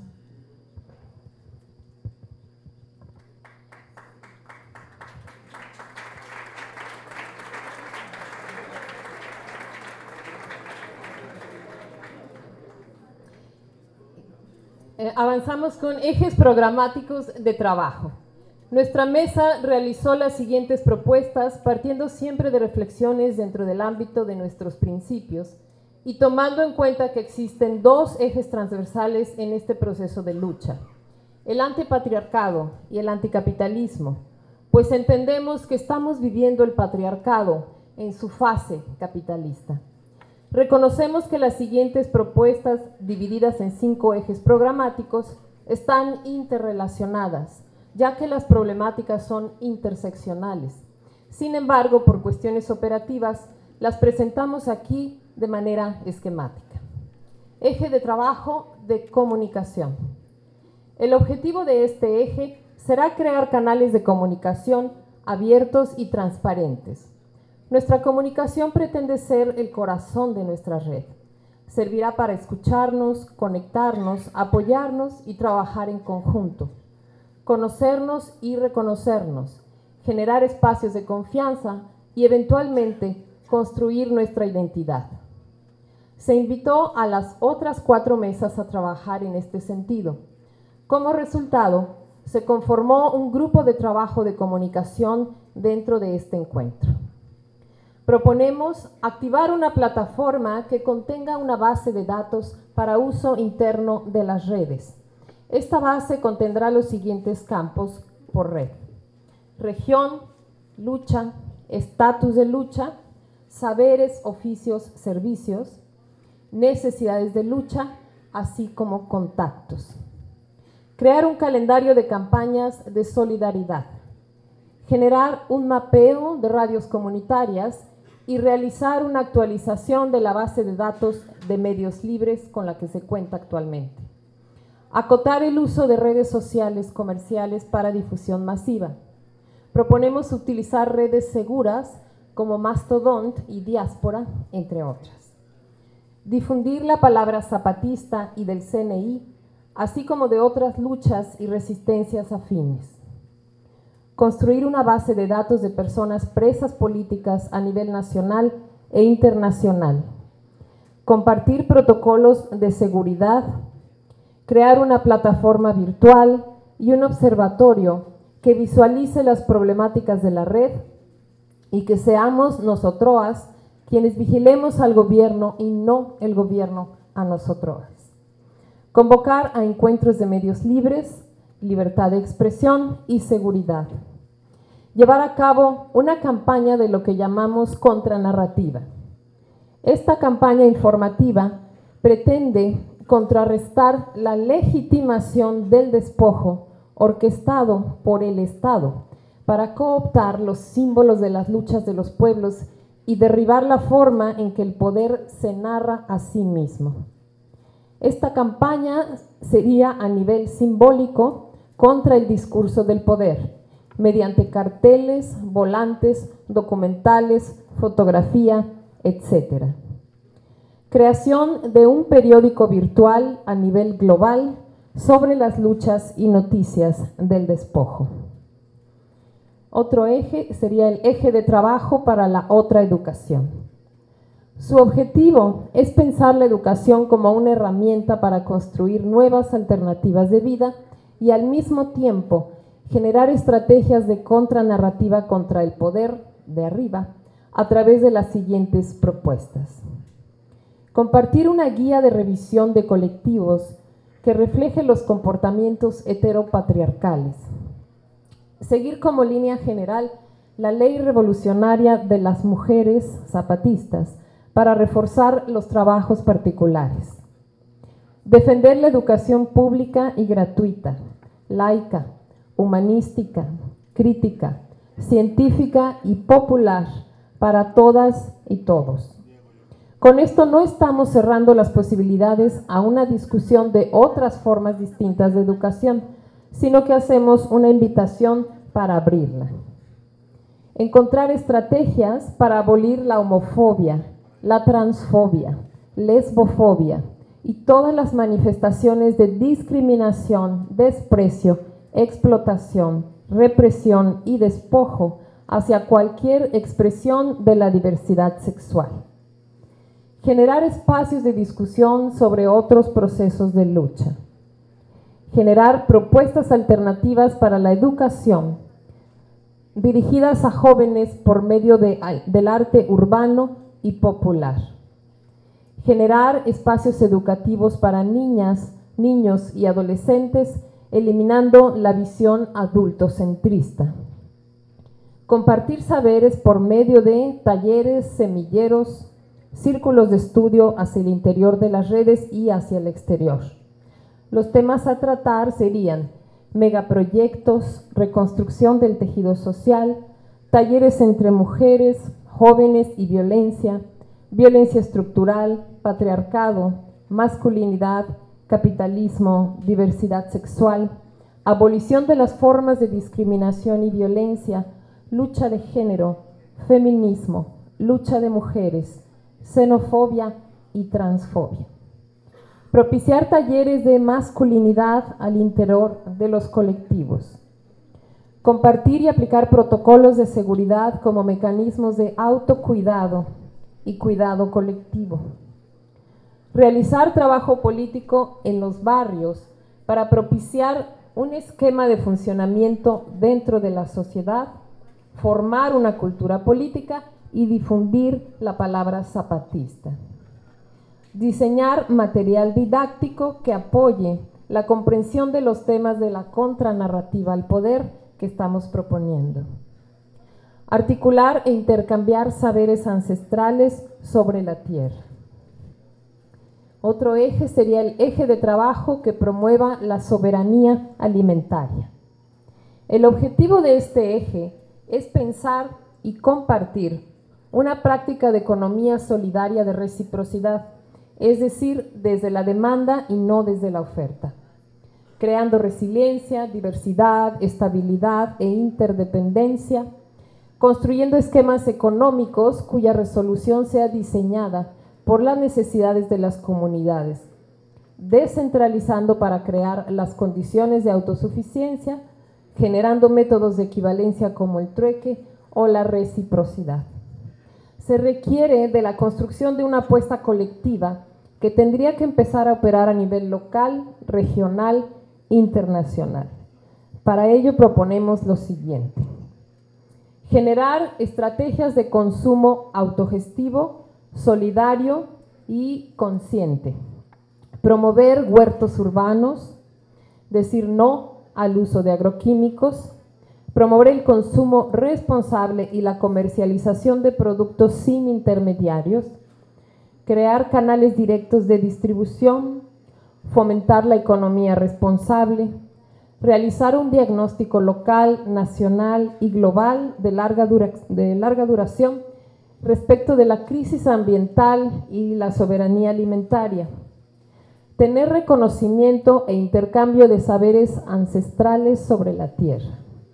Speaker 8: Eh, avanzamos con ejes programáticos de trabajo. Nuestra mesa realizó las siguientes propuestas partiendo siempre de reflexiones dentro del ámbito de nuestros principios y tomando en cuenta que existen dos ejes transversales en este proceso de lucha: el antipatriarcado y el anticapitalismo, pues entendemos que estamos viviendo el patriarcado en su fase capitalista. Reconocemos que las siguientes propuestas, divididas en cinco ejes programáticos, están interrelacionadas, ya que las problemáticas son interseccionales. Sin embargo, por cuestiones operativas, las presentamos aquí de manera esquemática. Eje de trabajo de comunicación. El objetivo de este eje será crear canales de comunicación abiertos y transparentes. Nuestra comunicación pretende ser el corazón de nuestra red. Servirá para escucharnos, conectarnos, apoyarnos y trabajar en conjunto. Conocernos y reconocernos, generar espacios de confianza y eventualmente construir nuestra identidad. Se invitó a las otras cuatro mesas a trabajar en este sentido. Como resultado, se conformó un grupo de trabajo de comunicación dentro de este encuentro. Proponemos activar una plataforma que contenga una base de datos para uso interno de las redes. Esta base contendrá los siguientes campos por red: región, lucha, estatus de lucha, saberes, oficios, servicios, necesidades de lucha, así como contactos. Crear un calendario de campañas de solidaridad. Generar un mapeo de radios comunitarias y realizar una actualización de la base de datos de medios libres con la que se cuenta actualmente. Acotar el uso de redes sociales comerciales para difusión masiva. Proponemos utilizar redes seguras como Mastodon y Diáspora, entre otras. Difundir la palabra zapatista y del C N I, así como de otras luchas y resistencias afines. Construir una base de datos de personas presas políticas a nivel nacional e internacional. Compartir protocolos de seguridad. Crear una plataforma virtual y un observatorio que visualice las problemáticas de la red y que seamos nosotros quienes vigilemos al gobierno y no el gobierno a nosotros. Convocar a encuentros de medios libres, libertad de expresión y seguridad. Llevar a cabo una campaña de lo que llamamos contranarrativa. Esta campaña informativa pretende contrarrestar la legitimación del despojo orquestado por el Estado para cooptar los símbolos de las luchas de los pueblos y derribar la forma en que el poder se narra a sí mismo. Esta campaña sería a nivel simbólico contra el discurso del poder, mediante carteles, volantes, documentales, fotografía, etcétera. Creación de un periódico virtual a nivel global sobre las luchas y noticias del despojo. Otro eje sería el eje de trabajo para la otra educación. Su objetivo es pensar la educación como una herramienta para construir nuevas alternativas de vida y al mismo tiempo generar estrategias de contranarrativa contra el poder de arriba a través de las siguientes propuestas. Compartir una guía de revisión de colectivos que refleje los comportamientos heteropatriarcales. Seguir como línea general la ley revolucionaria de las mujeres zapatistas para reforzar los trabajos particulares. Defender la educación pública y gratuita, laica, humanística, crítica, científica y popular para todas y todos. Con esto no estamos cerrando las posibilidades a una discusión de otras formas distintas de educación, sino que hacemos una invitación para abrirla. Encontrar estrategias para abolir la homofobia, la transfobia, lesbofobia y todas las manifestaciones de discriminación, desprecio, explotación, represión y despojo hacia cualquier expresión de la diversidad sexual. Generar espacios de discusión sobre otros procesos de lucha. Generar propuestas alternativas para la educación dirigidas a jóvenes por medio de, del arte urbano y popular. Generar espacios educativos para niñas, niños y adolescentes, eliminando la visión adultocentrista. Compartir saberes por medio de talleres, semilleros, círculos de estudio hacia el interior de las redes y hacia el exterior. Los temas a tratar serían megaproyectos, reconstrucción del tejido social, talleres entre mujeres, jóvenes y violencia, violencia estructural, patriarcado, masculinidad, capitalismo, diversidad sexual, abolición de las formas de discriminación y violencia, lucha de género, feminismo, lucha de mujeres, xenofobia y transfobia. Propiciar talleres de masculinidad al interior de los colectivos. Compartir y aplicar protocolos de seguridad como mecanismos de autocuidado y cuidado colectivo. realizar trabajo político en los barrios para propiciar un esquema de funcionamiento dentro de la sociedad, formar una cultura política y difundir la palabra zapatista. Diseñar material didáctico que apoye la comprensión de los temas de la contranarrativa al poder que estamos proponiendo. Articular e intercambiar saberes ancestrales sobre la tierra. Otro eje sería el eje de trabajo que promueva la soberanía alimentaria. El objetivo de este eje es pensar y compartir una práctica de economía solidaria de reciprocidad, es decir, desde la demanda y no desde la oferta, creando resiliencia, diversidad, estabilidad e interdependencia, construyendo esquemas económicos cuya resolución sea diseñada por las necesidades de las comunidades, descentralizando para crear las condiciones de autosuficiencia, generando métodos de equivalencia como el trueque o la reciprocidad. Se requiere de la construcción de una apuesta colectiva que tendría que empezar a operar a nivel local, regional, internacional. Para ello proponemos lo siguiente: generar estrategias de consumo autogestivo, solidario y consciente. Promover huertos urbanos, decir no al uso de agroquímicos. Promover el consumo responsable y la comercialización de productos sin intermediarios. Crear canales directos de distribución. Fomentar la economía responsable. Realizar un diagnóstico local, nacional y global de larga, dura, de larga duración respecto de la crisis ambiental y la soberanía alimentaria. Tener reconocimiento e intercambio de saberes ancestrales sobre la tierra.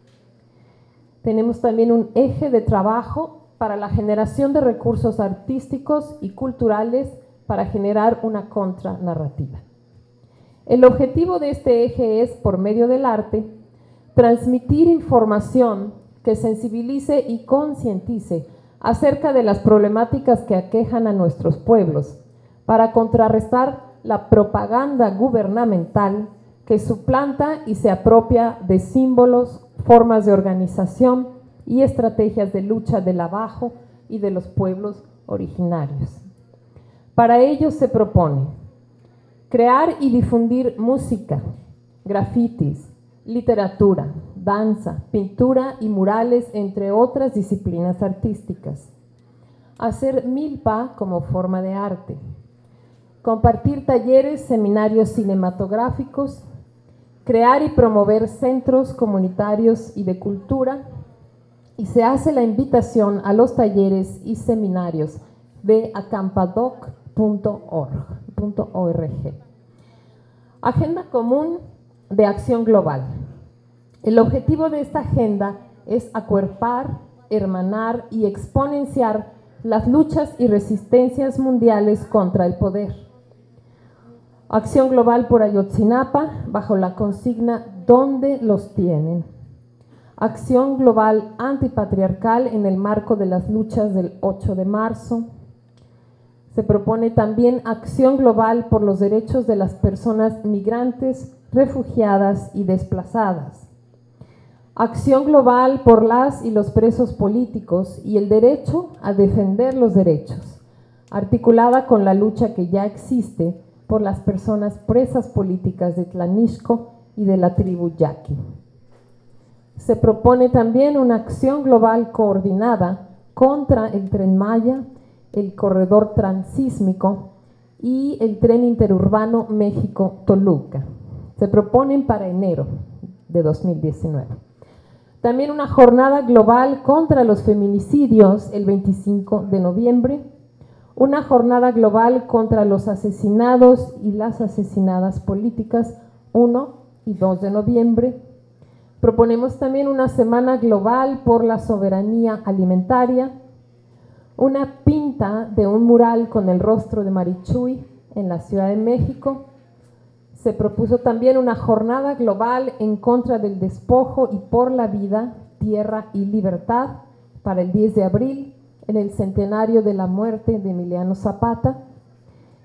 Speaker 8: Tenemos también un eje de trabajo para la generación de recursos artísticos y culturales para generar una contranarrativa. El objetivo de este eje es, por medio del arte, transmitir información que sensibilice y concientice acerca de las problemáticas que aquejan a nuestros pueblos, para contrarrestar la propaganda gubernamental que suplanta y se apropia de símbolos, formas de organización y estrategias de lucha del abajo y de los pueblos originarios. Para ello se propone crear y difundir música, grafitis, literatura, danza, pintura y murales, entre otras disciplinas artísticas. Hacer milpa como forma de arte. Compartir talleres, seminarios cinematográficos. Crear y promover centros comunitarios y de cultura. Y se hace la invitación a los talleres y seminarios de acampadoc punto org. Agenda común de acción global. El objetivo de esta agenda es acuerpar, hermanar y exponenciar las luchas y resistencias mundiales contra el poder. Acción global por Ayotzinapa, bajo la consigna ¿Dónde los tienen? Acción global antipatriarcal en el marco de las luchas del ocho de marzo. Se propone también acción global por los derechos de las personas migrantes, refugiadas y desplazadas. Acción global por las y los presos políticos y el derecho a defender los derechos, articulada con la lucha que ya existe por las personas presas políticas de Tlanisco y de la tribu Yaqui. Se propone también una acción global coordinada contra el Tren Maya, el corredor transísmico y el tren interurbano México-Toluca. Se proponen para enero de dos mil diecinueve. También una jornada global contra los feminicidios el veinticinco de noviembre, una jornada global contra los asesinados y las asesinadas políticas uno y dos de noviembre. Proponemos también una semana global por la soberanía alimentaria, una pinta de un mural con el rostro de Marichuy en la Ciudad de México. Se propuso también una jornada global en contra del despojo y por la vida, tierra y libertad para el diez de abril, en el centenario de la muerte de Emiliano Zapata.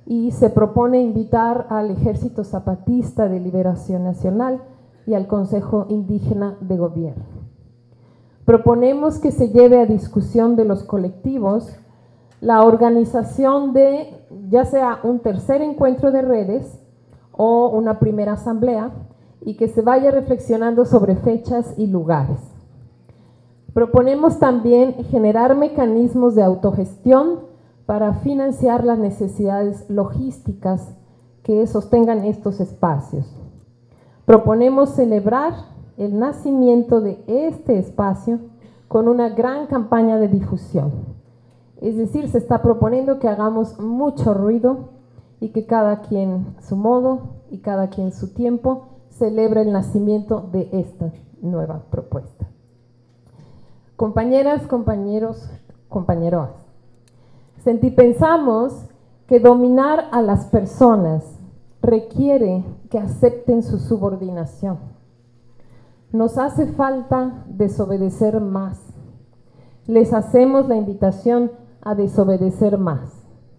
Speaker 8: y se propone invitar al Ejército Zapatista de Liberación Nacional y al Consejo Indígena de Gobierno. Proponemos que se lleve a discusión de los colectivos la organización de ya sea un tercer encuentro de redes o una primera asamblea y que se vaya reflexionando sobre fechas y lugares. Proponemos también generar mecanismos de autogestión para financiar las necesidades logísticas que sostengan estos espacios. Proponemos celebrar el nacimiento de este espacio con una gran campaña de difusión. Es decir, se está proponiendo que hagamos mucho ruido y que cada quien su modo y cada quien su tiempo celebre el nacimiento de esta nueva propuesta. Compañeras, compañeros, compañeros, pensamos que dominar a las personas requiere que acepten su subordinación. Nos hace falta desobedecer más. Les hacemos la invitación a desobedecer más.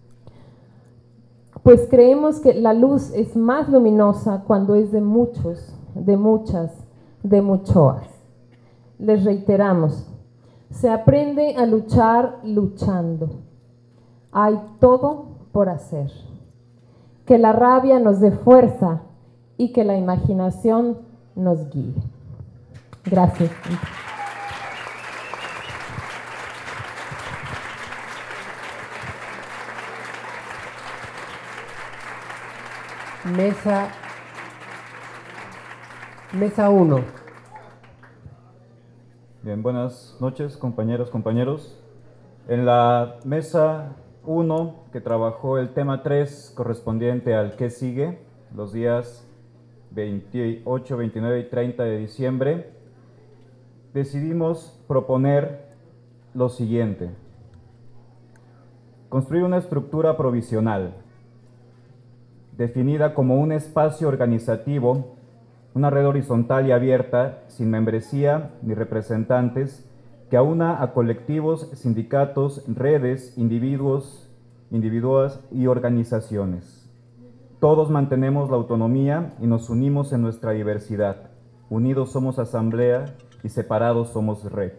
Speaker 8: Pues creemos que la luz es más luminosa cuando es de muchos, de muchas, de muchoas. Les reiteramos, se aprende a luchar luchando. Hay todo por hacer. Que la rabia nos dé fuerza y que la imaginación nos guíe. Gracias.
Speaker 1: Mesa, mesa uno.
Speaker 10: Bien, buenas noches, compañeros, compañeros. En la mesa uno, que trabajó el tema tres, correspondiente al ¿qué sigue?, los días veintiocho, veintinueve y treinta de diciembre, decidimos proponer lo siguiente: construir una estructura provisional, definida como un espacio organizativo, una red horizontal y abierta, sin membresía ni representantes, que aúna a colectivos, sindicatos, redes, individuos, individuas y organizaciones. Todos mantenemos la autonomía y nos unimos en nuestra diversidad. Unidos somos asamblea y separados somos red.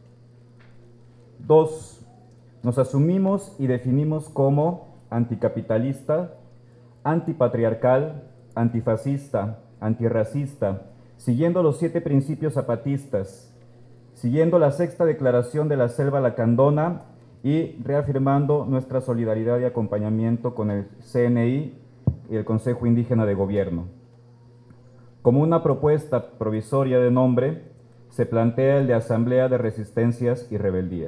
Speaker 10: Dos, nos asumimos y definimos como anticapitalista, antipatriarcal, antifascista, antirracista, siguiendo los siete principios zapatistas, siguiendo la sexta declaración de la Selva Lacandona y reafirmando nuestra solidaridad y acompañamiento con el C N I y el Consejo Indígena de Gobierno. Como una propuesta provisoria de nombre, se plantea el de Asamblea de Resistencias y Rebeldía.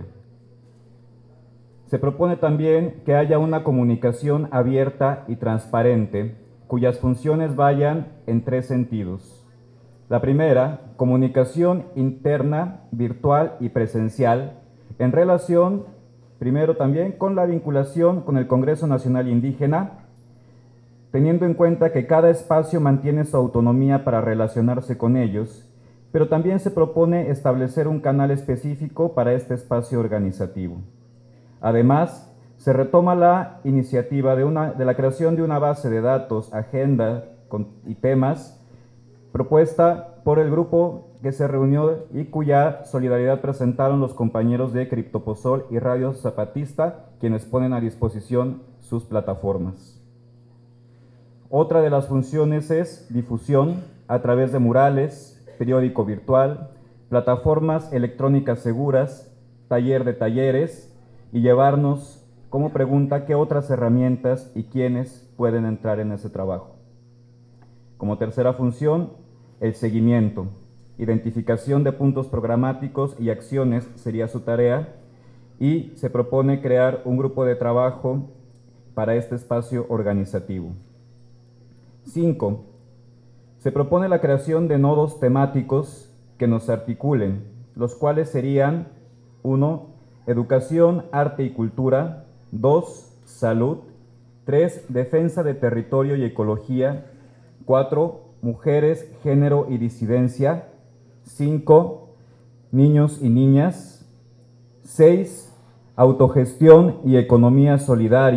Speaker 10: Se propone también que haya una comunicación abierta y transparente, cuyas funciones vayan en tres sentidos. La primera, comunicación interna, virtual y presencial, en relación, primero también, con la vinculación con el Congreso Nacional Indígena, teniendo en cuenta que cada espacio mantiene su autonomía para relacionarse con ellos, pero también se propone establecer un canal específico para este espacio organizativo. Además, se retoma la iniciativa de, una, de la creación de una base de datos, agenda con, y temas, propuesta por el grupo que se reunió y cuya solidaridad presentaron los compañeros de Criptopozol y Radio Zapatista, quienes ponen a disposición sus plataformas. Otra de las funciones es difusión a través de murales, periódico virtual, plataformas electrónicas seguras, taller de talleres, y llevarnos como pregunta qué otras herramientas y quiénes pueden entrar en ese trabajo. Como tercera función, el seguimiento. Identificación de puntos programáticos y acciones sería su tarea, y se propone crear un grupo de trabajo para este espacio organizativo. Cinco, se propone la creación de nodos temáticos que nos articulen, los cuales serían: uno, educación, arte y cultura; dos, salud; tres, defensa de territorio y ecología; cuatro, mujeres, género y disidencia; cinco, niños y niñas; seis, autogestión y economía solidaria;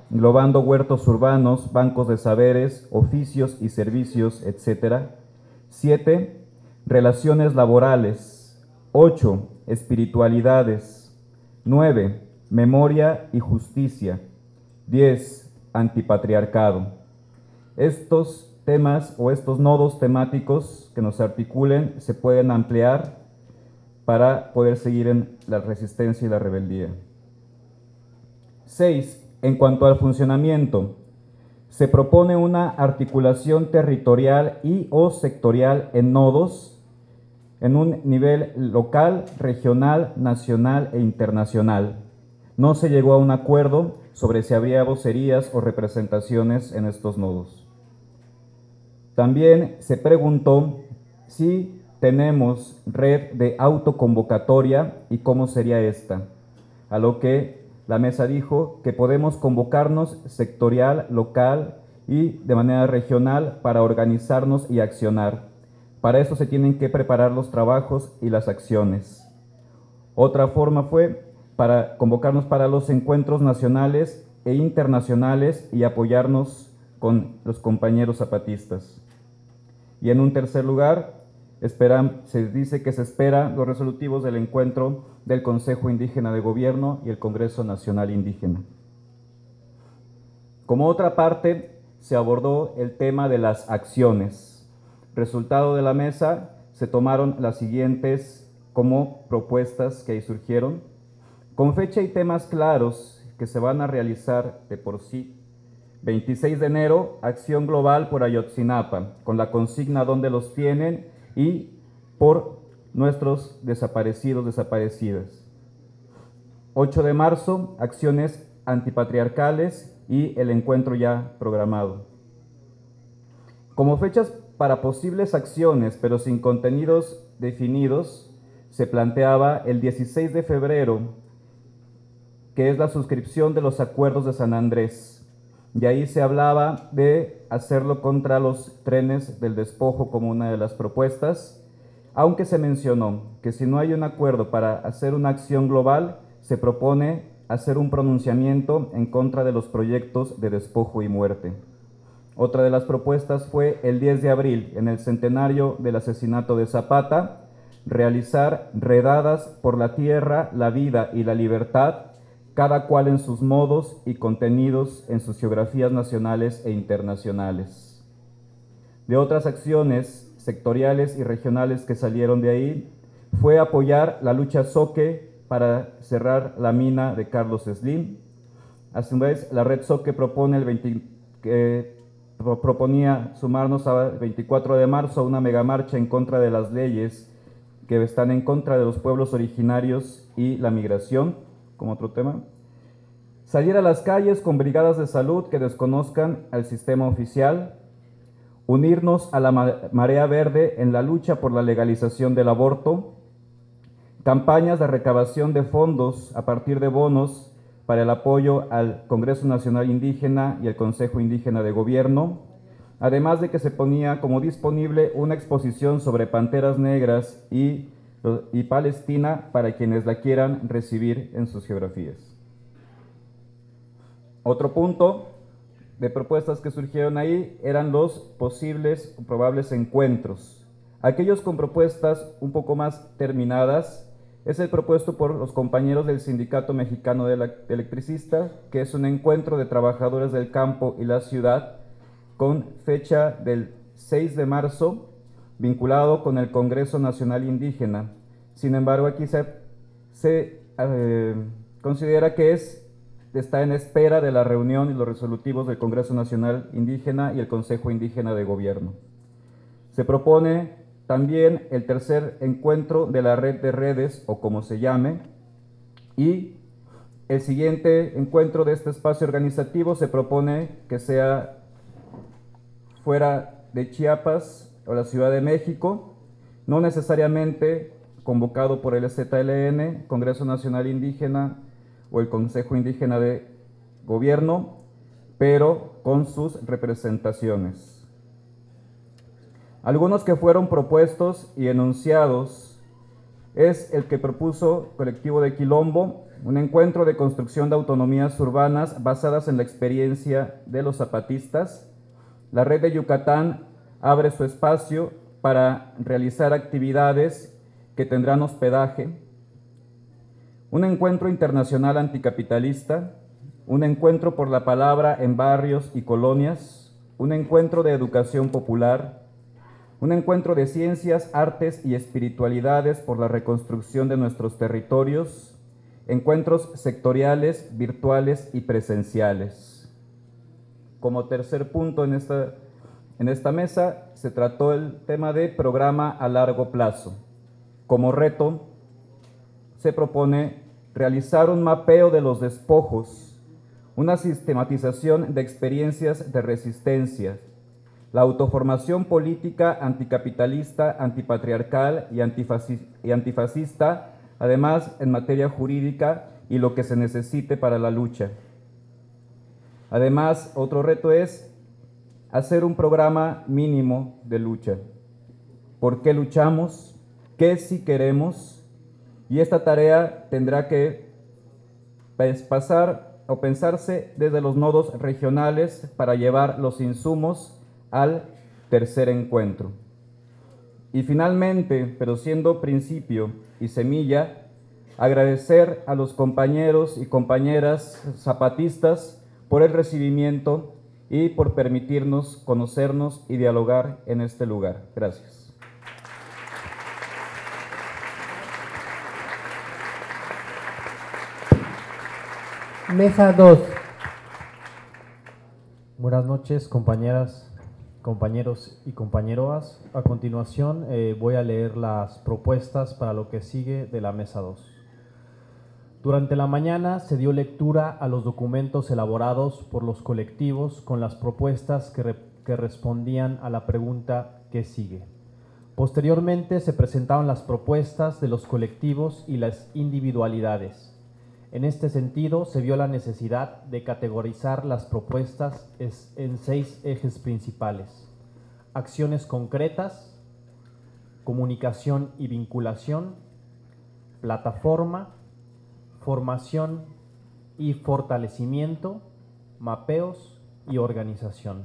Speaker 10: englobando huertos urbanos, bancos de saberes, oficios y servicios, etcétera. siete. Relaciones laborales. ocho. Espiritualidades. nueve. Memoria y justicia. diez. Antipatriarcado. Estos temas o estos nodos temáticos que nos articulen se pueden ampliar para poder seguir en la resistencia y la rebeldía. seis. En cuanto al funcionamiento, se propone una articulación territorial y o sectorial en nodos en un nivel local, regional, nacional e internacional. No se llegó a un acuerdo sobre si habría vocerías o representaciones en estos nodos. También se preguntó si tenemos red de autoconvocatoria y cómo sería esta, a lo que la mesa dijo que podemos convocarnos sectorial, local y de manera regional para organizarnos y accionar. Para eso se tienen que preparar los trabajos y las acciones. Otra forma fue para convocarnos para los encuentros nacionales e internacionales y apoyarnos con los compañeros zapatistas. Y en un tercer lugar, Esperan, se dice que se espera los resolutivos del encuentro del Consejo Indígena de Gobierno y el Congreso Nacional Indígena. Como otra parte, se abordó el tema de las acciones. Resultado de la mesa, se tomaron las siguientes como propuestas que ahí surgieron, con fecha y temas claros que se van a realizar de por sí. veintiséis de enero, acción global por Ayotzinapa, con la consigna ¿dónde los tienen? Y por nuestros desaparecidos, desaparecidas. ocho de marzo, acciones antipatriarcales y el encuentro ya programado. Como fechas para posibles acciones, pero sin contenidos definidos, se planteaba el dieciséis de febrero, que es la suscripción de los acuerdos de San Andrés. Y ahí se hablaba de hacerlo contra los trenes del despojo como una de las propuestas, aunque se mencionó que si no hay un acuerdo para hacer una acción global, se propone hacer un pronunciamiento en contra de los proyectos de despojo y muerte. Otra de las propuestas fue el diez de abril, en el centenario del asesinato de Zapata, realizar redadas por la tierra, la vida y la libertad, cada cual en sus modos y contenidos en sus geografías nacionales e internacionales. De otras acciones sectoriales y regionales que salieron de ahí, fue apoyar la lucha Zoque para cerrar la mina de Carlos Slim. A su vez, la red Zoque propone el veinte, que proponía sumarnos al veinticuatro de marzo a una megamarcha en contra de las leyes que están en contra de los pueblos originarios y la migración, como otro tema. Salir a las calles con brigadas de salud que desconozcan al sistema oficial. Unirnos a la marea verde en la lucha por la legalización del aborto. Campañas de recabación de fondos a partir de bonos para el apoyo al Congreso Nacional Indígena y el Consejo Indígena de Gobierno. Además de que se ponía como disponible una exposición sobre panteras negras y y Palestina para quienes la quieran recibir en sus geografías. Otro punto de propuestas que surgieron ahí eran los posibles o probables encuentros. Aquellos con propuestas un poco más terminadas es el propuesto por los compañeros del Sindicato Mexicano de Electricistas, que es un encuentro de trabajadores del campo y la ciudad con fecha del seis de marzo, vinculado con el Congreso Nacional Indígena. Sin embargo, aquí se, se eh, considera que es, está en espera de la reunión y los resolutivos del Congreso Nacional Indígena y el Consejo Indígena de Gobierno. Se propone también el tercer encuentro de la red de redes, o como se llame, y el siguiente encuentro de este espacio organizativo se propone que sea fuera de Chiapas o la Ciudad de México, no necesariamente convocado por el Z L N, Congreso Nacional Indígena o el Consejo Indígena de Gobierno, pero con sus representaciones. Algunos que fueron propuestos y enunciados es el que propuso Colectivo de Quilombo, un encuentro de construcción de autonomías urbanas basadas en la experiencia de los zapatistas. La Red de Yucatán abre su espacio para realizar actividades que tendrán hospedaje. Un encuentro internacional anticapitalista, un encuentro por la palabra en barrios y colonias, un encuentro de educación popular, un encuentro de ciencias, artes y espiritualidades por la reconstrucción de nuestros territorios, encuentros sectoriales, virtuales y presenciales. Como tercer punto en esta, en esta mesa se trató el tema de programa a largo plazo. Como reto se propone realizar un mapeo de los despojos, una sistematización de experiencias de resistencia, la autoformación política anticapitalista, antipatriarcal y, antifaci- y antifascista, además en materia jurídica y lo que se necesite para la lucha. Además, otro reto es hacer un programa mínimo de lucha. ¿Por qué luchamos? ¿Qué sí queremos? Y esta tarea tendrá que pasar o pensarse desde los nodos regionales para llevar los insumos al tercer encuentro. Y finalmente, pero siendo principio y semilla, agradecer a los compañeros y compañeras zapatistas por el recibimiento y por permitirnos conocernos y dialogar en este lugar. Gracias.
Speaker 1: Mesa dos.
Speaker 11: Buenas noches, compañeras, compañeros y compañeroas. A continuación eh, voy a leer las propuestas para lo que sigue de la mesa dos. Durante la mañana se dio lectura a los documentos elaborados por los colectivos con las propuestas que, re que respondían a la pregunta ¿qué sigue? Posteriormente se presentaron las propuestas de los colectivos y las individualidades. En este sentido, se vio la necesidad de categorizar las propuestas en seis ejes principales: acciones concretas, comunicación y vinculación, plataforma, formación y fortalecimiento, mapeos y organización.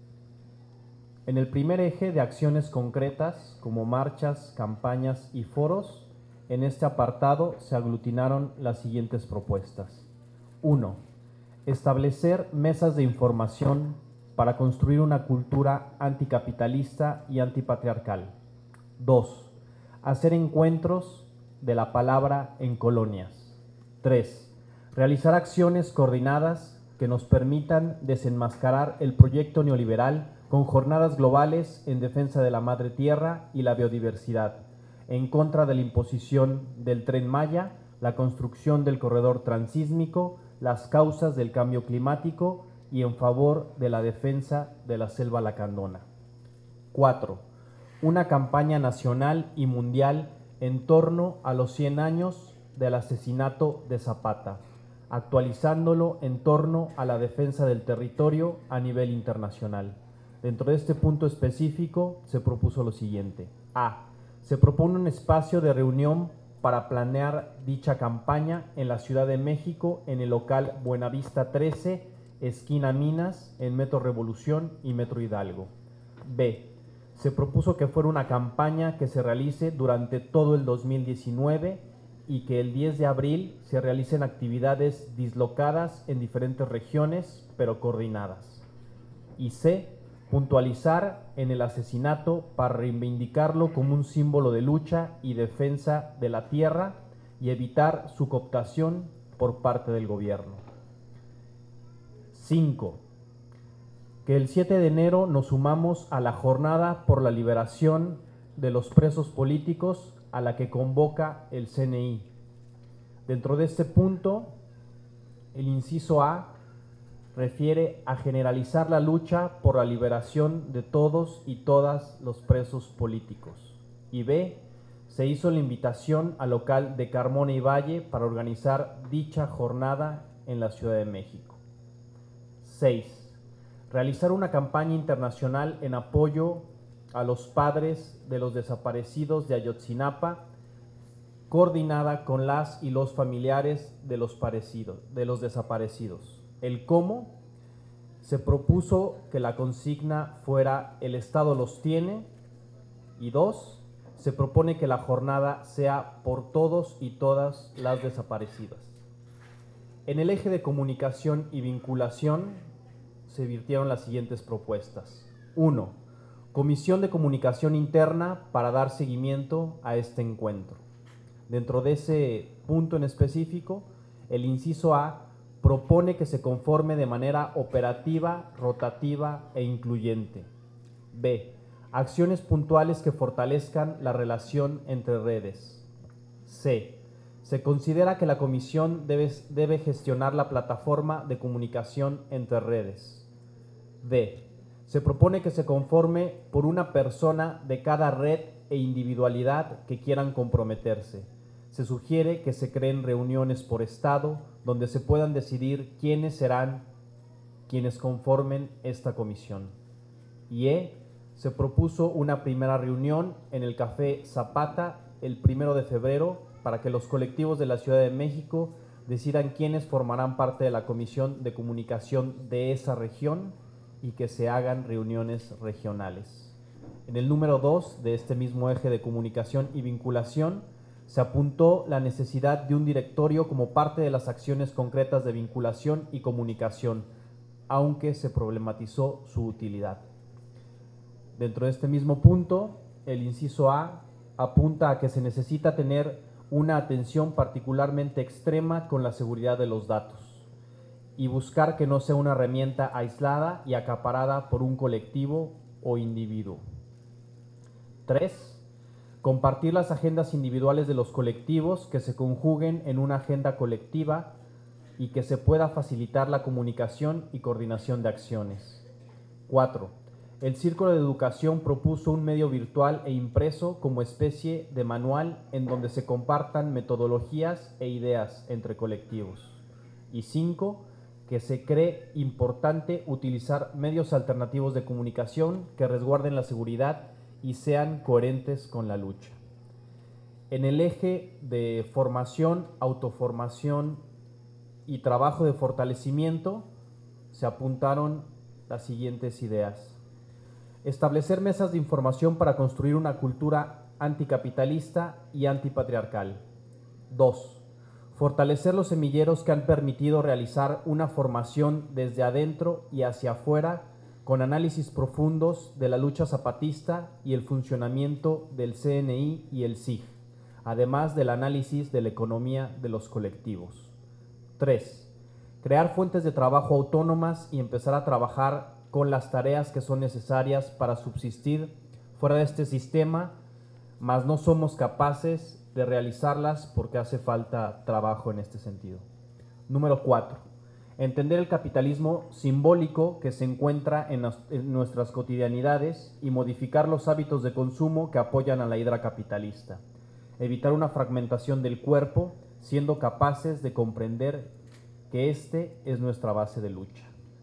Speaker 11: En el primer eje de acciones concretas, como marchas, campañas y foros, en este apartado se aglutinaron las siguientes propuestas. uno. Establecer mesas de información para construir una cultura anticapitalista y antipatriarcal. dos. Hacer encuentros de la palabra en colonias. tres. Realizar acciones coordinadas que nos permitan desenmascarar el proyecto neoliberal con jornadas globales en defensa de la madre tierra y la biodiversidad, en contra de la imposición del Tren Maya, la construcción del corredor transísmico, las causas del cambio climático y en favor de la defensa de la selva lacandona. cuatro. Una campaña nacional y mundial en torno a los cien años del asesinato de Zapata, actualizándolo en torno a la defensa del territorio a nivel internacional. Dentro de este punto específico se propuso lo siguiente. A. Se propone un espacio de reunión para planear dicha campaña en la Ciudad de México, en el local Buenavista trece, esquina Minas, en Metro Revolución y Metro Hidalgo. B. Se propuso que fuera una campaña que se realice durante todo el dos mil diecinueve y que el diez de abril se realicen actividades dislocadas en diferentes regiones, pero coordinadas. Y C. Puntualizar en el asesinato para reivindicarlo como un símbolo de lucha y defensa de la tierra y evitar su cooptación por parte del gobierno. cinco. Que el siete de enero nos sumamos a la jornada por la liberación de los presos políticos a la que convoca el C N I. Dentro de este punto, el inciso A refiere a generalizar la lucha por la liberación de todos y todas los presos políticos. Y B, se hizo la invitación al local de Carmona y Valle para organizar dicha jornada en la Ciudad de México. seis. Realizar una campaña internacional en apoyo a los padres de los desaparecidos de Ayotzinapa coordinada con las y los familiares de los, parecidos, de los desaparecidos. El cómo, se propuso que la consigna fuera el Estado los tiene, y dos, se propone que la jornada sea por todos y todas las desaparecidas. En el eje de comunicación y vinculación se virtieron las siguientes propuestas. uno. Comisión de comunicación interna para dar seguimiento a este encuentro. Dentro de ese punto en específico, el inciso A propone que se conforme de manera operativa, rotativa e incluyente. B. Acciones puntuales que fortalezcan la relación entre redes. C. Se considera que la comisión debe, debe gestionar la plataforma de comunicación entre redes. D. Se propone que se conforme por una persona de cada red e individualidad que quieran comprometerse. Se sugiere que se creen reuniones por estado donde se puedan decidir quiénes serán quienes conformen esta comisión. Y E. Se propuso una primera reunión en el Café Zapata el primero de febrero para que los colectivos de la Ciudad de México decidan quiénes formarán parte de la Comisión de Comunicación de esa región y que se hagan reuniones regionales. En el número dos de este mismo eje de comunicación y vinculación se apuntó la necesidad de un directorio como parte de las acciones concretas de vinculación y comunicación, aunque se problematizó su utilidad. Dentro de este mismo punto, el inciso A apunta a que se necesita tener una atención particularmente extrema con la seguridad de los datos y buscar que no sea una herramienta aislada y acaparada por un colectivo o individuo. tres. Compartir las agendas individuales de los colectivos que se conjuguen en una agenda colectiva y que se pueda facilitar la comunicación y coordinación de acciones. cuatro. El Círculo de Educación propuso un medio virtual e impreso como especie de manual en donde se compartan metodologías e ideas entre colectivos. Y cinco. Que se cree importante utilizar medios alternativos de comunicación que resguarden la seguridad y sean coherentes con la lucha. En el eje de formación, autoformación y trabajo de fortalecimiento se apuntaron las siguientes ideas. Establecer mesas de información para construir una cultura anticapitalista y antipatriarcal. dos. Fortalecer los semilleros que han permitido realizar una formación desde adentro y hacia afuera con análisis profundos de la lucha zapatista y el funcionamiento del C N I y el S I G, además del análisis de la economía de los colectivos. tres. Crear fuentes de trabajo autónomas y empezar a trabajar con las tareas que son necesarias para subsistir fuera de este sistema, mas no somos capaces de realizarlas porque hace falta trabajo en este sentido. Número cuatro. Entender el capitalismo simbólico que se encuentra en, nos, en nuestras cotidianidades y modificar los hábitos de consumo que apoyan a la hidra capitalista. Evitar una fragmentación del cuerpo, siendo capaces de comprender que este es nuestra base de lucha.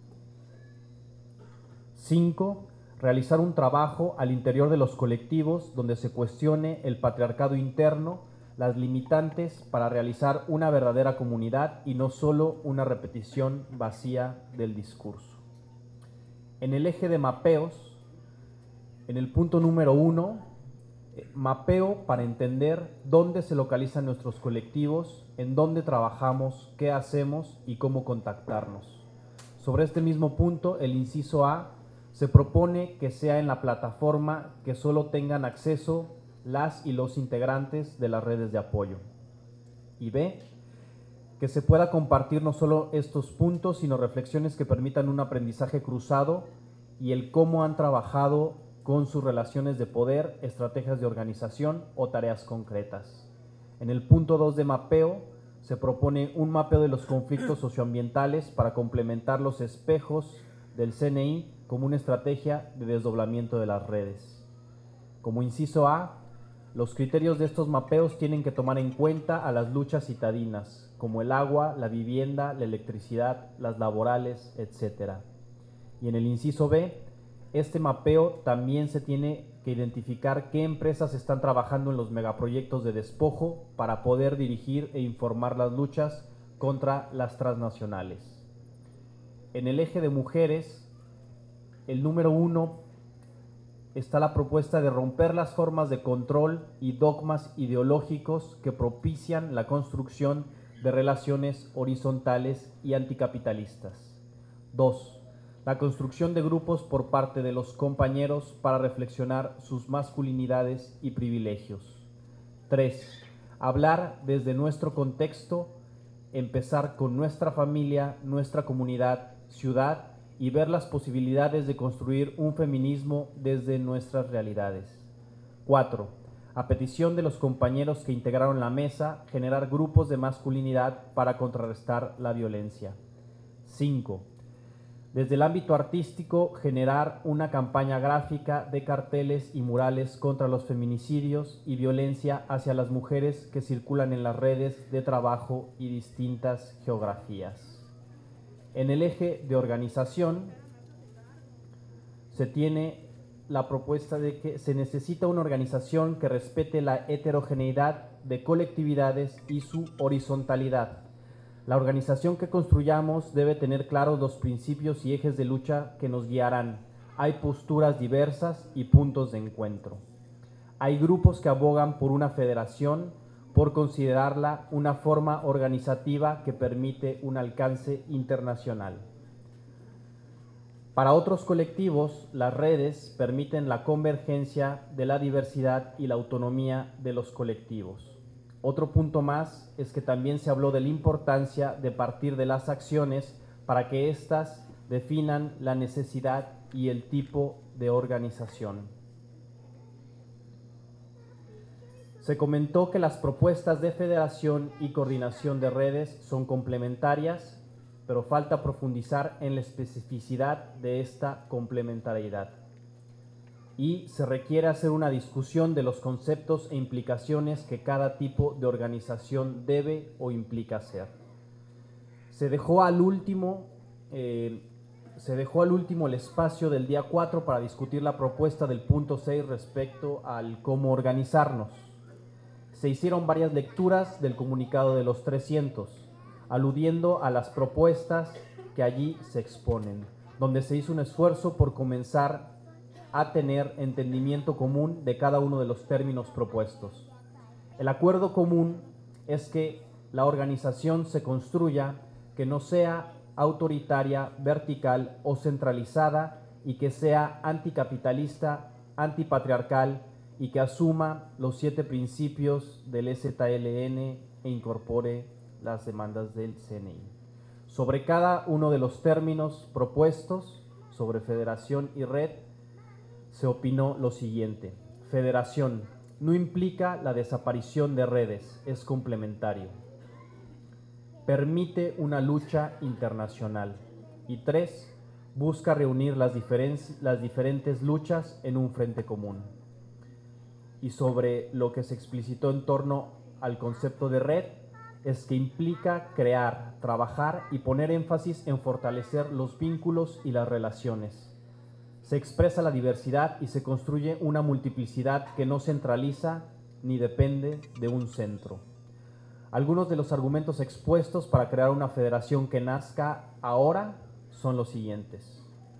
Speaker 11: cinco. Realizar un trabajo al interior de los colectivos donde se cuestione el patriarcado interno, las limitantes para realizar una verdadera comunidad y no solo una repetición vacía del discurso. En el eje de mapeos, en el punto número uno, mapeo para entender dónde se localizan nuestros colectivos, en dónde trabajamos, qué hacemos y cómo contactarnos. Sobre este mismo punto, el inciso A se propone que sea en la plataforma que solo tengan acceso las y los integrantes de las redes de apoyo. Y B, que se pueda compartir no solo estos puntos, sino reflexiones que permitan un aprendizaje cruzado y el cómo han trabajado con sus relaciones de poder, estrategias de organización o tareas concretas. En el punto dos de mapeo, se propone un mapeo de los conflictos socioambientales para complementar los espejos del C N I como una estrategia de desdoblamiento de las redes. Como inciso A, los criterios de estos mapeos tienen que tomar en cuenta a las luchas citadinas, como el agua, la vivienda, la electricidad, las laborales, etcétera. Y en el inciso B, este mapeo también se tiene que identificar qué empresas están trabajando en los megaproyectos de despojo para poder dirigir e informar las luchas contra las transnacionales. En el eje de mujeres, el número uno está la propuesta de romper las formas de control y dogmas ideológicos que propician la construcción de relaciones horizontales y anticapitalistas. Dos, la construcción de grupos por parte de los compañeros para reflexionar sus masculinidades y privilegios. Tres, hablar desde nuestro contexto, empezar con nuestra familia, nuestra comunidad, ciudad y ver las posibilidades de construir un feminismo desde nuestras realidades. Cuatro, a petición de los compañeros que integraron la mesa, generar grupos de masculinidad para contrarrestar la violencia. Cinco, desde el ámbito artístico, generar una campaña gráfica de carteles y murales contra los feminicidios y violencia hacia las mujeres que circulan en las redes de trabajo y distintas geografías. En el eje de organización, se tiene la propuesta de que se necesita una organización que respete la heterogeneidad de colectividades y su horizontalidad. La organización que construyamos debe tener claros los principios y ejes de lucha que nos guiarán. Hay posturas diversas y puntos de encuentro. Hay grupos que abogan por una federación, por considerarla una forma organizativa que permite un alcance internacional. Para otros colectivos, las redes permiten la convergencia de la diversidad y la autonomía de los colectivos. Otro punto más es que también se habló de la importancia de partir de las acciones para que éstas definan la necesidad y el tipo de organización. Se comentó que las propuestas de federación y coordinación de redes son complementarias, pero falta profundizar en la especificidad de esta complementariedad. Y se requiere hacer una discusión de los conceptos e implicaciones que cada tipo de organización debe o implica hacer. Se dejó al último, eh, se dejó al último el espacio del día cuatro para discutir la propuesta del punto seis respecto al cómo organizarnos. Se hicieron varias lecturas del comunicado de los trescientos, aludiendo a las propuestas que allí se exponen, donde se hizo un esfuerzo por comenzar a tener entendimiento común de cada uno de los términos propuestos. El acuerdo común es que la organización se construya, que no sea autoritaria, vertical o centralizada y que sea anticapitalista, antipatriarcal y que asuma los siete principios del E Z L N e incorpore las demandas del C N I. Sobre cada uno de los términos propuestos, sobre federación y red, se opinó lo siguiente. Federación no implica la desaparición de redes, es complementario. Permite una lucha internacional. Y tres, busca reunir las, las diferentes luchas en un frente común. Y sobre lo que se explicitó en torno al concepto de red, es que implica crear, trabajar y poner énfasis en fortalecer los vínculos y las relaciones. Se expresa la diversidad y se construye una multiplicidad que no centraliza ni depende de un centro. Algunos de los argumentos expuestos para crear una federación que nazca ahora son los siguientes.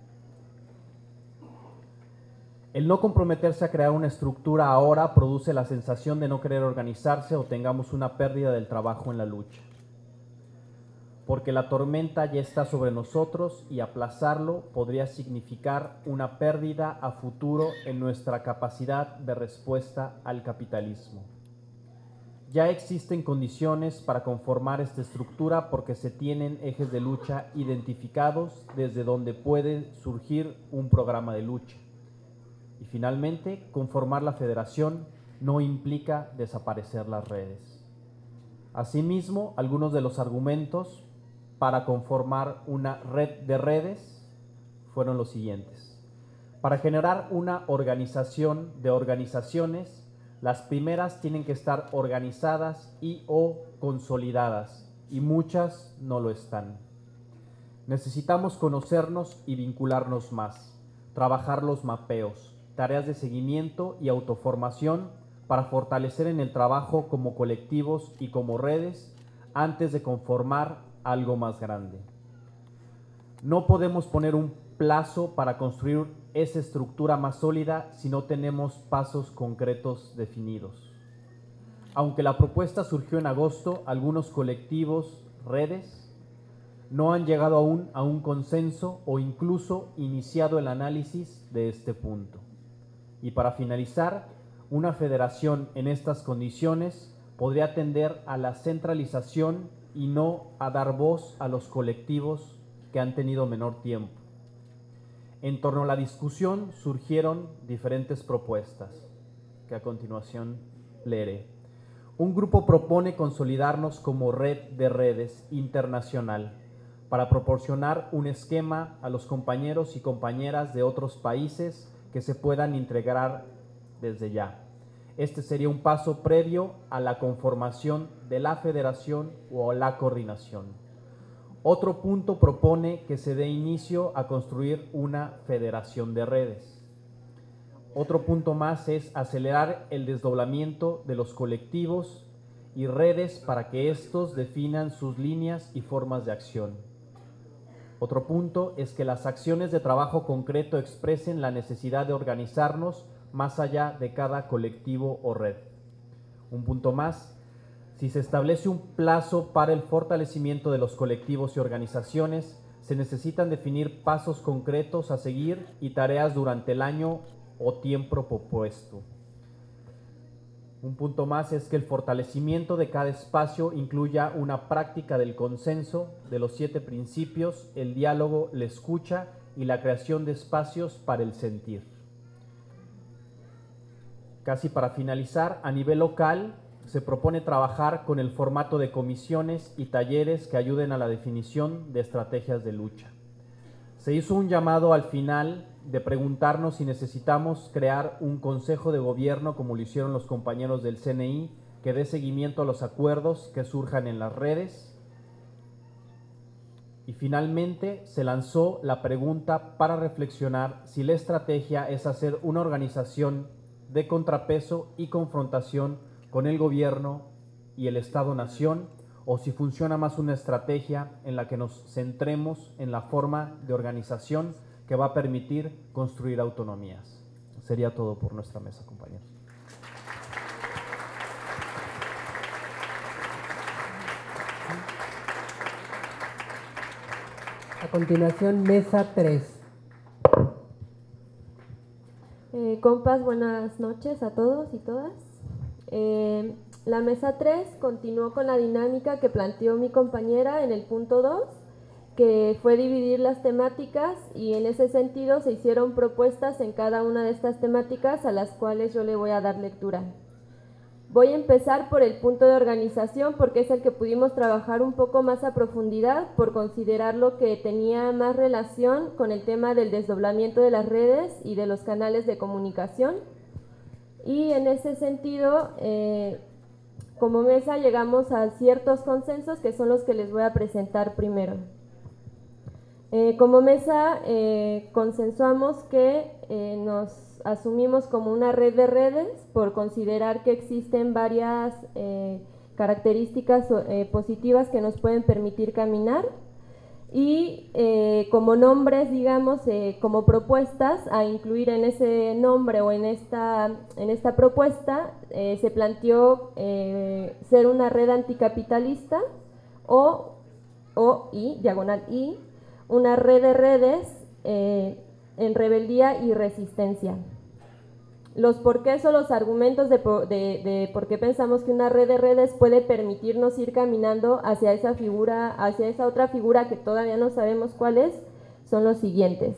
Speaker 11: El no comprometerse a crear una estructura ahora produce la sensación de no querer organizarse o tengamos una pérdida del trabajo en la lucha. Porque la tormenta ya está sobre nosotros y aplazarlo podría significar una pérdida a futuro en nuestra capacidad de respuesta al capitalismo. Ya existen condiciones para conformar esta estructura porque se tienen ejes de lucha identificados desde donde puede surgir un programa de lucha. Y finalmente, conformar la federación no implica desaparecer las redes. Asimismo, algunos de los argumentos para conformar una red de redes fueron los siguientes. Para generar una organización de organizaciones, las primeras tienen que estar organizadas y o consolidadas, y muchas no lo están. Necesitamos conocernos y vincularnos más. trabajar los mapeos, tareas de seguimiento y autoformación para fortalecer en el trabajo como colectivos y como redes antes de conformar algo más grande. No podemos poner un plazo para construir esa estructura más sólida si no tenemos pasos concretos definidos. Aunque la propuesta surgió en agosto, algunos colectivos, redes, no han llegado aún a un consenso o incluso iniciado el análisis de este punto. Y para finalizar, una federación en estas condiciones podría tender a la centralización y no a dar voz a los colectivos que han tenido menor tiempo. En torno a la discusión surgieron diferentes propuestas, que a continuación leeré. Un grupo propone consolidarnos como red de redes internacional para proporcionar un esquema a los compañeros y compañeras de otros países que se puedan integrar desde ya. Este sería un paso previo a la conformación de la federación o la coordinación. Otro punto propone que se dé inicio a construir una federación de redes. Otro punto más es acelerar el desdoblamiento de los colectivos y redes para que estos definan sus líneas y formas de acción. Otro punto es que las acciones de trabajo concreto expresen la necesidad de organizarnos más allá de cada colectivo o red. Un punto más, si se establece un plazo para el fortalecimiento de los colectivos y organizaciones, se necesitan definir pasos concretos a seguir y tareas durante el año o tiempo propuesto. Un punto más es que el fortalecimiento de cada espacio incluya una práctica del consenso, de los siete principios, el diálogo, la escucha y la creación de espacios para el sentir. Casi para finalizar, a nivel local se propone trabajar con el formato de comisiones y talleres que ayuden a la definición de estrategias de lucha. Se hizo un llamado al final de preguntarnos si necesitamos crear un consejo de gobierno como lo hicieron los compañeros del C N I que dé seguimiento a los acuerdos que surjan en las redes. Y finalmente se lanzó la pregunta para reflexionar si la estrategia es hacer una organización de contrapeso y confrontación con el gobierno y el Estado-Nación, o si funciona más una estrategia en la que nos centremos en la forma de organización que va a permitir construir autonomías. Sería todo por nuestra mesa, compañeros.
Speaker 1: A continuación, mesa tres.
Speaker 6: Eh, compas, buenas noches a todos y todas. Eh, la mesa tres continuó con la dinámica que planteó mi compañera en el punto dos, que fue dividir las temáticas, y en ese sentido se hicieron propuestas en cada una de estas temáticas a las cuales yo le voy a dar lectura. Voy a empezar por el punto de organización porque es el que pudimos trabajar un poco más a profundidad por considerarlo que tenía más relación con el tema del desdoblamiento de las redes y de los canales de comunicación. Y en ese sentido, eh, como mesa llegamos a ciertos consensos que son los que les voy a presentar primero. Eh, como mesa eh, consensuamos que eh, nos asumimos como una red de redes por considerar que existen varias eh, características eh, positivas que nos pueden permitir caminar, y eh, como nombres, digamos, eh, como propuestas a incluir en ese nombre o en esta, en esta propuesta, eh, se planteó eh, ser una red anticapitalista o, o y, diagonal y, una red de redes eh, en rebeldía y resistencia. Los porqués o los argumentos de, de, de por qué pensamos que una red de redes puede permitirnos ir caminando hacia esa figura, hacia esa otra figura que todavía no sabemos cuál es, son los siguientes.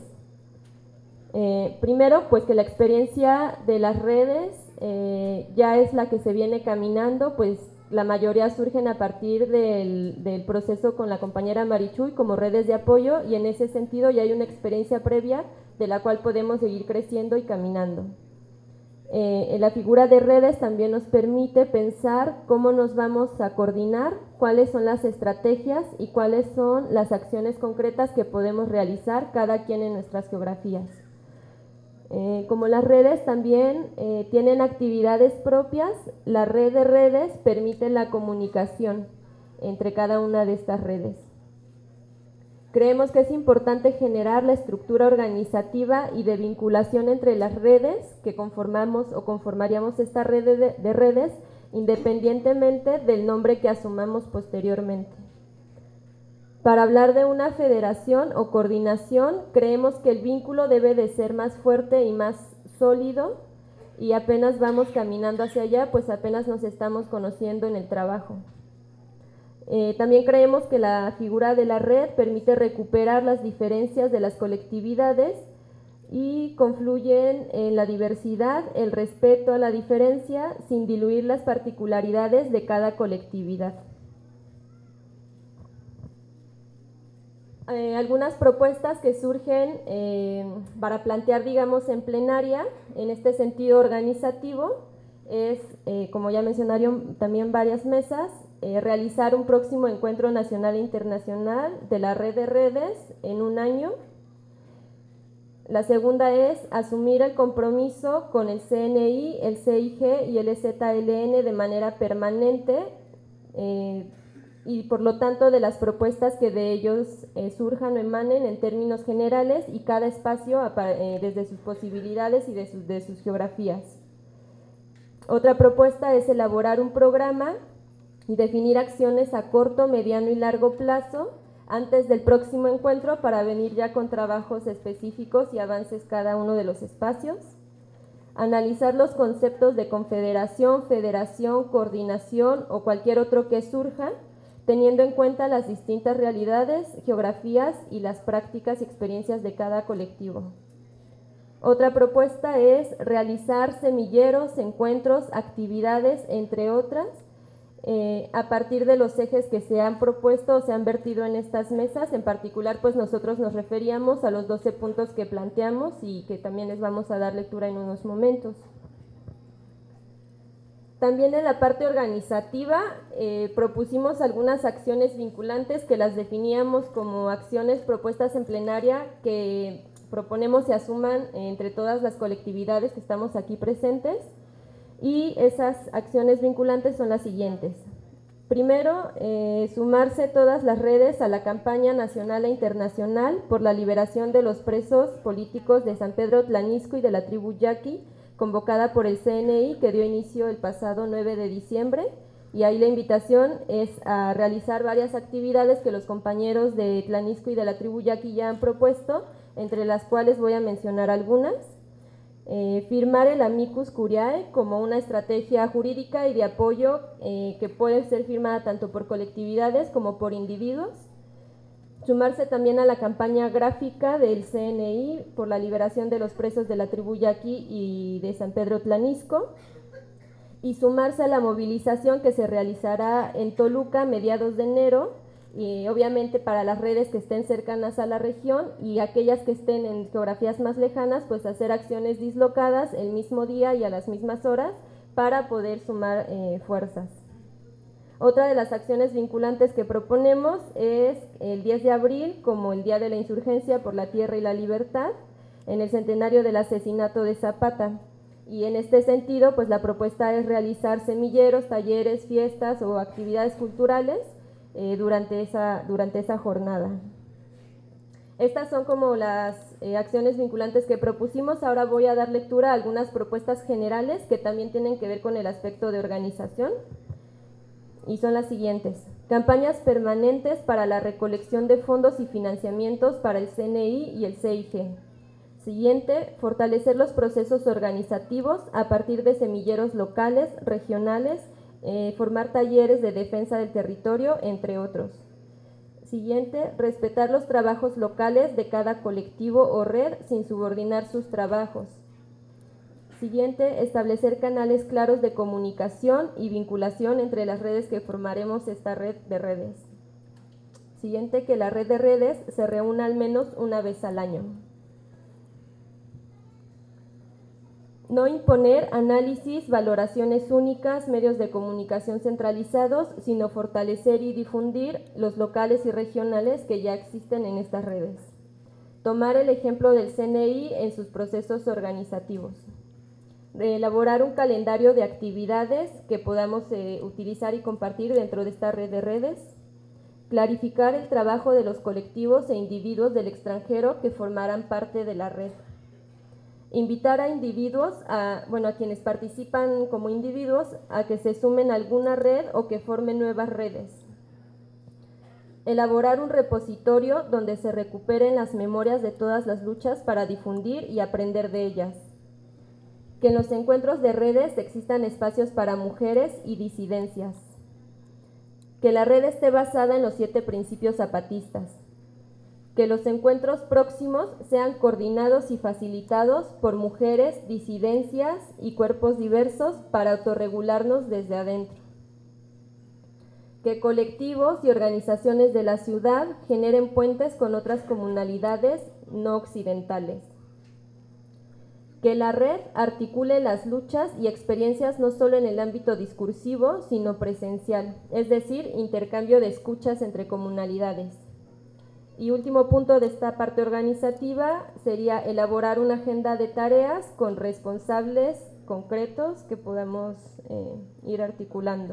Speaker 6: Eh, primero, pues que la experiencia de las redes eh, ya es la que se viene caminando, pues la mayoría surgen a partir del, del proceso con la compañera Marichuy como redes de apoyo, y en ese sentido ya hay una experiencia previa de la cual podemos seguir creciendo y caminando. Eh, la figura de redes también nos permite pensar cómo nos vamos a coordinar, cuáles son las estrategias y cuáles son las acciones concretas que podemos realizar cada quien en nuestras geografías. Eh, como las redes también eh, tienen actividades propias, la red de redes permite la comunicación entre cada una de estas redes. Creemos que es importante generar la estructura organizativa y de vinculación entre las redes que conformamos o conformaríamos esta red de, de redes, independientemente del nombre que asumamos posteriormente. Para hablar de una federación o coordinación, creemos que el vínculo debe de ser más fuerte y más sólido, y apenas vamos caminando hacia allá, pues apenas nos estamos conociendo en el trabajo. Eh, también creemos que la figura de la red permite recuperar las diferencias de las colectividades y confluyen en la diversidad, el respeto a la diferencia, sin diluir las particularidades de cada colectividad. Eh, algunas propuestas que surgen eh, para plantear, digamos, en plenaria, en este sentido organizativo, es, eh, como ya mencionaron también varias mesas, eh, realizar un próximo encuentro nacional e internacional de la red de redes en un año. La segunda es asumir el compromiso con el C N I, el C I G y el E Z L N de manera permanente, eh, y por lo tanto de las propuestas que de ellos eh, surjan o emanen en términos generales, y cada espacio eh, desde sus posibilidades y de sus, de sus geografías. Otra propuesta es elaborar un programa y definir acciones a corto, mediano y largo plazo antes del próximo encuentro para venir ya con trabajos específicos y avances cada uno de los espacios. Analizar los conceptos de confederación, federación, coordinación o cualquier otro que surja, teniendo en cuenta las distintas realidades, geografías y las prácticas y experiencias de cada colectivo. Otra propuesta es realizar semilleros, encuentros, actividades, entre otras, eh, a partir de los ejes que se han propuesto o se han vertido en estas mesas. En particular, pues nosotros nos referíamos a los doce puntos que planteamos y que también les vamos a dar lectura en unos momentos. También en la parte organizativa eh, propusimos algunas acciones vinculantes que las definíamos como acciones propuestas en plenaria que proponemos se asuman entre todas las colectividades que estamos aquí presentes, y esas acciones vinculantes son las siguientes. Primero, eh, sumarse todas las redes a la campaña nacional e internacional por la liberación de los presos políticos de San Pedro Tlanisco y de la tribu Yaqui, convocada por el C N I, que dio inicio el pasado nueve de diciembre, y ahí la invitación es a realizar varias actividades que los compañeros de Tlanisco y de la tribu Yaqui ya han propuesto, entre las cuales voy a mencionar algunas. Eh, firmar el Amicus Curiae como una estrategia jurídica y de apoyo eh, que puede ser firmada tanto por colectividades como por individuos. Sumarse también a la campaña gráfica del C N I por la liberación de los presos de la tribu Yaqui y de San Pedro Tlanisco, y sumarse a la movilización que se realizará en Toluca a mediados de enero, y obviamente para las redes que estén cercanas a la región, y aquellas que estén en geografías más lejanas, pues hacer acciones dislocadas el mismo día y a las mismas horas para poder sumar eh, fuerzas. Otra de las acciones vinculantes que proponemos es el diez de abril como el Día de la Insurgencia por la Tierra y la Libertad, en el centenario del asesinato de Zapata. Y en este sentido, pues la propuesta es realizar semilleros, talleres, fiestas o actividades culturales eh, durante, esa, durante esa jornada. Estas son como las eh, acciones vinculantes que propusimos. Ahora voy a dar lectura a algunas propuestas generales que también tienen que ver con el aspecto de organización. Y son las siguientes: campañas permanentes para la recolección de fondos y financiamientos para el C N I y el C I G. Siguiente, fortalecer los procesos organizativos a partir de semilleros locales, regionales, eh, formar talleres de defensa del territorio, entre otros. Siguiente, respetar los trabajos locales de cada colectivo o red sin subordinar sus trabajos. Siguiente, establecer canales claros de comunicación y vinculación entre las redes que formaremos esta red de redes. Siguiente, que la red de redes se reúna al menos una vez al año. No imponer análisis, valoraciones únicas, medios de comunicación centralizados, sino fortalecer y difundir los locales y regionales que ya existen en estas redes. tomar el ejemplo del C N I en sus procesos organizativos, de elaborar un calendario de actividades que podamos eh, utilizar y compartir dentro de esta red de redes, clarificar el trabajo de los colectivos e individuos del extranjero que formarán parte de la red, invitar a individuos, a, bueno, a quienes participan como individuos, a que se sumen a alguna red o que formen nuevas redes. Elaborar un repositorio donde se recuperen las memorias de todas las luchas para difundir y aprender de ellas. Que en los encuentros de redes existan espacios para mujeres y disidencias. Que la red esté basada en los siete principios zapatistas. Que los encuentros próximos sean coordinados y facilitados por mujeres, disidencias y cuerpos diversos para autorregularnos desde adentro. Que colectivos y organizaciones de la ciudad generen puentes con otras comunalidades no occidentales. Que la red articule las luchas y experiencias no solo en el ámbito discursivo, sino presencial, es decir, intercambio de escuchas entre comunalidades. Y último punto de esta parte organizativa sería elaborar una agenda de tareas con responsables concretos que podamos eh, ir articulando.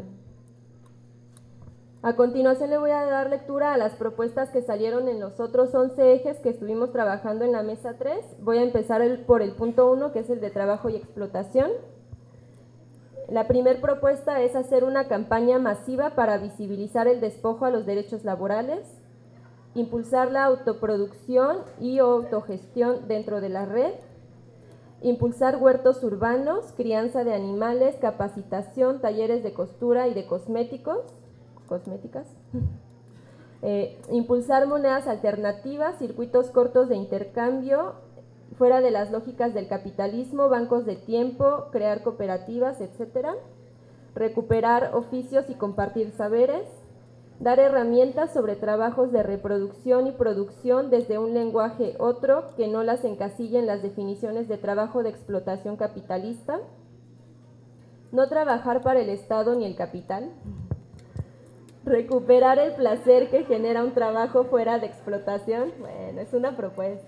Speaker 6: A continuación le voy a dar lectura a las propuestas que salieron en los otros once ejes que estuvimos trabajando en la mesa tres. Voy a empezar el, por el punto uno, que es el de trabajo y explotación. La primera propuesta es hacer una campaña masiva para visibilizar el despojo a los derechos laborales, impulsar la autoproducción y autogestión dentro de la red, impulsar huertos urbanos, crianza de animales, capacitación, talleres de costura y de cosméticos, cosméticas, eh, impulsar monedas alternativas, circuitos cortos de intercambio, fuera de las lógicas del capitalismo, bancos de tiempo, crear cooperativas, etcétera, recuperar oficios y compartir saberes, dar herramientas sobre trabajos de reproducción y producción desde un lenguaje otro que no las encasille en las definiciones de trabajo de explotación capitalista, no trabajar para el Estado ni el capital, recuperar el placer que genera un trabajo fuera de explotación. Bueno, es una propuesta.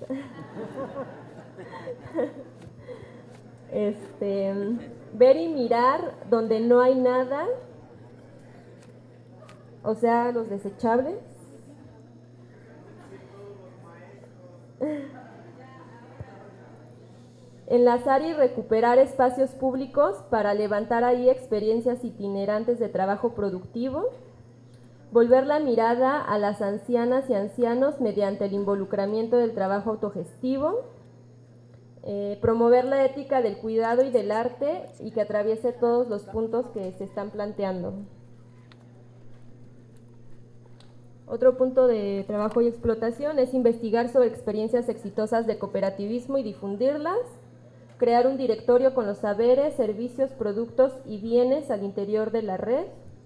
Speaker 6: Este, ver y mirar donde no hay nada, o sea, los desechables. Enlazar y recuperar espacios públicos para levantar ahí experiencias itinerantes de trabajo productivo. Volver la mirada a las ancianas y ancianos mediante el involucramiento del trabajo autogestivo. Eh, promover la ética del cuidado y del arte y que atraviese todos los puntos que se están planteando. Otro punto de trabajo y explotación es investigar sobre experiencias exitosas de cooperativismo y difundirlas, crear un directorio con los saberes, servicios, productos y bienes al interior de la red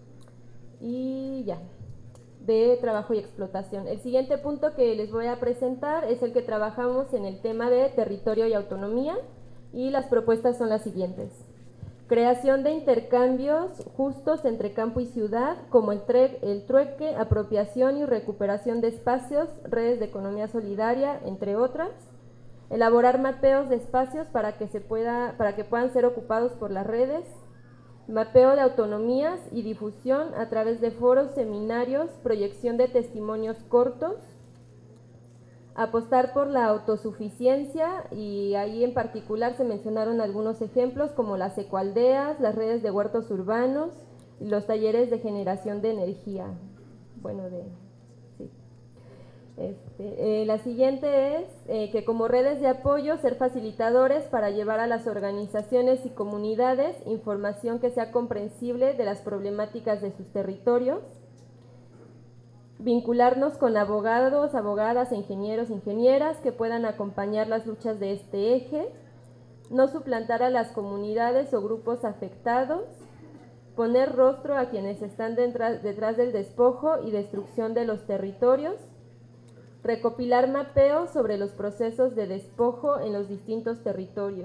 Speaker 6: y ya, de trabajo y explotación. El siguiente punto que les voy a presentar es el que trabajamos en el tema de territorio y autonomía y las propuestas son las siguientes. Creación de intercambios justos entre campo y ciudad, como el, el trueque, apropiación y recuperación de espacios, redes de economía solidaria, entre otras. Elaborar mapeos de espacios para que, se pueda, para que puedan ser ocupados por las redes. Mapeo de autonomías y difusión a través de foros, seminarios, proyección de testimonios cortos. Apostar por la autosuficiencia y ahí en particular se mencionaron algunos ejemplos como las ecoaldeas, las redes de huertos urbanos y los talleres de generación de energía. Bueno, de, sí. Este, eh, la siguiente es eh, que como redes de apoyo ser facilitadores para llevar a las organizaciones y comunidades información que sea comprensible de las problemáticas de sus territorios. Vincularnos con abogados, abogadas, ingenieros, ingenieras que puedan acompañar las luchas de este eje, no suplantar a las comunidades o grupos afectados, poner rostro a quienes están detrás, detrás del despojo y destrucción de los territorios, recopilar mapeos sobre los procesos de despojo en los distintos territorios.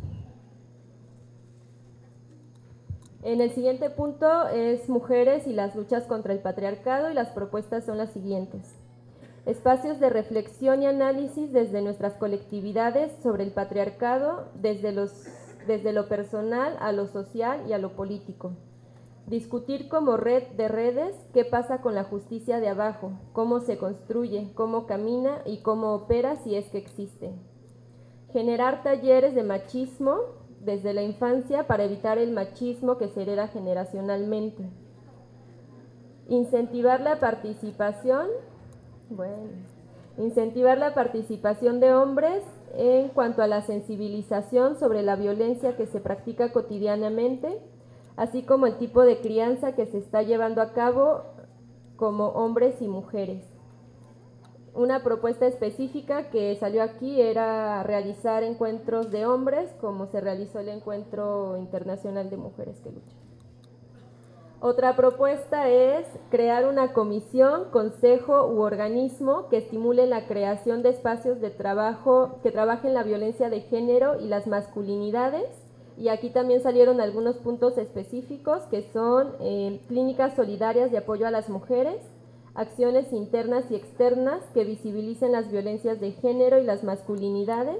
Speaker 6: En el siguiente punto es mujeres y las luchas contra el patriarcado y las propuestas son las siguientes. espacios de reflexión y análisis desde nuestras colectividades sobre el patriarcado, desde, los, desde lo personal a lo social y a lo político. Discutir como red de redes qué pasa con la justicia de abajo, cómo se construye, cómo camina y cómo opera si es que existe. Generar talleres de machismo desde la infancia para evitar el machismo que se hereda generacionalmente. Incentivar la participación, bueno, incentivar la participación de hombres en cuanto a la sensibilización sobre la violencia que se practica cotidianamente, así como el tipo de crianza que se está llevando a cabo como hombres y mujeres. Una propuesta específica que salió aquí era realizar encuentros de hombres, como se realizó el Encuentro Internacional de Mujeres que Luchan. Otra propuesta es crear una comisión, consejo u organismo que estimule la creación de espacios de trabajo que trabajen la violencia de género y las masculinidades. Y aquí también salieron algunos puntos específicos que son eh, clínicas solidarias de apoyo a las mujeres, acciones internas y externas que visibilicen las violencias de género y las masculinidades,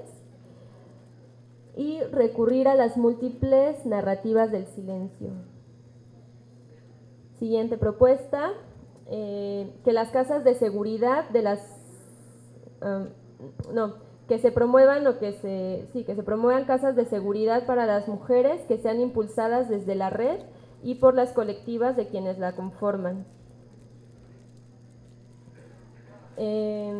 Speaker 6: y recurrir a las múltiples narrativas del silencio. Siguiente propuesta, eh, que las casas de seguridad de las, um, no, que se promuevan o que se, sí, que se promuevan casas de seguridad para las mujeres que sean impulsadas desde la red y por las colectivas de quienes la conforman. Eh,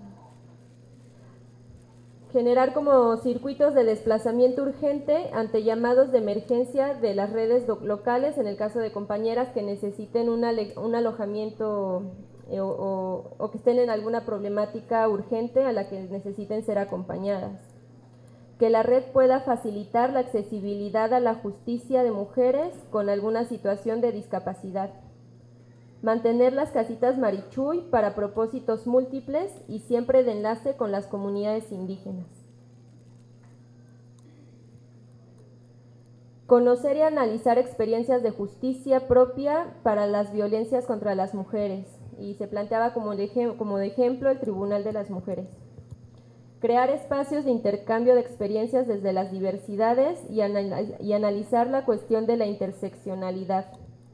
Speaker 6: generar como circuitos de desplazamiento urgente ante llamados de emergencia de las redes locales en el caso de compañeras que necesiten una, un alojamiento eh, o, o, o que estén en alguna problemática urgente a la que necesiten ser acompañadas. Que la red pueda facilitar la accesibilidad a la justicia de mujeres con alguna situación de discapacidad. Mantener las casitas Marichuy para propósitos múltiples y siempre de enlace con las comunidades indígenas. Conocer y analizar experiencias de justicia propia para las violencias contra las mujeres. Y se planteaba como de, como de ejemplo el Tribunal de las Mujeres. Crear espacios de intercambio de experiencias desde las diversidades y, anal y analizar la cuestión de la interseccionalidad.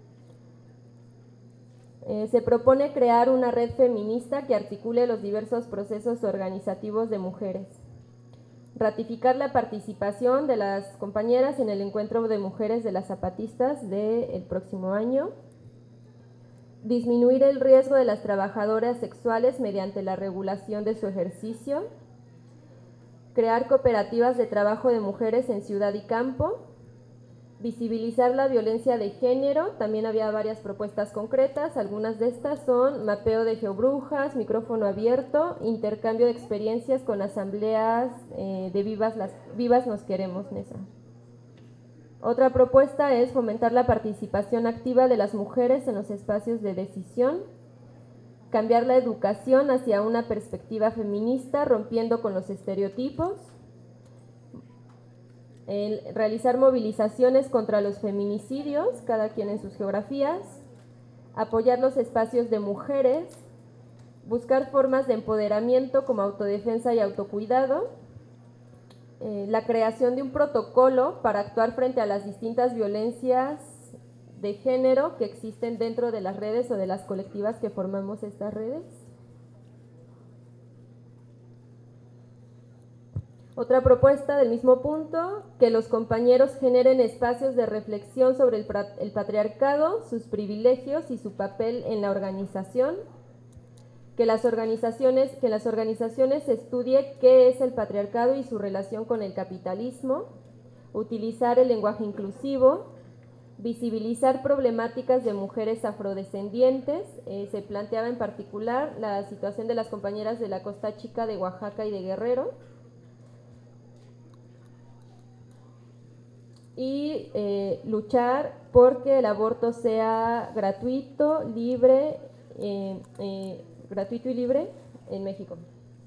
Speaker 6: Eh, se propone crear una red feminista que articule los diversos procesos organizativos de mujeres. Ratificar la participación de las compañeras en el encuentro de mujeres de las zapatistas del próximo año. Disminuir el riesgo de las trabajadoras sexuales mediante la regulación de su ejercicio. Crear cooperativas de trabajo de mujeres en ciudad y campo. Visibilizar la violencia de género, también había varias propuestas concretas, algunas de estas son mapeo de geobrujas, micrófono abierto, intercambio de experiencias con asambleas eh, de vivas, las, vivas nos queremos, Nesa. Otra propuesta es fomentar la participación activa de las mujeres en los espacios de decisión, cambiar la educación hacia una perspectiva feminista, rompiendo con los estereotipos, el realizar movilizaciones contra los feminicidios, cada quien en sus geografías, apoyar los espacios de mujeres, buscar formas de empoderamiento como autodefensa y autocuidado, eh, la creación de un protocolo para actuar frente a las distintas violencias de género que existen dentro de las redes o de las colectivas que formamos estas redes. Otra propuesta del mismo punto, que los compañeros generen espacios de reflexión sobre el, el patriarcado, sus privilegios y su papel en la organización, que las organizaciones, que las organizaciones estudien qué es el patriarcado y su relación con el capitalismo, utilizar el lenguaje inclusivo, visibilizar problemáticas de mujeres afrodescendientes, eh, se planteaba en particular la situación de las compañeras de la Costa Chica de Oaxaca y de Guerrero, y eh, luchar porque el aborto sea gratuito, libre, eh, eh, gratuito y libre en México.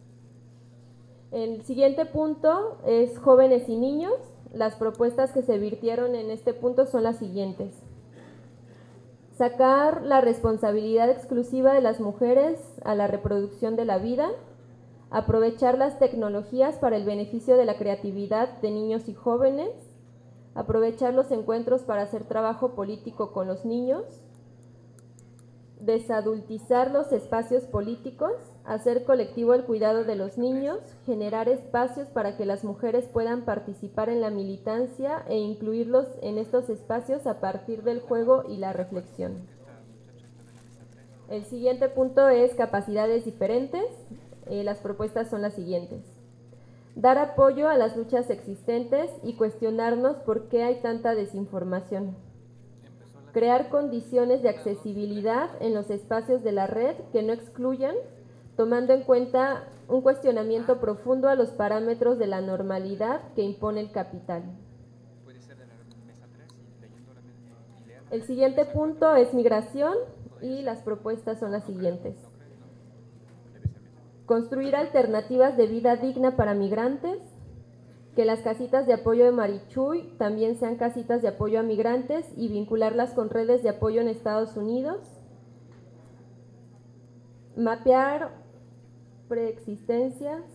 Speaker 6: El siguiente punto es jóvenes y niños. Las propuestas que se virtieron en este punto son las siguientes.
Speaker 12: sacar la responsabilidad exclusiva de las mujeres a la reproducción de la vida, aprovechar las tecnologías para el beneficio de la creatividad de niños y jóvenes, aprovechar los encuentros para hacer trabajo político con los niños, desadultizar los espacios políticos, hacer colectivo el cuidado de los niños, generar espacios para que las mujeres puedan participar en la militancia e incluirlos en estos espacios a partir del juego y la reflexión. El siguiente punto es capacidades diferentes. Eh, las propuestas son las siguientes: dar apoyo a las luchas existentes y cuestionarnos por qué hay tanta desinformación. Crear condiciones de accesibilidad en los espacios de la red que no excluyan, tomando en cuenta un cuestionamiento profundo a los parámetros de la normalidad que impone el capital. El siguiente punto es migración y las propuestas son las siguientes: construir alternativas de vida digna para migrantes, que las casitas de apoyo de Marichuy también sean casitas de apoyo a migrantes y vincularlas con redes de apoyo en Estados Unidos, mapear preexistencias,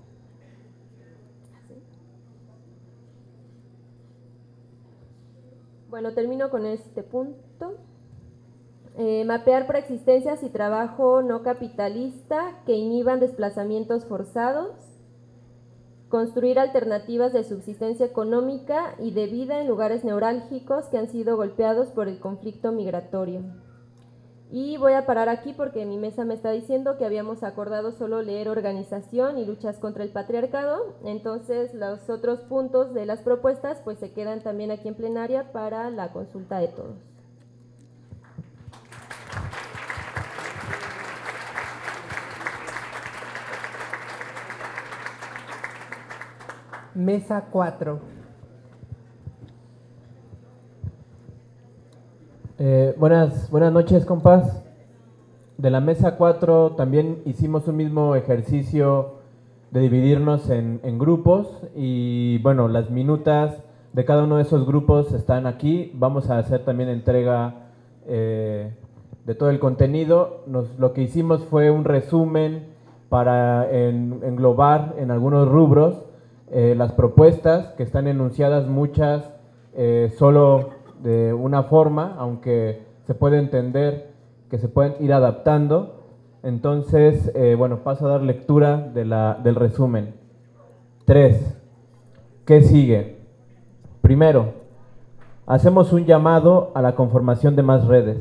Speaker 12: bueno, termino con este punto. Eh, mapear preexistencias y trabajo no capitalista que inhiban desplazamientos forzados, construir alternativas de subsistencia económica y de vida en lugares neurálgicos que han sido golpeados por el conflicto migratorio. Y voy a parar aquí porque mi mesa me está diciendo que habíamos acordado solo leer organización y luchas contra el patriarcado, entonces los otros puntos de las propuestas pues se quedan también aquí en plenaria para la consulta de todos.
Speaker 1: Mesa cuatro.
Speaker 13: Eh, buenas, buenas noches, compas. De la mesa cuatro también hicimos un mismo ejercicio de dividirnos en, en grupos y bueno, las minutas de cada uno de esos grupos están aquí. Vamos a hacer también entrega eh, de todo el contenido. Nos, lo que hicimos fue un resumen para en, englobar en algunos rubros Eh, las propuestas que están enunciadas, muchas eh, solo de una forma, aunque se puede entender que se pueden ir adaptando. Entonces, eh, bueno, paso a dar lectura de la, del resumen. Tres. ¿Qué sigue? Primero, hacemos un llamado a la conformación de más redes.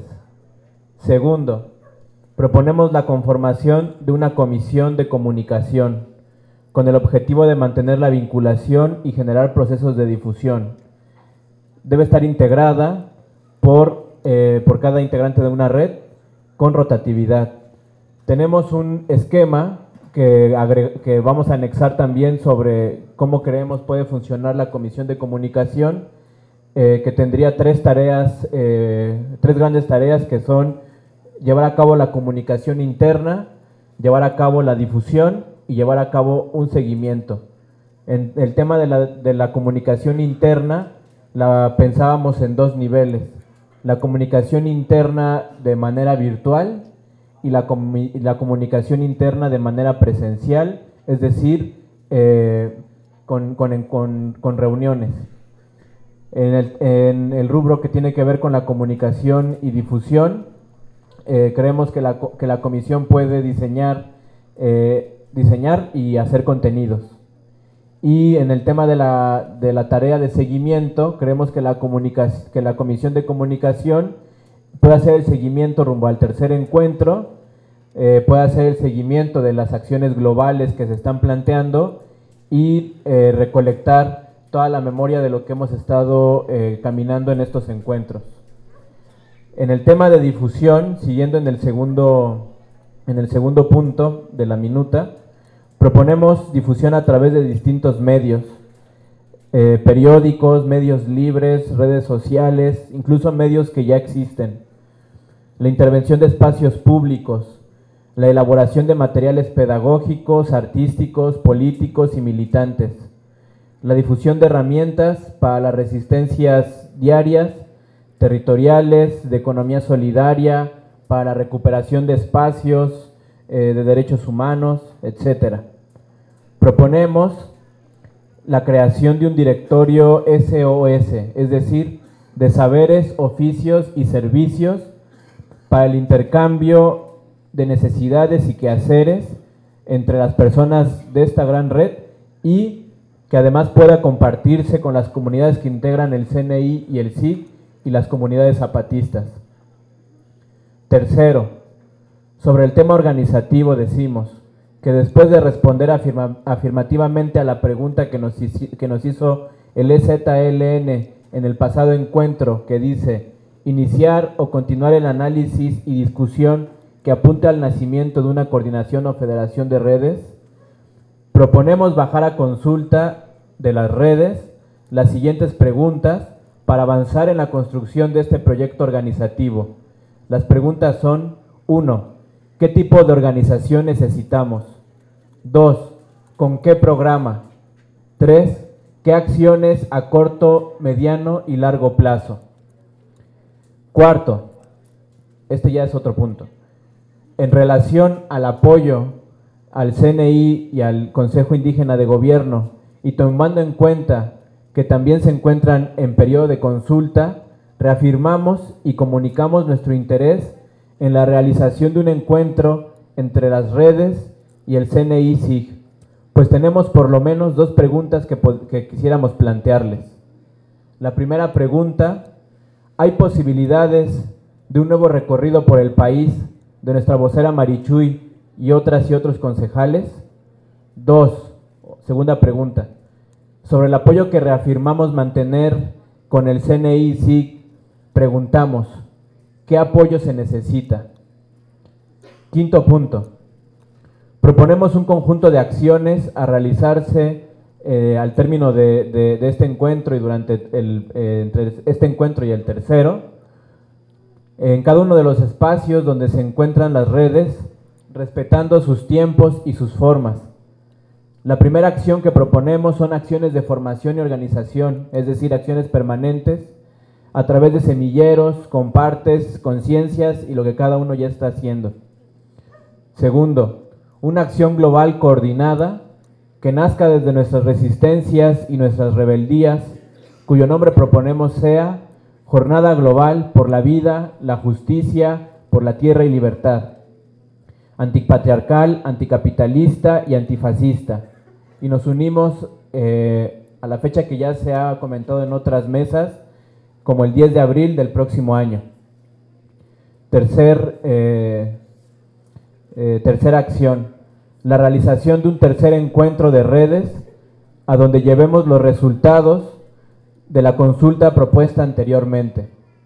Speaker 13: Segundo, proponemos la conformación de una comisión de comunicación con el objetivo de mantener la vinculación y generar procesos de difusión. Debe estar integrada por, eh, por cada integrante de una red con rotatividad. Tenemos un esquema que, que vamos a anexar también sobre cómo creemos puede funcionar la comisión de comunicación, eh, que tendría tres tareas, eh, tres grandes tareas que son llevar a cabo la comunicación interna, llevar a cabo la difusión y llevar a cabo un seguimiento. En el tema de la, de la comunicación interna, la pensábamos en dos niveles: la comunicación interna de manera virtual y la, comu- la comunicación interna de manera presencial, es decir, eh, con, con, con, con reuniones. En el, en el rubro que tiene que ver con la comunicación y difusión, eh, creemos que la, que la comisión puede diseñar eh, diseñar y hacer contenidos. Y en el tema de la, de la tarea de seguimiento, creemos que la, que la comisión de comunicación puede hacer el seguimiento rumbo al tercer encuentro, eh, puede hacer el seguimiento de las acciones globales que se están planteando y eh, recolectar toda la memoria de lo que hemos estado eh, caminando en estos encuentros. En el tema de difusión, siguiendo en el segundo, en el segundo punto de la minuta, proponemos difusión a través de distintos medios, eh, periódicos, medios libres, redes sociales, incluso medios que ya existen. La intervención de espacios públicos, la elaboración de materiales pedagógicos, artísticos, políticos y militantes, la difusión de herramientas para las resistencias diarias, territoriales, de economía solidaria, para la recuperación de espacios, eh, de derechos humanos, etcétera. Proponemos la creación de un directorio S O S, es decir, de saberes, oficios y servicios para el intercambio de necesidades y quehaceres entre las personas de esta gran red y que además pueda compartirse con las comunidades que integran el C N I y el S I G y las comunidades zapatistas. Tercero, sobre el tema organizativo decimos que después de responder afirma, afirmativamente a la pregunta que nos, que nos hizo el E Z L N en el pasado encuentro, que dice iniciar o continuar el análisis y discusión que apunte al nacimiento de una coordinación o federación de redes, proponemos bajar a consulta de las redes las siguientes preguntas para avanzar en la construcción de este proyecto organizativo. Las preguntas son: uno. ¿Qué tipo de organización necesitamos? dos. ¿Con qué programa? tres. ¿Qué acciones a corto, mediano y largo plazo? Cuarto, este ya es otro punto. En relación al apoyo al C N I y al Consejo Indígena de Gobierno, y tomando en cuenta que también se encuentran en periodo de consulta, reafirmamos y comunicamos nuestro interés en la realización de un encuentro entre las redes y el C N I S I G, pues tenemos por lo menos dos preguntas que, que quisiéramos plantearles. La primera pregunta: ¿hay posibilidades de un nuevo recorrido por el país de nuestra vocera Marichuy y otras y otros concejales? Dos, segunda pregunta, sobre el apoyo que reafirmamos mantener con el C N I S I G, preguntamos: ¿qué apoyo se necesita? Quinto punto, proponemos un conjunto de acciones a realizarse eh, al término de, de, de este encuentro y durante el, eh, entre este encuentro y el tercero, en cada uno de los espacios donde se encuentran las redes, respetando sus tiempos y sus formas. La primera acción que proponemos son acciones de formación y organización, es decir, acciones permanentes, a través de semilleros, compartes, conciencias y lo que cada uno ya está haciendo. Segundo, una acción global coordinada que nazca desde nuestras resistencias y nuestras rebeldías, cuyo nombre proponemos sea Jornada Global por la Vida, la Justicia, por la Tierra y Libertad, antipatriarcal, anticapitalista y antifascista. Y nos unimos eh, a la fecha que ya se ha comentado en otras mesas, como el diez de abril del próximo año. Tercer, eh, eh, tercera acción, la realización de un tercer encuentro de redes a donde llevemos los resultados de la consulta propuesta anteriormente.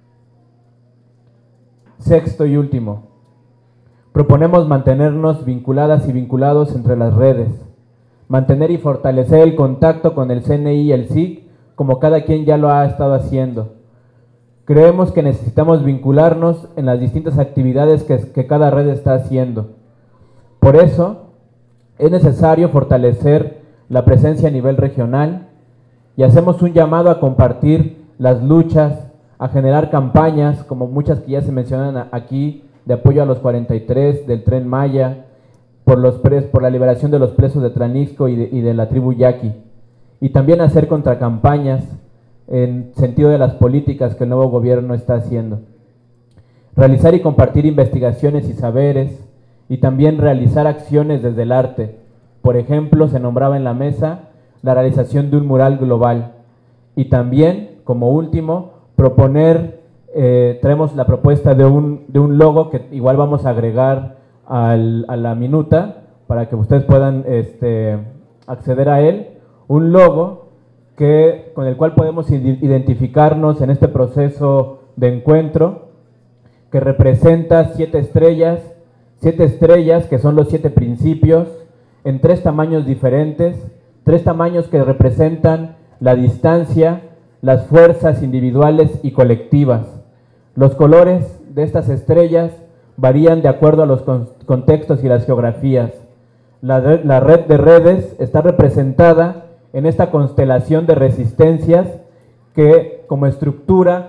Speaker 13: Sexto y último, proponemos mantenernos vinculadas y vinculados entre las redes, mantener y fortalecer el contacto con el C N I y el S I G como cada quien ya lo ha estado haciendo. Creemos que necesitamos vincularnos en las distintas actividades que, que cada red está haciendo. Por eso, es necesario fortalecer la presencia a nivel regional y hacemos un llamado a compartir las luchas, a generar campañas, como muchas que ya se mencionan aquí, de apoyo a los cuarenta y tres, del Tren Maya, por, los pres, por la liberación de los presos de Tlanixco y de, y de la tribu Yaqui. Y también hacer contracampañas en sentido de las políticas que el nuevo gobierno está haciendo. Realizar y compartir investigaciones y saberes, y también realizar acciones desde el arte. Por ejemplo, se nombraba en la mesa la realización de un mural global. Y también, como último, proponer, eh, traemos la propuesta de un, de un logo que igual vamos a agregar al, a la minuta para que ustedes puedan este, acceder a él. Un logo que, con el cual podemos identificarnos en este proceso de encuentro, que representa siete estrellas, siete estrellas que son los siete principios, en tres tamaños diferentes, tres tamaños que representan la distancia, las fuerzas individuales y colectivas. Los colores de estas estrellas varían de acuerdo a los con contextos y las geografías. La, la red de redes está representada en esta constelación de resistencias que como estructura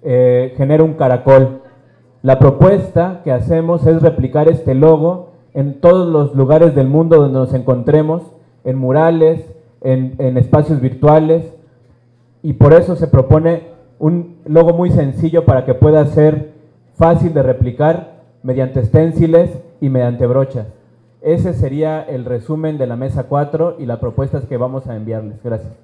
Speaker 13: eh, genera un caracol. La propuesta que hacemos es replicar este logo en todos los lugares del mundo donde nos encontremos, en murales, en, en espacios virtuales, y por eso se propone un logo muy sencillo para que pueda ser fácil de replicar mediante esténciles y mediante brochas. Ese sería el resumen de la mesa cuatro y las propuestas que vamos a enviarles. Gracias.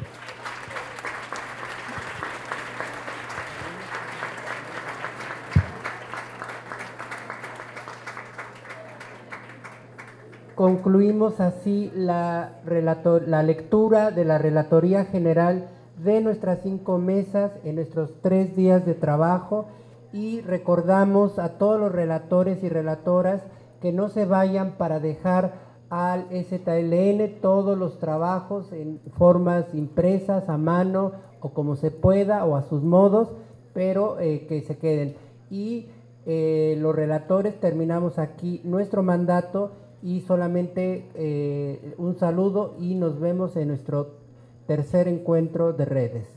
Speaker 1: Concluimos así la, relator, la lectura de la Relatoría General de nuestras cinco mesas en nuestros tres días de trabajo, y recordamos a todos los relatores y relatoras que no se vayan para dejar al E Z L N todos los trabajos en formas impresas, a mano o como se pueda o a sus modos, pero eh, que se queden. Y eh, los relatores terminamos aquí nuestro mandato, y solamente eh, un saludo y nos vemos en nuestro tercer encuentro de redes.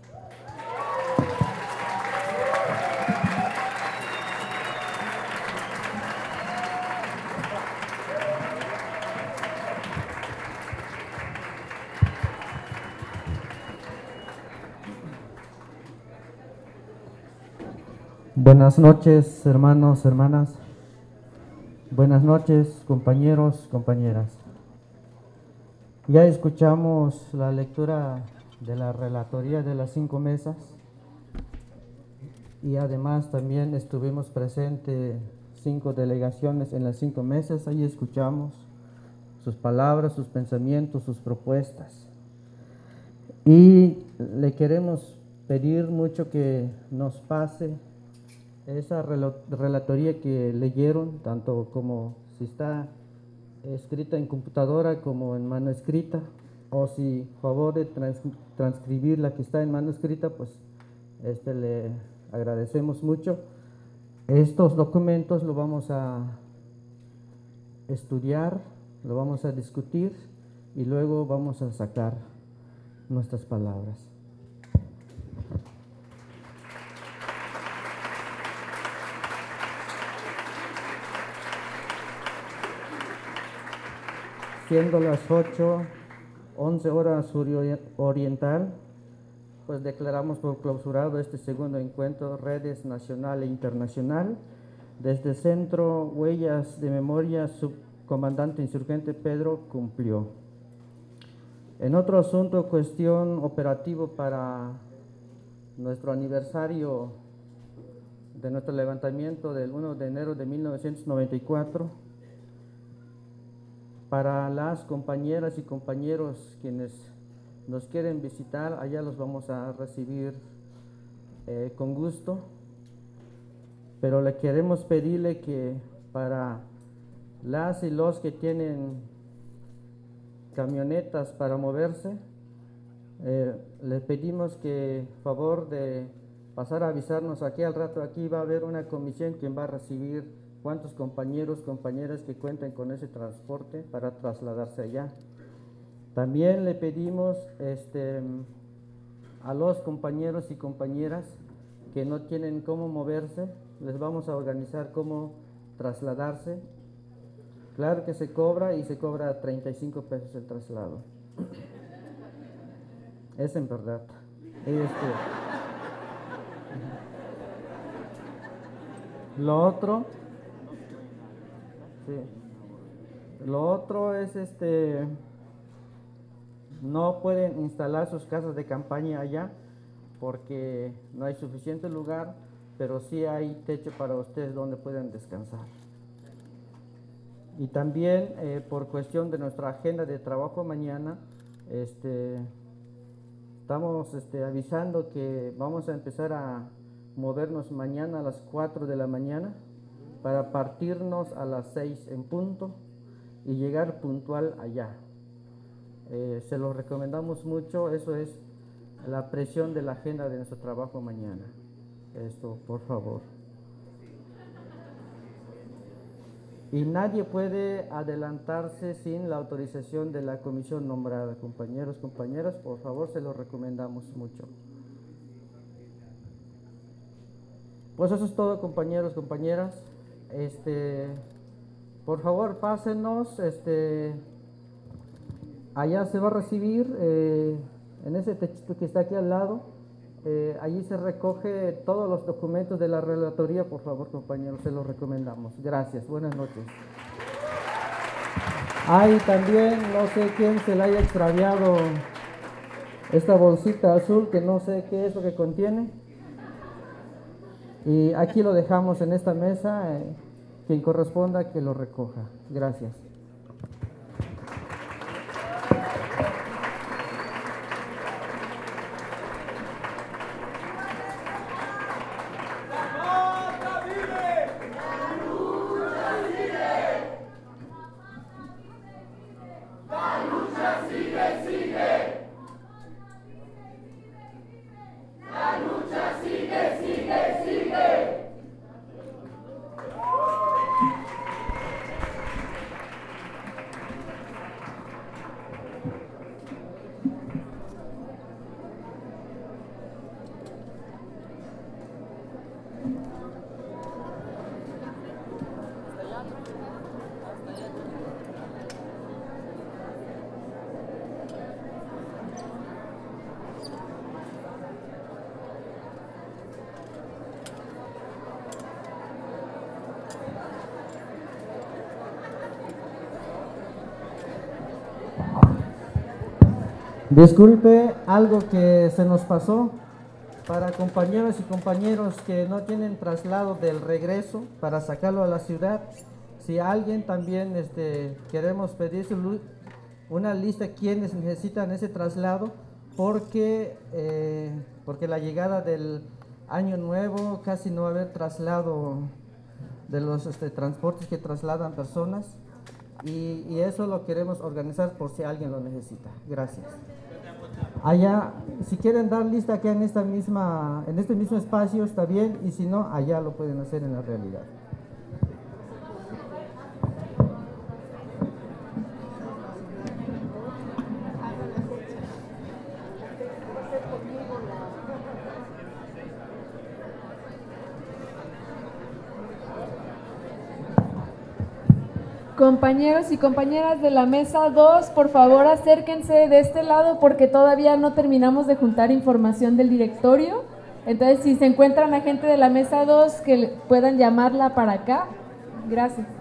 Speaker 14: Buenas noches, hermanos, hermanas. Buenas noches, compañeros, compañeras. Ya escuchamos la lectura de la relatoría de las cinco mesas, y además también estuvimos presentes cinco delegaciones en las cinco mesas. Ahí escuchamos sus palabras, sus pensamientos, sus propuestas. Y le queremos pedir mucho que nos pase esa relatoría que leyeron, tanto como si está escrita en computadora como en mano escrita, o si favor de trans, transcribir la que está en mano escrita, pues este le agradecemos mucho. Estos documentos lo vamos a estudiar, lo vamos a discutir y luego vamos a sacar nuestras palabras. Siendo las ocho, once horas oriental, pues declaramos por clausurado este segundo encuentro Redes Nacional e Internacional. Desde el Centro Huellas de Memoria, subcomandante insurgente Pedro cumplió. En otro asunto, cuestión operativo para nuestro aniversario de nuestro levantamiento del primero de enero de mil novecientos noventa y cuatro, para las compañeras y compañeros quienes nos quieren visitar, allá los vamos a recibir eh, con gusto, pero le queremos pedirle que para las y los que tienen camionetas para moverse, eh, le pedimos que favor de pasar a avisarnos aquí al rato. Aquí va a haber una comisión quien va a recibir cuántos compañeros, compañeras que cuenten con ese transporte para trasladarse allá. También le pedimos este, a los compañeros y compañeras que no tienen cómo moverse, les vamos a organizar cómo trasladarse. Claro que se cobra, y se cobra treinta y cinco pesos el traslado. Es en verdad. Este, lo otro... Sí. Lo otro es este, no pueden instalar sus casas de campaña allá porque no hay suficiente lugar, pero sí hay techo para ustedes donde pueden descansar. Y también eh, por cuestión de nuestra agenda de trabajo mañana, este, estamos este, avisando que vamos a empezar a movernos mañana a las cuatro de la mañana para partirnos a las seis en punto y llegar puntual allá. Eh, se lo recomendamos mucho, eso es la presión de la agenda de nuestro trabajo mañana. Esto, por favor. Y nadie puede adelantarse sin la autorización de la comisión nombrada. Compañeros, compañeras, por favor, se lo recomendamos mucho. Pues eso es todo, compañeros, compañeras. Este, por favor, pásenos. Este, allá se va a recibir, eh, en ese techito que está aquí al lado, eh, allí se recoge todos los documentos de la relatoría. Por favor, compañeros, se los recomendamos. Gracias, buenas noches. Hay también, no sé quién se le haya extraviado esta bolsita azul, que no sé qué es lo que contiene. Y aquí lo dejamos en esta mesa, eh, quien corresponda que lo recoja. Gracias. Disculpe algo que se nos pasó. Para compañeros y compañeros que no tienen traslado del regreso para sacarlo a la ciudad, si alguien también este, queremos pedir una lista de quienes necesitan ese traslado, porque, eh, porque la llegada del año nuevo casi no va a haber traslado de los este, transportes que trasladan personas, y, y eso lo queremos organizar por si alguien lo necesita. Gracias. Allá, si quieren dar lista aquí en esta misma, en este mismo espacio, está bien, y si no, allá lo pueden hacer en la realidad.
Speaker 15: Compañeros y compañeras de la mesa dos, por favor acérquense de este lado porque todavía no terminamos de juntar información del directorio. Entonces, si se encuentran a gente de la mesa dos, que puedan llamarla para acá. Gracias.